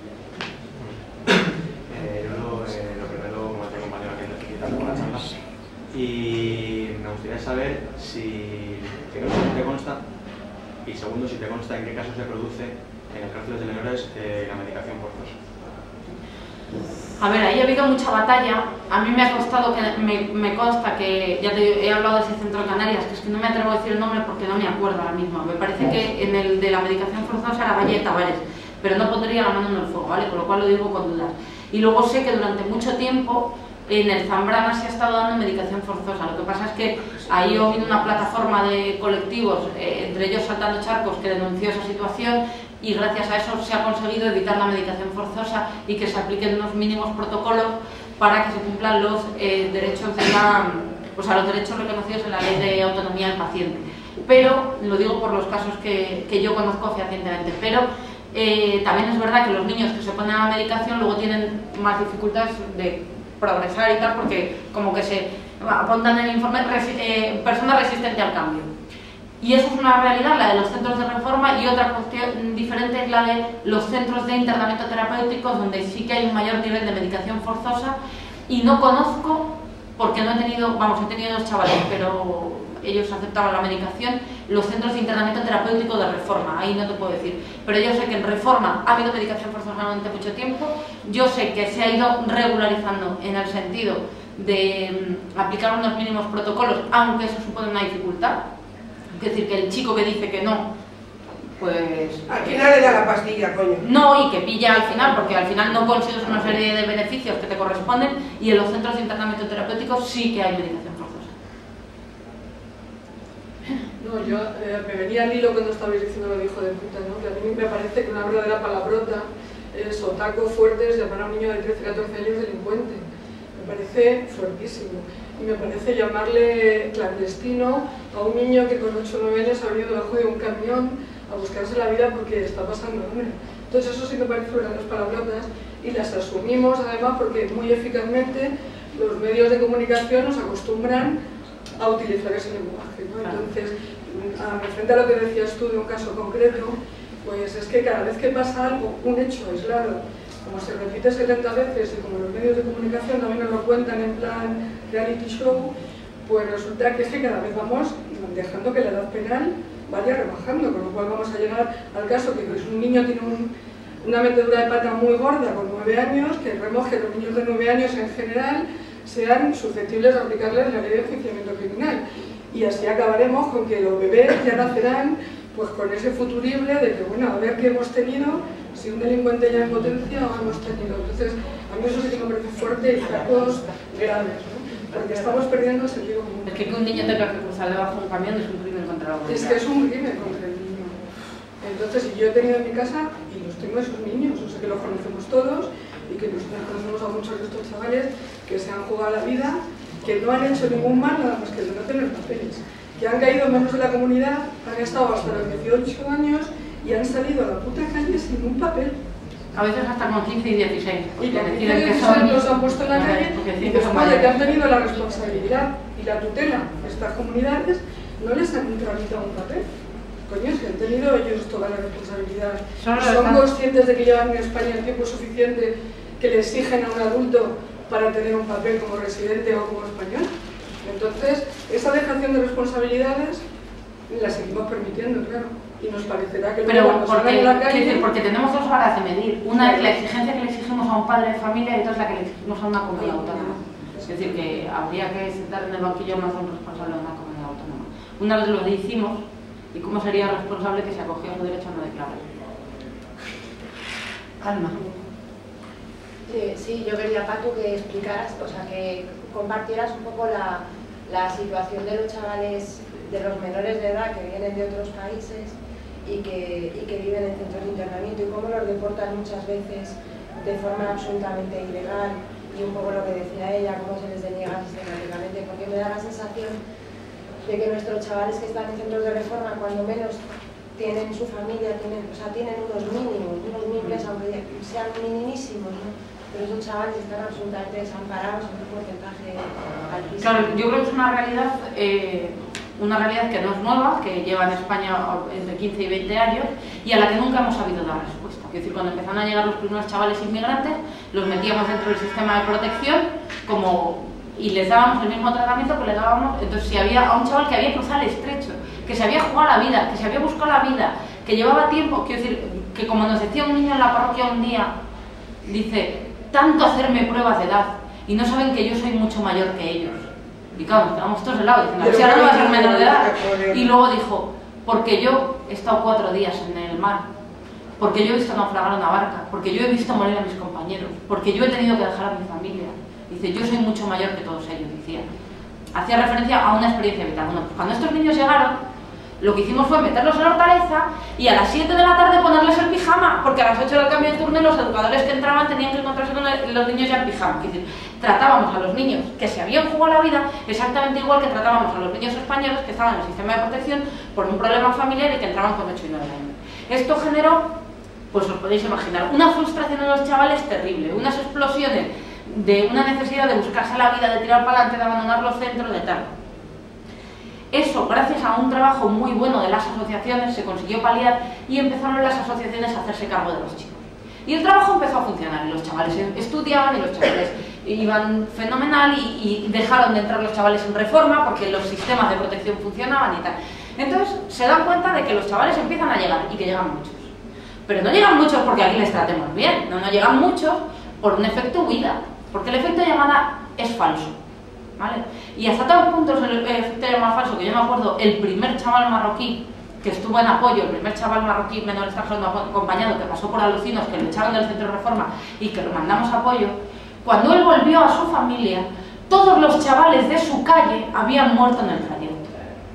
Lo primero, como te compañero aquí, felicitando por la charla. Y me gustaría saber si te consta, y segundo, si te consta en qué casos se produce en el cárceles de menores la medicación forzosa. A ver, ahí ha habido mucha batalla. A mí me ha costado, me consta que, ya te he hablado de ese centro de Canarias, que es que no me atrevo a decir el nombre porque no me acuerdo ahora mismo. Me parece que en el de la medicación forzosa era Valle de Tavares, pero no pondría la mano en el fuego, ¿vale? Con lo cual lo digo con dudas. Y luego sé que durante mucho tiempo en el Zambrana se ha estado dando medicación forzosa. Lo que pasa es que ahí ha habido una plataforma de colectivos, entre ellos Saltando Charcos, que denunció esa situación, y gracias a eso se ha conseguido evitar la medicación forzosa y que se apliquen unos mínimos protocolos para que se cumplan los derechos los derechos reconocidos en la Ley de Autonomía del Paciente. Pero, lo digo por los casos que yo conozco fehacientemente, pero también es verdad que los niños que se ponen a la medicación luego tienen más dificultades de progresar y tal, porque como que se apuntan en el informe persona resistente al cambio. Y eso es una realidad, la de los centros de reforma, y otra cuestión diferente es la de los centros de internamiento terapéutico, donde sí que hay un mayor nivel de medicación forzosa, y no conozco, porque no he tenido, he tenido 2 chavales, pero ellos aceptaban la medicación, los centros de internamiento terapéutico de reforma, ahí no te puedo decir. Pero yo sé que en reforma ha habido medicación forzosa durante mucho tiempo, yo sé que se ha ido regularizando en el sentido de aplicar unos mínimos protocolos, aunque eso supone una dificultad. Es decir, que el chico que dice que no, pues... Al final le da la pastilla, coño. No, y que pilla al final, porque al final no consigues una serie de beneficios que te corresponden, y en los centros de internamiento terapéutico sí que hay medicación forzosa. No, yo me venía al hilo cuando estabais diciendo lo de hijo de puta, ¿no? Que a mí me parece que una verdadera palabrota es, o taco fuerte, es llamar a un niño de 13, 14 años delincuente. Me parece fuertísimo. Y me parece llamarle clandestino a un niño que con 8 o 9 años ha venido debajo de un camión a buscarse la vida porque está pasando hambre. Entonces eso sí me parece verdaderas palabrotas, y las asumimos además porque muy eficazmente los medios de comunicación nos acostumbran a utilizar ese lenguaje, ¿no? Entonces, frente a lo que decías tú de un caso concreto, pues es que cada vez que pasa algo, un hecho aislado, como se repite 70 veces y como los medios de comunicación también nos lo cuentan en plan reality show, pues resulta que es que cada vez vamos dejando que la edad penal vaya rebajando, con lo cual vamos a llegar al caso que un niño tiene una metedura de pata muy gorda con 9 años, que creemos que los niños de 9 años en general sean susceptibles de aplicarles la ley de enjuiciamiento criminal. Y así acabaremos con que los bebés ya nacerán pues con ese futurible de que, bueno, a ver qué hemos tenido, si un delincuente ya en potencia o hemos tenido. Entonces, a mí eso sí que me parece fuerte y actos graves, ¿no? Porque estamos perdiendo el sentido común. Es que un niño tenga que cruzar debajo de un camión es un crimen contra la humanidad. Es que es un crimen contra el niño. Entonces, yo he tenido en mi casa, y los tengo esos niños, o sea que los conocemos todos, y que nosotros conocemos a muchos de estos chavales que se han jugado la vida, que no han hecho ningún mal, nada más que el de no tener papeles, que han caído en manos de la comunidad, han estado hasta los 18 años y han salido a la puta calle sin un papel. A veces hasta con 15 y 16. Y con 15 y 16 los han puesto en la calle, y después de que han tenido la responsabilidad y la tutela de estas comunidades, no les han tramitado un papel. coño, es que han tenido ellos toda la responsabilidad. Son conscientes de que llevan en España el tiempo suficiente que le exigen a un adulto para tener un papel como residente o como español. Entonces, esa dejación de responsabilidades la seguimos permitiendo, claro. Y nos parecerá que pero porque, en la calle... porque tenemos dos varas de medir. Una es la exigencia que le exigimos a un padre de familia y otra es la que le exigimos a una comunidad autónoma. Es decir, que habría que sentar en el banquillo más a un responsable de una comunidad autónoma. Una vez lo hicimos, ¿y cómo sería responsable que se acogió a su derecho a no declarar? Alma. Sí, yo quería, Patu, que explicaras, o sea, que compartieras un poco la situación de los chavales, de los menores de edad que vienen de otros países y que viven en centros de internamiento y cómo los deportan muchas veces de forma absolutamente ilegal, y un poco lo que decía ella, cómo se les deniega sistemáticamente, porque me da la sensación de que nuestros chavales que están en centros de reforma, cuando menos tienen su familia, tienen unos mínimos, unos mimbres, aunque sean minimísimos, ¿no? Pero esos chavales están absolutamente desamparados en un porcentaje altísimo. Claro, yo creo que es una realidad que no es nueva, que lleva en España entre 15 y 20 años y a la que nunca hemos sabido dar respuesta. Es decir, cuando empezaron a llegar los primeros chavales inmigrantes, los metíamos dentro del sistema de protección y les dábamos el mismo tratamiento que le dábamos. Entonces, si había a un chaval que había cruzado el estrecho, que se había jugado la vida, que se había buscado la vida, que llevaba tiempo, quiero decir, que como nos decía un niño en la parroquia un día, dice, tanto hacerme pruebas de edad y no saben que yo soy mucho mayor que ellos. Y claro, nos quedamos todos de lado diciendo, si ahora no va a ser menor de edad. Y luego dijo, porque yo he estado 4 días en el mar, porque yo he visto naufragar una barca, porque yo he visto morir a mis compañeros, porque yo he tenido que dejar a mi familia. Dice, yo soy mucho mayor que todos ellos, decía. Hacía referencia a una experiencia vital. Bueno, pues cuando estos niños llegaron, lo que hicimos fue meterlos en la hortaleza y a las 7 de la tarde ponerles el pijama, porque a las 8 del cambio de turno los educadores que entraban tenían que encontrarse con los niños ya en pijama. Es decir, tratábamos a los niños que se habían jugado la vida exactamente igual que tratábamos a los niños españoles que estaban en el sistema de protección por un problema familiar y que entraban con 8 y 9 años. Esto generó, pues os podéis imaginar, una frustración en los chavales terrible, unas explosiones de una necesidad de buscarse la vida, de tirar para adelante, de abandonar los centros, de tal. Eso, gracias a un trabajo muy bueno de las asociaciones, se consiguió paliar y empezaron las asociaciones a hacerse cargo de los chicos. Y el trabajo empezó a funcionar, y los chavales estudiaban, y los chavales iban fenomenal, y dejaron de entrar los chavales en reforma, porque los sistemas de protección funcionaban y tal. Entonces, se dan cuenta de que los chavales empiezan a llegar, y que llegan muchos. Pero no llegan muchos porque aquí les tratemos bien, no llegan muchos por un efecto huida, porque el efecto llamada es falso. ¿Vale? Y hasta tal punto es el efecto llamada falso que yo me acuerdo el primer chaval marroquí que estuvo en apoyo, el primer chaval marroquí menor extranjero acompañado que pasó por alucinos, que lo echaron del centro de reforma y que lo mandamos a apoyo, cuando él volvió a su familia, todos los chavales de su calle habían muerto en el trayecto.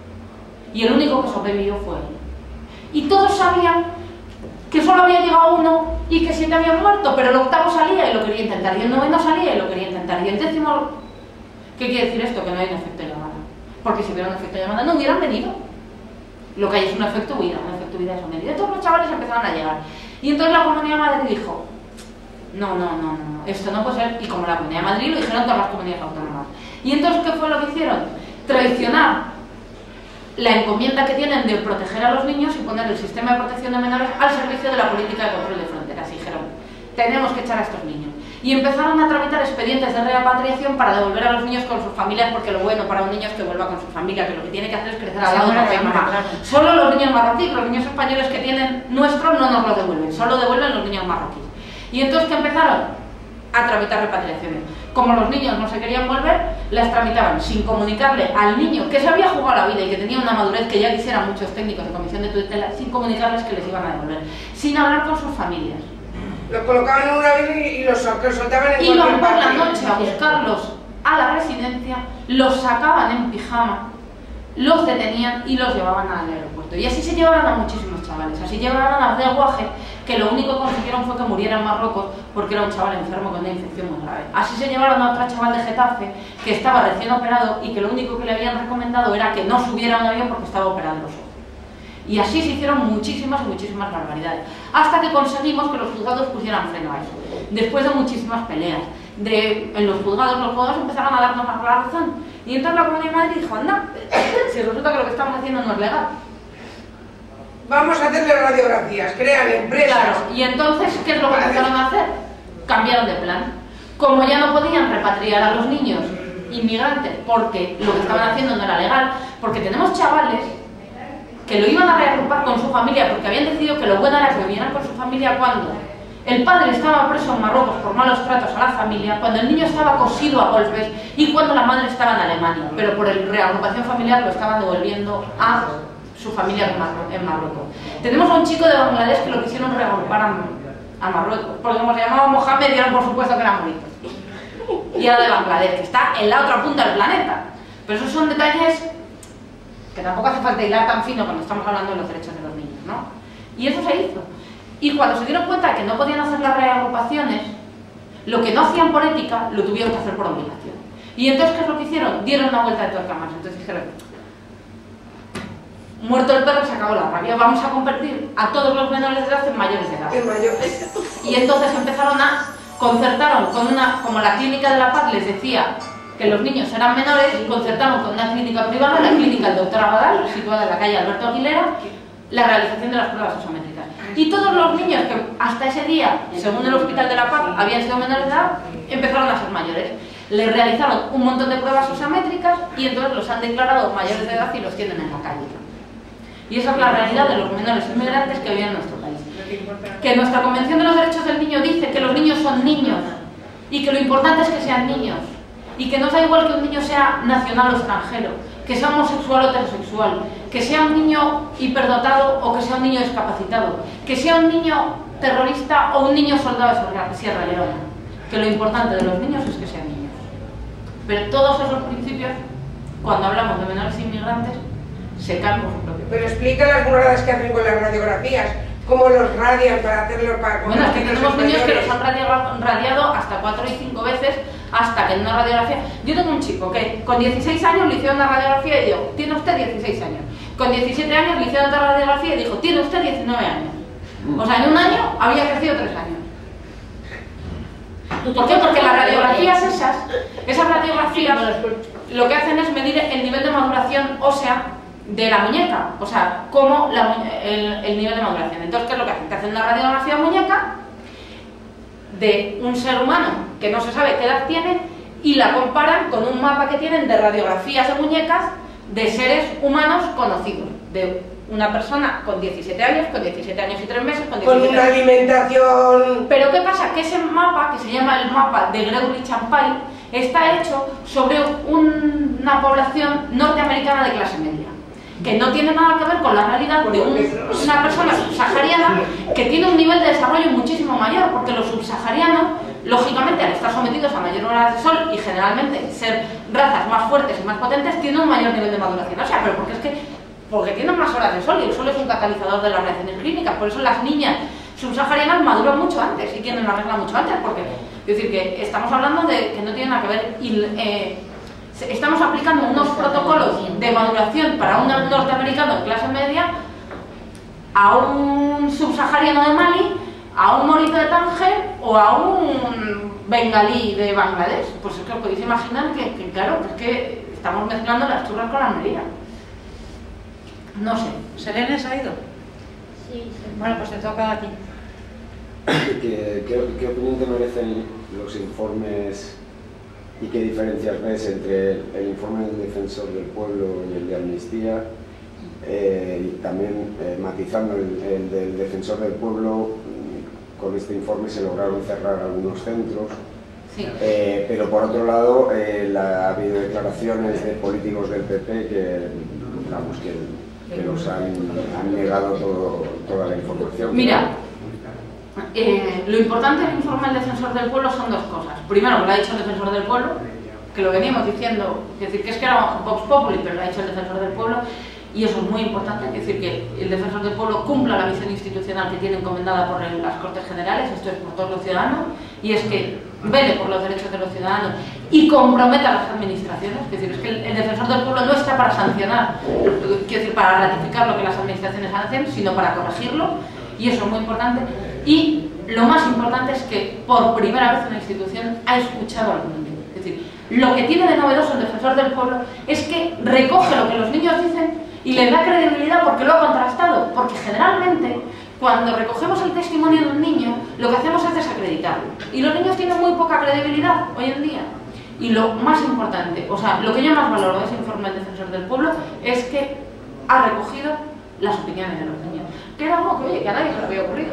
Y el único que sobrevivió fue él. Y todos sabían que solo había llegado uno y que 7 habían muerto, pero el octavo salía y lo quería intentar, y el noveno salía y lo quería intentar, y el 10º... ¿Qué quiere decir esto? Que no hay un efecto llamada. Porque si hubiera un efecto llamada no hubieran venido. Lo que hay es un efecto huida, es un herido. Y todos los chavales empezaron a llegar. Y entonces la Comunidad de Madrid dijo, no, esto no puede ser. Y como la Comunidad de Madrid lo dijeron todas las comunidades autónomas. Y entonces, ¿qué fue lo que hicieron? Traicionar la encomienda que tienen de proteger a los niños y poner el sistema de protección de menores al servicio de la política de control de fronteras. Y dijeron, tenemos que echar a estos niños. Y empezaron a tramitar expedientes de repatriación para devolver a los niños con sus familias, porque lo bueno para un niño es que vuelva con su familia, que lo que tiene que hacer es crecer al lado de papá y mamá. Solo los niños marroquíes, los niños españoles que tienen nuestros no nos lo devuelven, solo devuelven los niños marroquíes. Y entonces, ¿qué empezaron? A tramitar repatriaciones. Como los niños no se querían volver, las tramitaban sin comunicarle al niño que se había jugado la vida y que tenía una madurez que ya quisieran muchos técnicos de comisión de tutela, sin comunicarles que les iban a devolver, sin hablar con sus familias. Los colocaban en un avión y los soltaban en iban por la noche a buscarlos a la residencia, los sacaban en pijama, los detenían y los llevaban al aeropuerto. Y así se llevaron a muchísimos chavales, así llevaron a Abdel Guaje, que lo único que consiguieron fue que muriera en Marruecos porque era un chaval enfermo con una infección muy grave. Así se llevaron a otro chaval de Getafe que estaba recién operado y que lo único que le habían recomendado era que no subiera a un avión porque estaba operado los ojos. Y así se hicieron muchísimas y muchísimas barbaridades, hasta que conseguimos que los juzgados pusieran freno a eso. Después de muchísimas peleas, en los juzgados empezaron a darnos la razón. Y entonces la Comunidad de Madrid dijo, anda, si resulta que lo que estamos haciendo no es legal. vamos a hacerle radiografías, crean empresas. Claro, y entonces, ¿qué es lo que empezaron a hacer? Cambiaron de plan. Como ya no podían repatriar a los niños inmigrantes porque lo que estaban haciendo no era legal, porque tenemos chavales que lo iban a reagrupar con su familia porque habían decidido que lo bueno era que vinieran con su familia cuando el padre estaba preso en Marruecos por malos tratos a la familia, cuando el niño estaba cosido a golpes y cuando la madre estaba en Alemania, pero por reagrupación familiar lo estaban devolviendo a su familia en Marruecos. Tenemos a un chico de Bangladesh que lo quisieron reagrupar a Marruecos, porque como se llamaba Mohamed, dieron por supuesto que era bonito. Y era de Bangladesh, que está en la otra punta del planeta. Pero esos son detalles que tampoco hace falta hilar tan fino cuando estamos hablando de los derechos de los niños, ¿no? Y eso se hizo. Y cuando se dieron cuenta de que no podían hacer las reagrupaciones, lo que no hacían por ética, lo tuvieron que hacer por obligación. Y entonces, ¿qué es lo que hicieron? Dieron una vuelta de tuerca más. Entonces dijeron, muerto el perro, se acabó la rabia, vamos a convertir a todos los menores de edad en mayores de edad. Y entonces concertaron con como la Clínica de la Paz les decía que los niños eran menores, concertaron con una clínica privada, la clínica del doctor Abadal, situada en la calle Alberto Aguilera, la realización de las pruebas psicométricas. Y todos los niños que hasta ese día, según el Hospital de la Paz, habían sido menores de edad, empezaron a ser mayores. Les realizaron un montón de pruebas psicométricas y entonces los han declarado mayores de edad y los tienen en la calle. Y esa es la realidad de los menores inmigrantes que viven en nuestro país. Que nuestra Convención de los Derechos del Niño dice que los niños son niños y que lo importante es que sean niños y que no da igual que un niño sea nacional o extranjero, que sea homosexual o heterosexual, que sea un niño hiperdotado o que sea un niño discapacitado, que sea un niño terrorista o un niño soldado de Sierra Leona. Que lo importante de los niños es que sean niños. Pero todos esos principios, cuando hablamos de menores inmigrantes, se caen por su propio. Pero explica las burradas que hacen con las radiografías, cómo los radian para hacerlo para... Bueno, es que tenemos niños que los han radiado hasta 4 y 5 veces hasta que en una radiografía... Yo tengo un chico que con 16 años le hicieron una radiografía y dijo, tiene usted 16 años. Con 17 años le hicieron otra radiografía y dijo, tiene usted 19 años. O sea, en un año había crecido 3 años. ¿Por qué? Porque las radiografías esas radiografías lo que hacen es medir el nivel de maduración ósea de la muñeca, o sea, como el nivel de maduración. Entonces, ¿qué es lo que hacen? Te hacen una radiografía de muñeca de un ser humano que no se sabe qué edad tiene y la comparan con un mapa que tienen de radiografías de muñecas de seres humanos conocidos, de una persona con 17 años, con 17 años y 3 meses, con 17 con una años. Alimentación... Pero ¿qué pasa? Que ese mapa, que se llama el mapa de Greulich-Champagne, está hecho sobre una población norteamericana de clase media, que no tiene nada que ver con la realidad de una persona subsahariana que tiene un nivel de desarrollo muchísimo mayor, porque los subsaharianos, lógicamente, al estar sometidos a mayor horas de sol y generalmente ser razas más fuertes y más potentes, tienen un mayor nivel de maduración. O sea, pero porque tienen más horas de sol y el sol es un catalizador de las reacciones clínicas. Por eso las niñas subsaharianas maduran mucho antes y tienen la regla mucho antes, porque es decir, que estamos hablando de que no tiene nada que ver. Y, estamos aplicando unos protocolos de maduración para un norteamericano de clase media a un subsahariano de Mali, a un morito de Tánger o a un bengalí de Bangladesh. Pues es que os podéis imaginar que claro, es que estamos mezclando las churras con la Almería. No sé. ¿Selene se ha ido? Sí. Bueno, pues te toca a ti. ¿Qué opinión te merecen los informes y qué diferencias ves entre el informe del Defensor del Pueblo y el de Amnistía? Y también matizando el del Defensor del Pueblo, con este informe se lograron cerrar algunos centros. Sí. Pero por otro lado, ha habido declaraciones de políticos del PP que, digamos, que los han negado toda la información. Mira, lo importante del informe del Defensor del Pueblo son dos cosas. Primero, lo ha dicho el Defensor del Pueblo, que lo veníamos diciendo, es decir, que es que era Vox Populi, pero lo ha dicho el Defensor del Pueblo, y eso es muy importante, es decir, que el Defensor del Pueblo cumpla la misión institucional que tiene encomendada por las Cortes Generales, esto es por todos los ciudadanos, y es que vele por los derechos de los ciudadanos y comprometa a las administraciones. Es decir, es que el Defensor del Pueblo no está para sancionar, quiero decir, para ratificar lo que las administraciones hacen, sino para corregirlo, y eso es muy importante. Y lo más importante es que por primera vez una institución ha escuchado al niño. Es decir, lo que tiene de novedoso el Defensor del Pueblo es que recoge lo que los niños dicen Y le da credibilidad porque lo ha contrastado, porque generalmente cuando recogemos el testimonio de un niño, lo que hacemos es desacreditarlo. Y los niños tienen muy poca credibilidad hoy en día. Y lo más importante, o sea, lo que yo más valoro de ese informe del Defensor del Pueblo es que ha recogido las opiniones de los niños. Que era algo que, oye, que a nadie se le había ocurrido.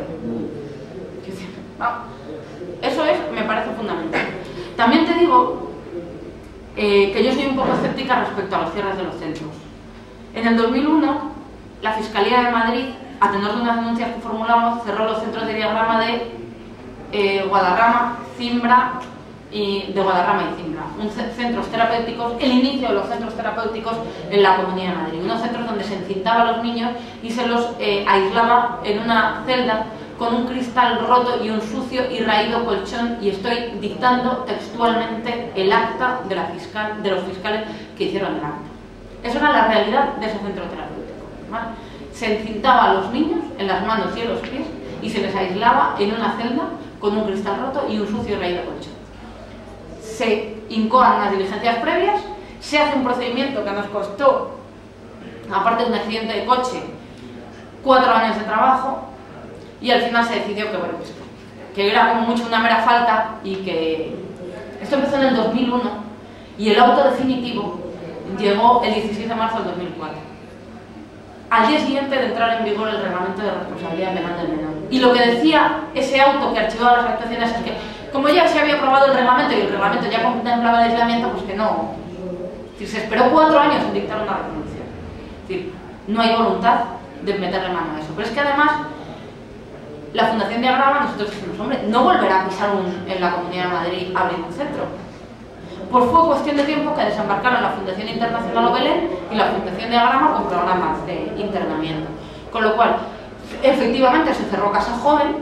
Eso me parece fundamental. También te digo que yo soy un poco escéptica respecto a los cierres de los centros. En el 2001, la Fiscalía de Madrid, a tenor de unas denuncias que formulamos, cerró los centros de diagrama de Guadarrama, Zimbra y Zimbra, centros terapéuticos, el inicio de los centros terapéuticos en la Comunidad de Madrid, unos centros donde se encintaba a los niños y se los aislaba en una celda con un cristal roto y un sucio y raído colchón, y estoy dictando textualmente el acta de los fiscales que hicieron el acta. Eso era la realidad de ese centro terapéutico, ¿vale? Se encintaba a los niños en las manos y en los pies y se les aislaba en una celda con un cristal roto y un sucio y raído colchón. Se incoan unas diligencias previas, se hace un procedimiento que nos costó, aparte de un accidente de coche, 4 años de trabajo, y al final se decidió que, bueno, que era como mucho una mera falta y que esto empezó en el 2001 y el auto definitivo llegó el 16 de marzo del 2004. Al día siguiente de entrar en vigor el reglamento de responsabilidad penal del menor. Y lo que decía ese auto que archivaba las actuaciones es que, como ya se había aprobado el reglamento y el reglamento ya contemplaba el aislamiento, pues que no. Es decir, se esperó 4 años en dictar una resolución. Es decir, no hay voluntad de meterle mano a eso. Pero es que además, la Fundación Diagrama, nosotros decimos, hombre, no volverá a pisar en la Comunidad de Madrid a abrir un centro. Pues fue cuestión de tiempo que desembarcaron la Fundación Internacional Obelén y la Fundación Diagrama con programas de internamiento. Con lo cual, efectivamente se cerró Casa Joven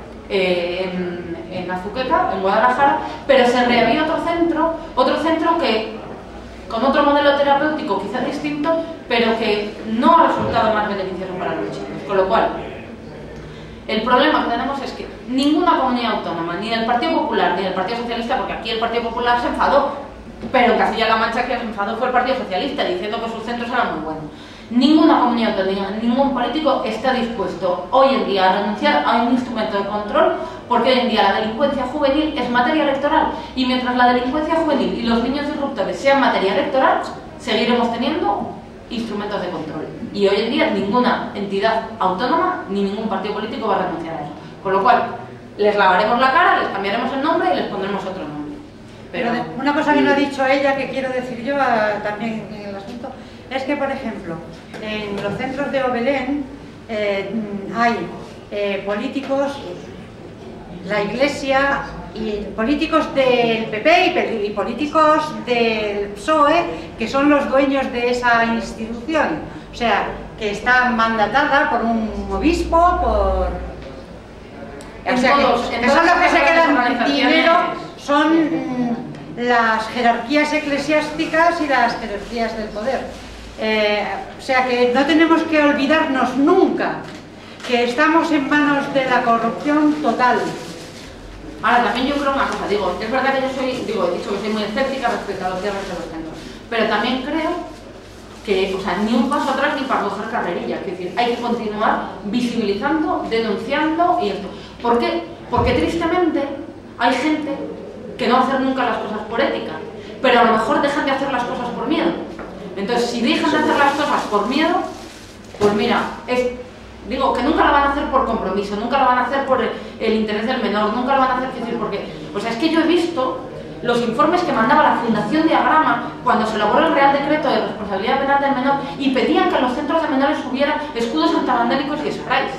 en Azuqueca, en Guadalajara, pero se reabrió otro centro que con otro modelo terapéutico quizás distinto, pero que no ha resultado más beneficioso para los chicos. Con lo cual, el problema que tenemos es que ninguna comunidad autónoma, ni del Partido Popular ni del Partido Socialista, porque aquí el Partido Popular se enfadó, pero en Castilla-La Mancha quien se enfadó fue el Partido Socialista, diciendo que sus centros eran muy buenos. Ninguna comunidad autónoma, ningún político está dispuesto hoy en día a renunciar a un instrumento de control, porque hoy en día la delincuencia juvenil es materia electoral, y mientras la delincuencia juvenil y los niños disruptores sean materia electoral, seguiremos teniendo instrumentos de control. Y hoy en día ninguna entidad autónoma ni ningún partido político va a renunciar a eso. Con lo cual, les lavaremos la cara, les cambiaremos el nombre y les pondremos otro nombre. Pero una cosa que no ha dicho ella, que quiero decir yo también en el asunto, es que, por ejemplo, en los centros de Obelén hay políticos, la Iglesia, y políticos del PP y políticos del PSOE, que son los dueños de esa institución. O sea, que está mandatada por un obispo, por... O sea, que son los que se quedan dinero, son las jerarquías eclesiásticas y las jerarquías del poder. O sea, que no tenemos que olvidarnos nunca que estamos en manos de la corrupción total. Ahora, también yo creo una cosa, es verdad que yo he dicho que soy muy escéptica respecto a los cierres de los centros, pero también creo que, o sea, ni un paso atrás ni para coger carrerilla, es decir, hay que continuar visibilizando, denunciando y esto. ¿Por qué? Porque tristemente hay gente que no va a hacer nunca las cosas por ética, pero a lo mejor dejan de hacer las cosas por miedo. Entonces, si dejan de hacer las cosas por miedo, pues mira, digo que nunca lo van a hacer por compromiso, nunca lo van a hacer por el interés del menor, nunca lo van a hacer, porque, o sea, es que yo he visto los informes que mandaba la Fundación Diagrama cuando se elaboró el Real Decreto de Responsabilidad Penal del Menor y pedían que en los centros de menores hubiera escudos antivandélicos y sprays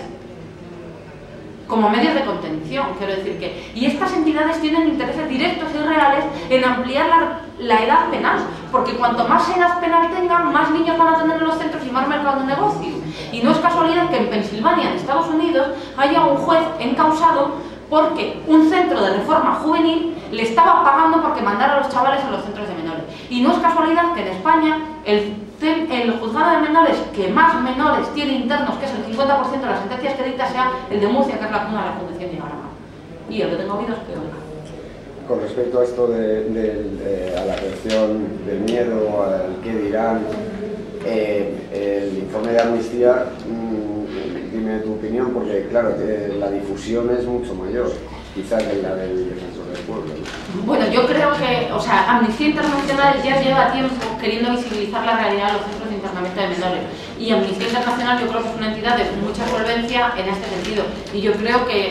como medios de contención, quiero decir que... Y estas entidades tienen intereses directos y reales en ampliar la edad penal, porque cuanto más edad penal tengan, más niños van a tener en los centros y más mercado de negocio. Y no es casualidad que en Pensilvania, en Estados Unidos, haya un juez encausado porque un centro de reforma juvenil le estaba pagando porque mandara a los chavales a los centros de menores. Y no es casualidad que en España el juzgado de menores que más menores tiene internos, que es el 50% de las sentencias que dicta, sea el de Murcia, que es la cuna de la Fundación Diagrama. Y el que tengo oídos que oiga. Con respecto a esto a la reacción del miedo, al qué dirán, el informe de Amnistía, dime tu opinión, porque claro, la difusión es mucho mayor, quizás que la del Defensor del Pueblo. Bueno, yo creo que, o sea, Amnistía Internacional ya lleva tiempo queriendo visibilizar la realidad de los centros de internamiento de menores. Y Amnistía Internacional yo creo que es una entidad de mucha solvencia en este sentido. Y yo creo que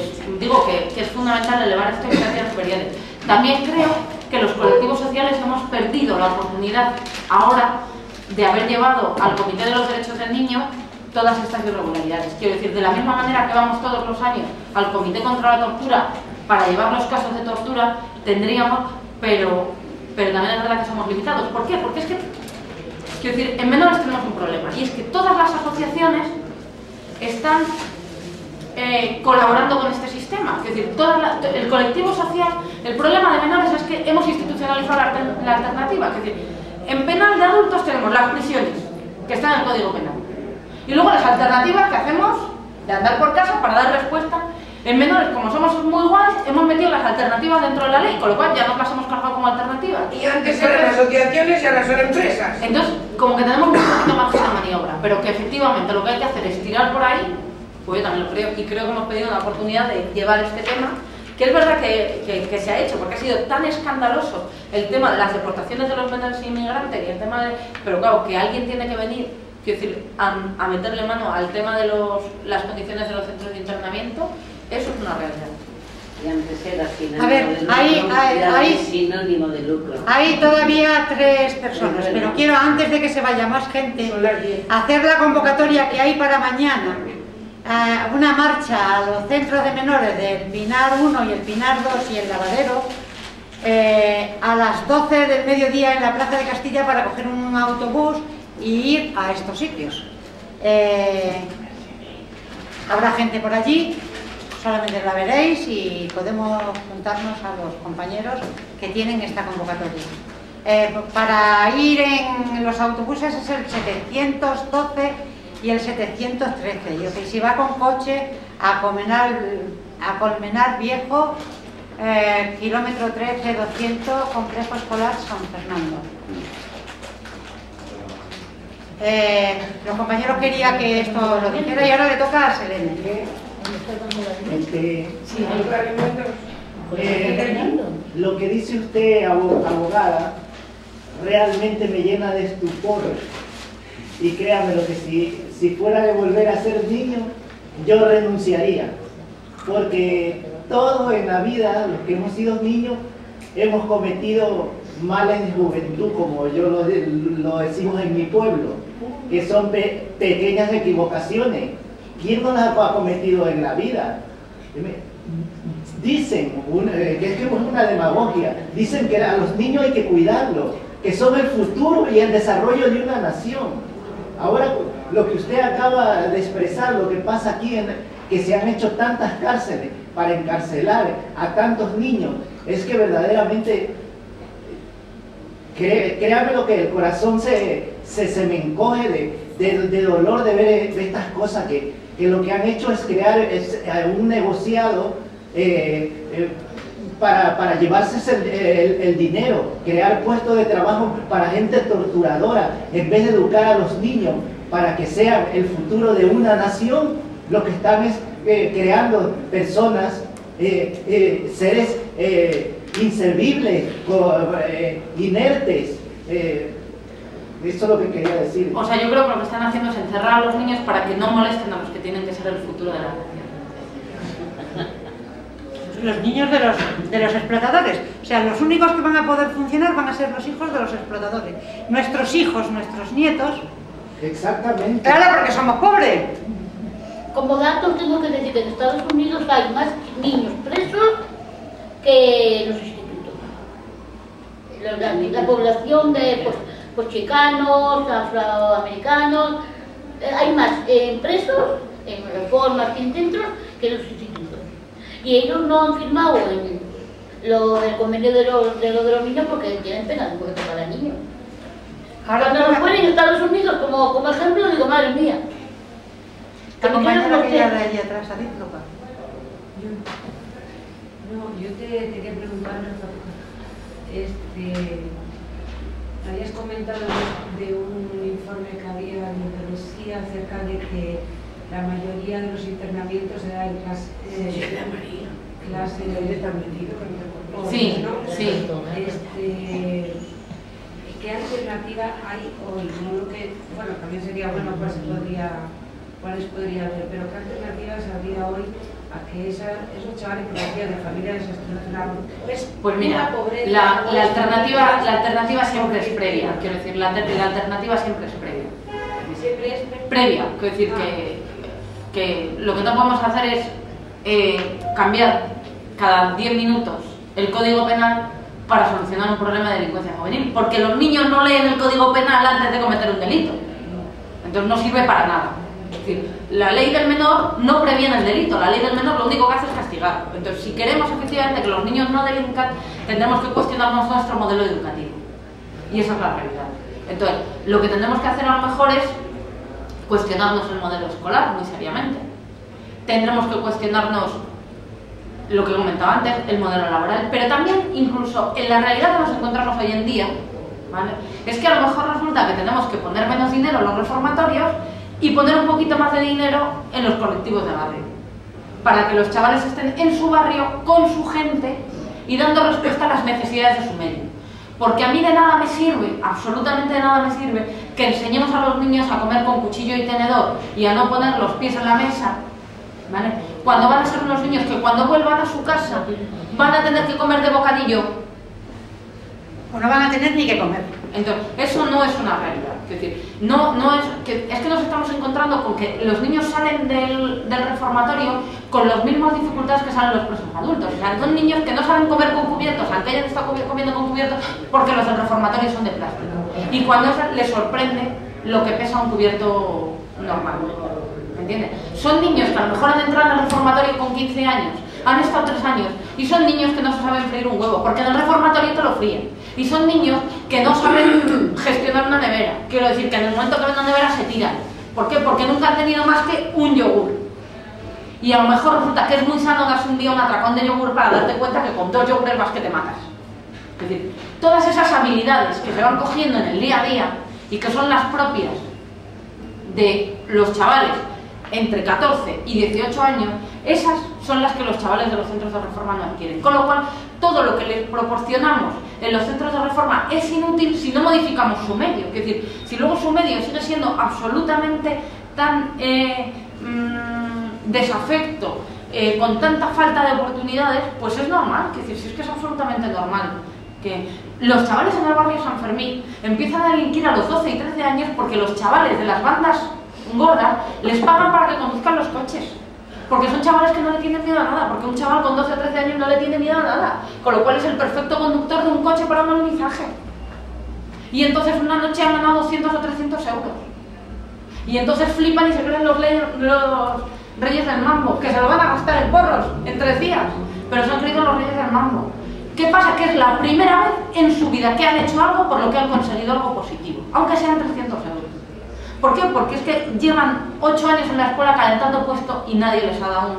es fundamental elevar esto a instancias superiores. También creo que los colectivos sociales hemos perdido la oportunidad ahora de haber llevado al Comité de los Derechos del Niño todas estas irregularidades. Quiero decir, de la misma manera que vamos todos los años al Comité contra la Tortura para llevar los casos de tortura, tendríamos, pero también es verdad que somos limitados. ¿Por qué? Porque es que, quiero decir, en menores tenemos un problema, y es que todas las asociaciones están colaborando con este sistema. Es decir, el colectivo social, el problema de menores es que hemos institucionalizado la alternativa. Es decir, en penal de adultos tenemos las prisiones, que están en el Código Penal, y luego las alternativas que hacemos de andar por casa para dar respuesta. En menores, como somos muy guays, hemos metido las alternativas dentro de la ley, con lo cual ya no las hemos cargado como alternativas. Y antes eran asociaciones y ahora son empresas. Entonces, como que tenemos un poquito más de maniobra, pero que efectivamente lo que hay que hacer es tirar por ahí, pues yo también lo creo, y creo que hemos pedido una oportunidad de llevar este tema, que es verdad que se ha hecho, porque ha sido tan escandaloso el tema de las deportaciones de los menores inmigrantes y el tema de... Pero claro, que alguien tiene que venir, quiero decir, a meterle mano al tema de las condiciones de los centros de internamiento. Eso es una realidad. Y antes era A ver, sinónimo de lucro. Hay todavía 3 personas, pero quiero, antes de que se vaya más gente, hacer la convocatoria que hay para mañana. Una marcha a los centros de menores del Pinar 1 y el Pinar 2 y el Lavadero a las 12 del mediodía en la Plaza de Castilla para coger un autobús y ir a estos sitios. Habrá gente por allí, solamente la veréis y podemos juntarnos a los compañeros que tienen esta convocatoria. Para ir en los autobuses es el 712 y el 713, y si va con coche a Colmenar Viejo, kilómetro 13, 200, Complejo Escolar San Fernando. Los compañeros querían que esto lo dijera y ahora le toca a Selene. Lo que dice usted, abogada, realmente me llena de estupor. Y créame lo que si fuera de volver a ser niño, yo renunciaría. Porque todos en la vida, los que hemos sido niños, hemos cometido males de juventud, como yo lo decimos en mi pueblo, que son pequeñas equivocaciones. ¿Quién no las ha cometido en la vida? Dicen, que es una demagogia, dicen que a los niños hay que cuidarlos, que son el futuro y el desarrollo de una nación. Ahora, lo que usted acaba de expresar, lo que pasa aquí, que se han hecho tantas cárceles para encarcelar a tantos niños, es que verdaderamente, créame lo que el corazón se me encoge de dolor de ver estas cosas, que lo que han hecho es crear un negociado para llevarse el dinero, crear puestos de trabajo para gente torturadora, en vez de educar a los niños para que sean el futuro de una nación. Lo que están es creando personas, seres inservibles, inertes. Eso es lo que quería decir. O sea, yo creo que lo que están haciendo es encerrar a los niños para que no molesten a los que tienen que ser el futuro de la nación. Los niños de los explotadores. O sea, los únicos que van a poder funcionar van a ser los hijos de los explotadores. Nuestros hijos, nuestros nietos. Exactamente. Claro, porque somos pobres. Como datos tengo que decir que en Estados Unidos hay más niños presos que en los institutos. La población de pues chicanos, afroamericanos, hay más presos en reformas y en centros que en los institutos. Y ellos no han firmado el convenio de los niños porque tienen pena de muerte para niños. Cuando nos ponen en Estados Unidos como ejemplo, digo, madre mía. La compañera que ya de allí atrás, ¿a ti, Luca? No, yo te quería preguntar una cosa. Habías comentado de un informe acerca de que la mayoría de los internamientos se dan en clase. Sí, sí. ¿Qué alternativa hay hoy? No lo que, bueno, también sería bueno cuáles podría haber, pero ¿qué alternativas habría hoy a que esos chavales que nacían de familias desestructuradas? Pues mira, la alternativa siempre es previa, quiero decir, la alternativa siempre es previa. Siempre es Previa, quiero decir que lo que no podemos hacer es cambiar cada 10 minutos el Código Penal para solucionar un problema de delincuencia juvenil, porque los niños no leen el Código Penal antes de cometer un delito, entonces no sirve para nada. Es decir, la ley del menor no previene el delito, la ley del menor lo único que hace es castigar. Entonces, si queremos efectivamente que los niños no delincan, tendremos que cuestionarnos nuestro modelo educativo, y esa es la realidad. Entonces, lo que tendremos que hacer a lo mejor es cuestionarnos el modelo escolar muy seriamente. Tendremos que cuestionarnos lo que he comentado antes, el modelo laboral, pero también incluso en la realidad que nos encontramos hoy en día, ¿vale? Es que a lo mejor resulta que tenemos que poner menos dinero en los reformatorios y poner un poquito más de dinero en los colectivos de barrio, para que los chavales estén en su barrio, con su gente y dando respuesta a las necesidades de su medio. Porque a mí de nada me sirve, absolutamente de nada me sirve, que enseñemos a los niños a comer con cuchillo y tenedor y a no poner los pies en la mesa, ¿vale? Cuando van a ser unos niños que cuando vuelvan a su casa van a tener que comer de bocadillo. O no van a tener ni que comer. Entonces, eso no es una realidad. Es decir, es que nos estamos encontrando con que los niños salen del reformatorio con las mismas dificultades que salen los presos adultos. O sea, son niños que no saben comer con cubiertos, aunque hayan estado comiendo con cubiertos, porque los del reformatorio son de plástico. Y cuando eso les sorprende lo que pesa un cubierto normal. ¿Entiendes? Son niños que a lo mejor han entrado en el reformatorio con 15 años, han estado 3 años, y son niños que no saben freír un huevo, porque en el reformatorio te lo fríen. Y son niños que no saben gestionar una nevera. Quiero decir que en el momento que ven una nevera se tiran. ¿Por qué? Porque nunca han tenido más que un yogur. Y a lo mejor resulta que es muy sano darse un día un atracón de yogur para darte cuenta que con 2 yogures vas que te matas. Es decir, todas esas habilidades que se van cogiendo en el día a día y que son las propias de los chavales entre 14 y 18 años, esas son las que los chavales de los centros de reforma no adquieren. Con lo cual, todo lo que les proporcionamos en los centros de reforma es inútil si no modificamos su medio. Es decir, si luego su medio sigue siendo absolutamente tan desafecto, con tanta falta de oportunidades, pues es normal. Es decir, si es que es absolutamente normal que los chavales en el barrio San Fermín empiezan a delinquir a los 12 y 13 años porque los chavales de las bandas gordas les pagan para que conduzcan los coches, porque son chavales que no le tienen miedo a nada, porque un chaval con 12 o 13 años no le tiene miedo a nada, con lo cual es el perfecto conductor de un coche para un alunizaje. Y entonces una noche han ganado 200 o 300 euros, y entonces flipan y se creen los reyes del mambo, que se lo van a gastar en porros en 3 días, pero se han creído los reyes del mambo. ¿Qué pasa? Que es la primera vez en su vida que han hecho algo por lo que han conseguido algo positivo, aunque sean 300 euros. ¿Por qué? Porque es que llevan 8 años en la escuela calentando puesto y nadie les ha dado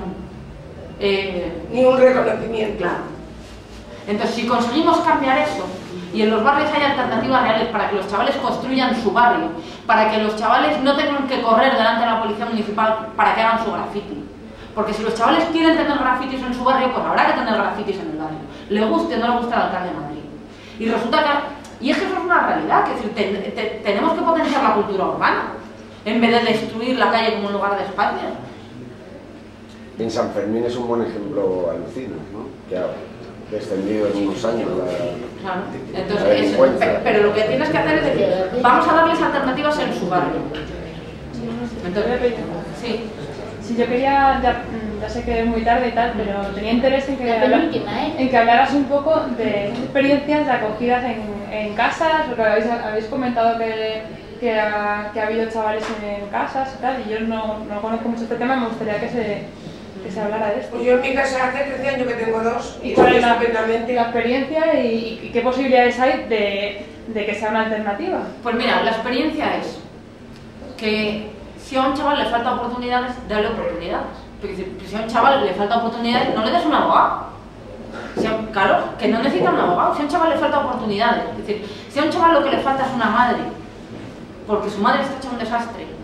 ni un reconocimiento. Claro. Entonces, si conseguimos cambiar eso, y en los barrios hay alternativas reales para que los chavales construyan su barrio, para que los chavales no tengan que correr delante de la policía municipal para que hagan su graffiti. Porque si los chavales quieren tener grafitis en su barrio, pues habrá que tener grafitis en el barrio. Le guste o no le guste al alcalde de Madrid. Y resulta que... Y es que eso es una realidad, que es decir, tenemos que potenciar la cultura urbana, en vez de destruir la calle como un lugar de espacio. En San Fermín es un buen ejemplo alucino, ¿no? Que ha descendido en unos años Claro. Entonces, pero lo que tienes que hacer es decir, vamos a darles alternativas en su barrio. Entonces, sí. Sí, yo quería, ya sé que es muy tarde y tal, pero tenía interés en que hablaras un poco de experiencias de acogidas en casas, porque habéis comentado que ha habido chavales en casas y tal, y yo no conozco mucho este tema, me gustaría que se hablara de esto. Pues yo en mi casa hace 13 años que tengo 2 y cuál es la experiencia y qué posibilidades hay de que sea una alternativa. Pues mira, la experiencia es que si a un chaval le falta oportunidades, dale oportunidades. Porque si a un chaval le falta oportunidades, no le des un abogado. Claro, que no necesita un abogado. Si a un chaval le falta oportunidades, es decir, si a un chaval lo que le falta es una madre, porque su madre está hecha un desastre,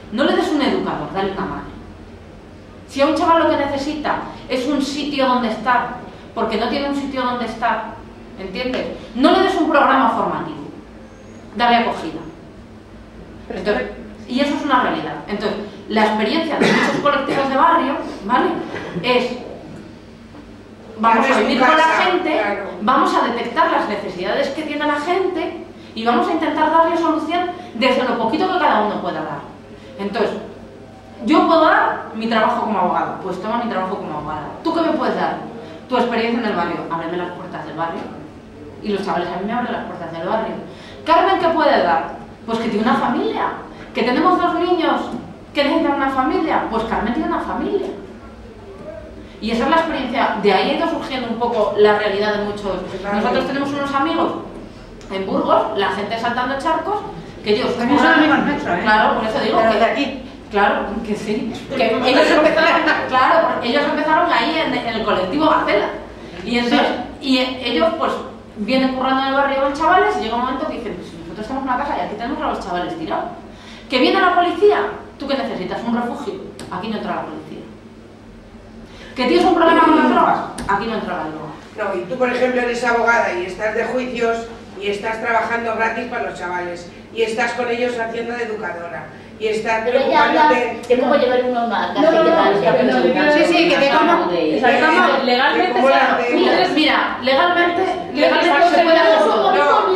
no le des un educador, dale una mano. Si a un chaval lo que necesita es un sitio donde estar, porque no tiene un sitio donde estar, ¿entiendes? No le des un programa formativo, dale acogida. Entonces, y eso es una realidad. Entonces, la experiencia de muchos colectivos de barrio, ¿vale? Es, vamos a vivir con la gente, vamos a detectar las necesidades que tiene la gente y vamos a intentar darle solución desde lo poquito que cada uno pueda dar. Entonces, yo puedo dar mi trabajo como abogada, pues toma mi trabajo como abogada. ¿Tú qué me puedes dar? Tu experiencia en el barrio, ábreme las puertas del barrio. Y los chavales a mí me abren las puertas del barrio. Carmen, ¿qué puede dar? Pues que tiene una familia. ¿Que tenemos 2 niños que necesitan una familia? Pues Carmen tiene una familia. Y esa es la experiencia. De ahí ha ido surgiendo un poco la realidad de muchos. Nosotros tenemos unos amigos en Burgos, la gente saltando charcos, que ellos... También son amigos nuestros, ¿eh? Claro, por eso digo pero que... de aquí. Claro, que sí. Que ellos empezaron, claro, ellos empezaron ahí en el colectivo Gacela. Y entonces, y ellos pues vienen currando en el barrio con chavales y llega un momento que dicen, pues nosotros tenemos una casa y aquí tenemos a los chavales tirados. ¿Que viene la policía? ¿Tú qué necesitas? ¿Un refugio? Aquí no entra la policía. ¿Que tienes un problema con las drogas? Aquí no entra la droga. No, y tú por ejemplo eres abogada y estás de juicios y estás trabajando gratis para los chavales y estás con ellos haciendo de educadora. Y está pero ella habla de cómo llevar uno a una casa. Sí, que de cómo. Legalmente, mira, legalmente se puede hacer todo.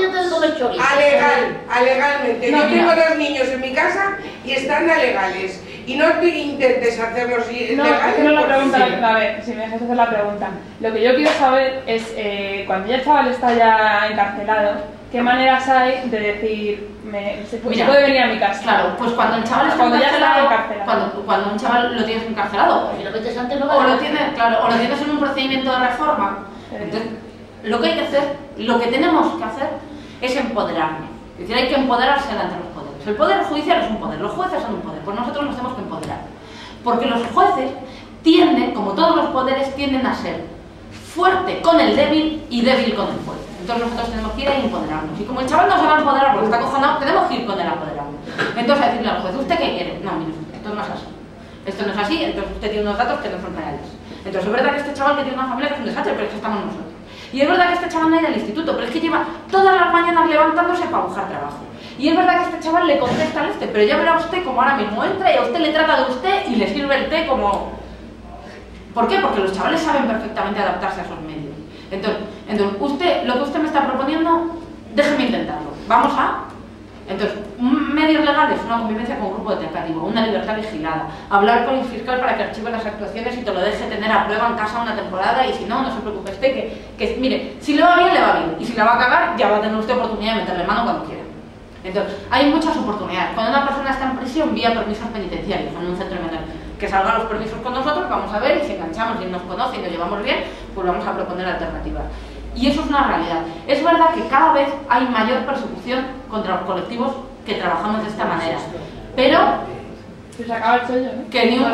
Alegalmente. Yo tengo 2 niños en mi casa y están alegales. Y no te intentes hacerlos legales. No la pregunta, a ver, si me dejas hacer la pregunta. Lo que yo quiero saber es, cuando ya el chaval está ya encarcelado, ¿qué maneras hay de decir, se puede venir a mi casa? Claro, pues cuando el chaval está encarcelado, cuando un chaval lo tienes encarcelado, si lo metes antes no o lo tienes, claro, o lo tienes en un procedimiento de reforma, entonces, lo que hay que hacer, lo que tenemos que hacer es empoderarnos. Es decir, hay que empoderarse delante de los poderes. El poder judicial es un poder, los jueces son un poder, pues nosotros nos tenemos que empoderar. Porque los jueces tienden, como todos los poderes, tienden a ser fuerte con el débil y débil con el fuerte. Entonces nosotros tenemos que ir a empoderarnos. Y como el chaval no se va a empoderar porque está acojonado, tenemos que ir con él a empoderarnos. Entonces a decirle al juez, ¿usted qué quiere? No, mire, esto no es así. Esto no es así, entonces usted tiene unos datos que no son reales. Entonces es verdad que este chaval que tiene una familia que es un desastre, pero es que estamos nosotros. Y es verdad que este chaval no ha ido al instituto, pero es que lleva todas las mañanas levantándose para buscar trabajo. Y es verdad que este chaval le contesta al pero ya verá usted como ahora mismo entra y a usted le trata de usted y le sirve el té como... ¿Por qué? Porque los chavales saben perfectamente adaptarse a esos medios. Entonces usted, lo que usted me está proponiendo, déjeme intentarlo. Vamos a... Entonces, medios legales, una convivencia con un grupo detectativo, una libertad vigilada, hablar con el fiscal para que archive las actuaciones y te lo deje tener a prueba en casa una temporada y si no, no se preocupe usted que mire, si le va bien, le va bien y si la va a cagar, ya va a tener usted oportunidad de meterle mano cuando quiera. Entonces, hay muchas oportunidades. Cuando una persona está en prisión, vía permisos penitenciarios en un centro de menores, que salgan los permisos con nosotros, vamos a ver y si enganchamos y nos conoce y nos llevamos bien, pues vamos a proponer alternativas. Y eso es una realidad. Es verdad que cada vez hay mayor persecución contra los colectivos que trabajamos de esta manera, pero se acaba el sueño, ¿no? Que ni un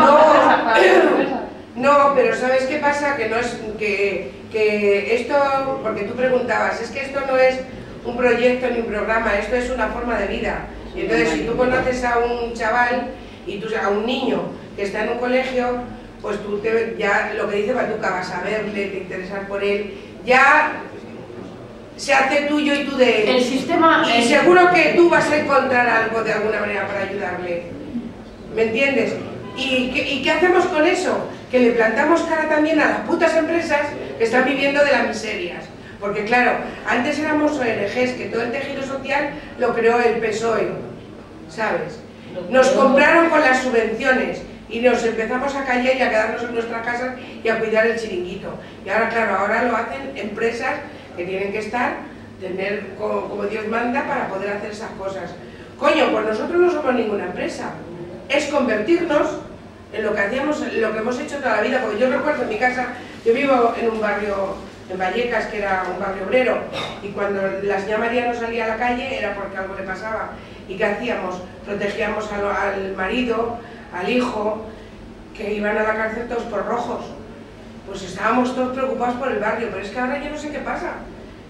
no, pero ¿sabes qué pasa? Que no es que esto, porque tú preguntabas, es que esto no es un proyecto ni un programa, esto es una forma de vida. Y entonces si tú conoces a un chaval y tú a un niño que está en un colegio, pues tú ya lo que dice Batuca, vas a verle, te interesas por él, ya se hace tuyo y tú de él. El sistema... Y seguro que tú vas a encontrar algo de alguna manera para ayudarle. ¿Me entiendes? ¿Y qué hacemos con eso? Que le plantamos cara también a las putas empresas que están viviendo de las miserias. Porque claro, antes éramos ONGs, que todo el tejido social lo creó el PSOE, ¿sabes? Nos compraron con las subvenciones y nos empezamos a callar y a quedarnos en nuestras casas y a cuidar el chiringuito. Y ahora, claro, ahora lo hacen empresas que tienen que tener como Dios manda para poder hacer esas cosas. Coño, pues nosotros no somos ninguna empresa. Es convertirnos en lo que hacíamos, lo que hemos hecho toda la vida. Porque yo recuerdo en mi casa, yo vivo en un barrio, en Vallecas, que era un barrio obrero, y cuando la señora María no salía a la calle era porque algo le pasaba. ¿Y qué hacíamos? Protegíamos al marido, al hijo, que iban a la cárcel todos por rojos. Pues estábamos todos preocupados por el barrio, pero es que ahora yo no sé qué pasa.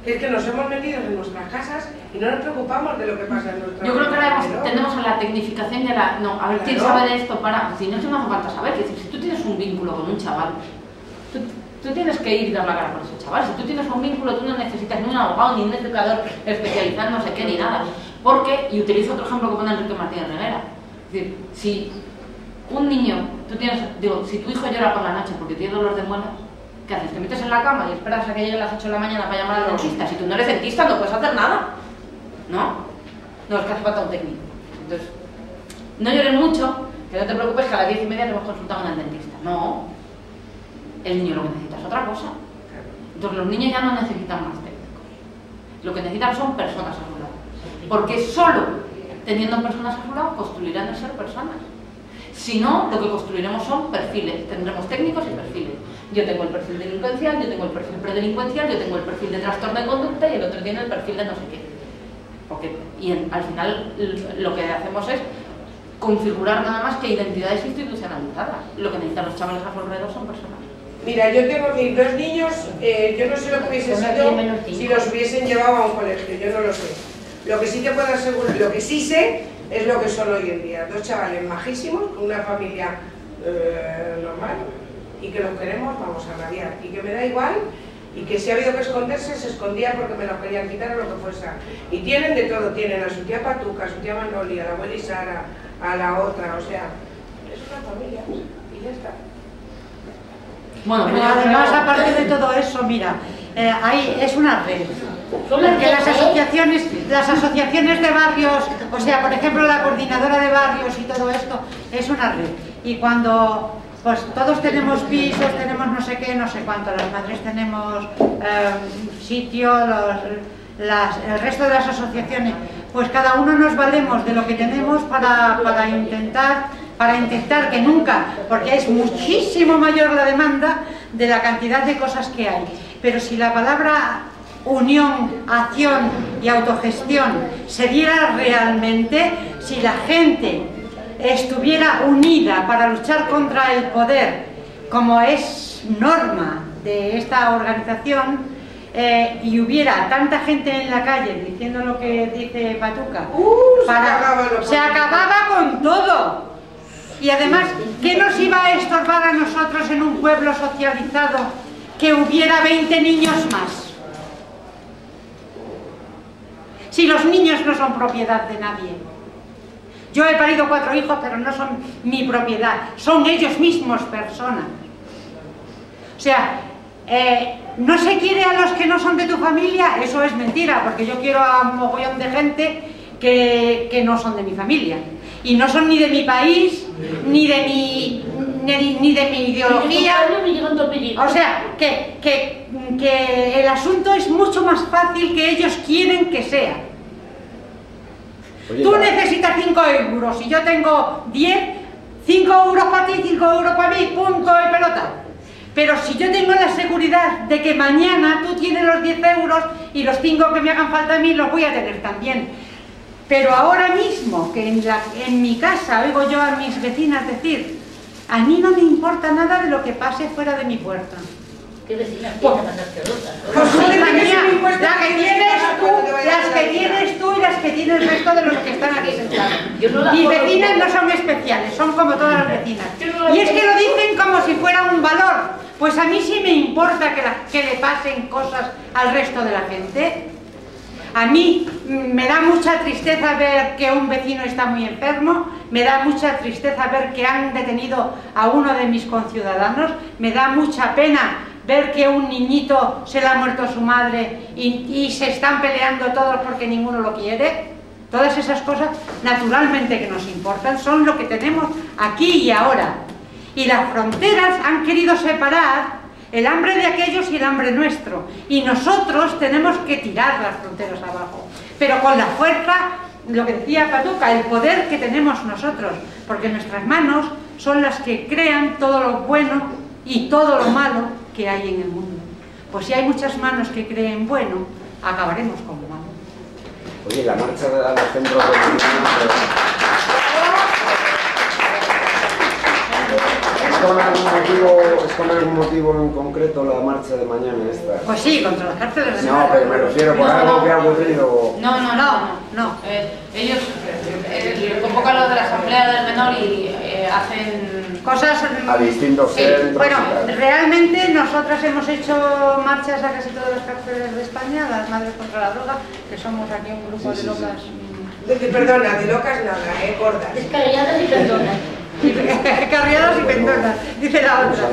Es que nos hemos metido en nuestras casas y no nos preocupamos de lo que pasa en nuestra casa. Yo creo que ahora tendemos a la tecnificación y a la... No, a ver, ¿quién sabe de esto para...? Si no, no hace falta saber. Es decir, si tú tienes un vínculo con un chaval, tú tienes que ir y dar la cara por ese chaval. Si tú tienes un vínculo, tú no necesitas ni un abogado, ni un educador especializado, no sé qué, ni nada. Porque, y utilizo otro ejemplo que pone Enrique Martínez Reguera, es decir, si un niño, si tu hijo llora por la noche porque tiene dolor de muelas, ¿qué haces? Te metes en la cama y esperas a que lleguen las 8 de la mañana para llamar al dentista. Si tú no eres dentista, no puedes hacer nada, ¿no? No, es que hace falta un técnico. Entonces, no llores mucho, que no te preocupes que a las 10:30 te hemos consultado con el dentista. No, el niño lo que necesita es otra cosa. Entonces los niños ya no necesitan más técnicos. Lo que necesitan son personas a su lado. Porque solo teniendo personas a su lado construirán el ser personas. Si no, lo que construiremos son perfiles. Tendremos técnicos y perfiles. Yo tengo el perfil delincuencial, yo tengo el perfil predelincuencial, yo tengo el perfil de trastorno de conducta y el otro tiene el perfil de no sé qué. Al final lo que hacemos es configurar nada más que identidades institucionalizadas. Lo que necesitan los chavales a su alrededor son personas. Mira, yo tengo mis 2 niños, yo no sé lo que hubiese sido si los hubiesen llevado a un colegio, yo no lo sé. Lo que sí te puedo asegurar, lo que sí sé es lo que son hoy en día. 2 chavales majísimos, con una familia normal, y que los queremos, vamos a rabiar, y que me da igual, y que si ha habido que esconderse, se escondía porque me los querían quitar o lo que fuese. Y tienen de todo, tienen a su tía Patuca, a su tía Manoli, a la abuela Isara, a la otra, o sea, es una familia, y ya está. Bueno, pero además, aparte de todo eso, mira, es una red. Porque las asociaciones de barrios, o sea, por ejemplo, la coordinadora de barrios y todo esto, es una red. Y cuando pues todos tenemos pisos, tenemos no sé qué, no sé cuánto, las madres tenemos sitio, el resto de las asociaciones, pues cada uno nos valemos de lo que tenemos para intentar que nunca, porque es muchísimo mayor la demanda de la cantidad de cosas que hay. Pero si la palabra unión, acción y autogestión se diera realmente, si la gente estuviera unida para luchar contra el poder, como es norma de esta organización, y hubiera tanta gente en la calle diciendo lo que dice Patuca, se acababa con todo. Y además, ¿qué nos iba a estorbar a nosotros en un pueblo socializado que hubiera 20 niños más? Si los niños no son propiedad de nadie. Yo he parido 4 hijos, pero no son mi propiedad, son ellos mismos personas. O sea, no se quiere a los que no son de tu familia, eso es mentira, porque yo quiero a un mogollón de gente que no son de mi familia. Y no son ni de mi país, ni de mi ideología. O sea, que el asunto es mucho más fácil que ellos quieren que sea. Oye, tú necesitas 5 euros y yo tengo 10, 5 euros para ti, 5 euros para mí, punto y pelota. Pero si yo tengo la seguridad de que mañana tú tienes los 10 euros y los 5 que me hagan falta a mí los voy a tener también. Pero ahora mismo, que en mi casa oigo yo a mis vecinas decir, a mí no me importa nada de lo que pase fuera de mi puerta. ¿Qué vecinas tienes más asquerosas? Pues hija mía, las que tienes tú y las que tiene el resto de los que están aquí sentados. Mis vecinas no son especiales, son como todas las vecinas. Y es que lo dicen como si fuera un valor. Pues a mí sí me importa que le pasen cosas al resto de la gente. A mí me da mucha tristeza ver que un vecino está muy enfermo, me da mucha tristeza ver que han detenido a uno de mis conciudadanos, me da mucha pena ver que un niñito se le ha muerto a su madre y se están peleando todos porque ninguno lo quiere. Todas esas cosas, naturalmente que nos importan, son lo que tenemos aquí y ahora. Y las fronteras han querido separar el hambre de aquellos y el hambre nuestro. Y nosotros tenemos que tirar las fronteras abajo. Pero con la fuerza, lo que decía Patuca, el poder que tenemos nosotros. Porque nuestras manos son las que crean todo lo bueno y todo lo malo que hay en el mundo. Pues si hay muchas manos que creen bueno, acabaremos con lo malo. Oye, la marcha de los centros de medicina... algún motivo en concreto la marcha de mañana esta? Pues sí, contra las cárceles de No, pero me refiero por algo que ha ocurrido. No. Ellos convocan lo de la asamblea del menor y hacen cosas a distintos centros. Bueno, realmente nosotras hemos hecho marchas a casi todas las cárceles de España, las Madres contra la Droga, que somos aquí un grupo de locas. Perdona, de locas nada, gordas. Descarriadas y pendonas. Carriadas y pendonas, dice la otra.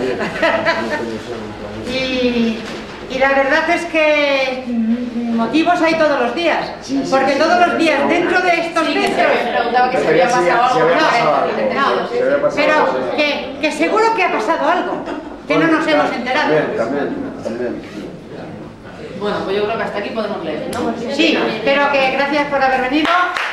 Y la verdad es que motivos hay todos los días, porque todos los días dentro de estos centros... preguntaba que se había pasado algo. Pero que seguro que ha pasado algo, que no nos hemos enterado. También. Bueno, pues yo creo que hasta aquí podemos leer, ¿no? Sí, pero que gracias por haber venido.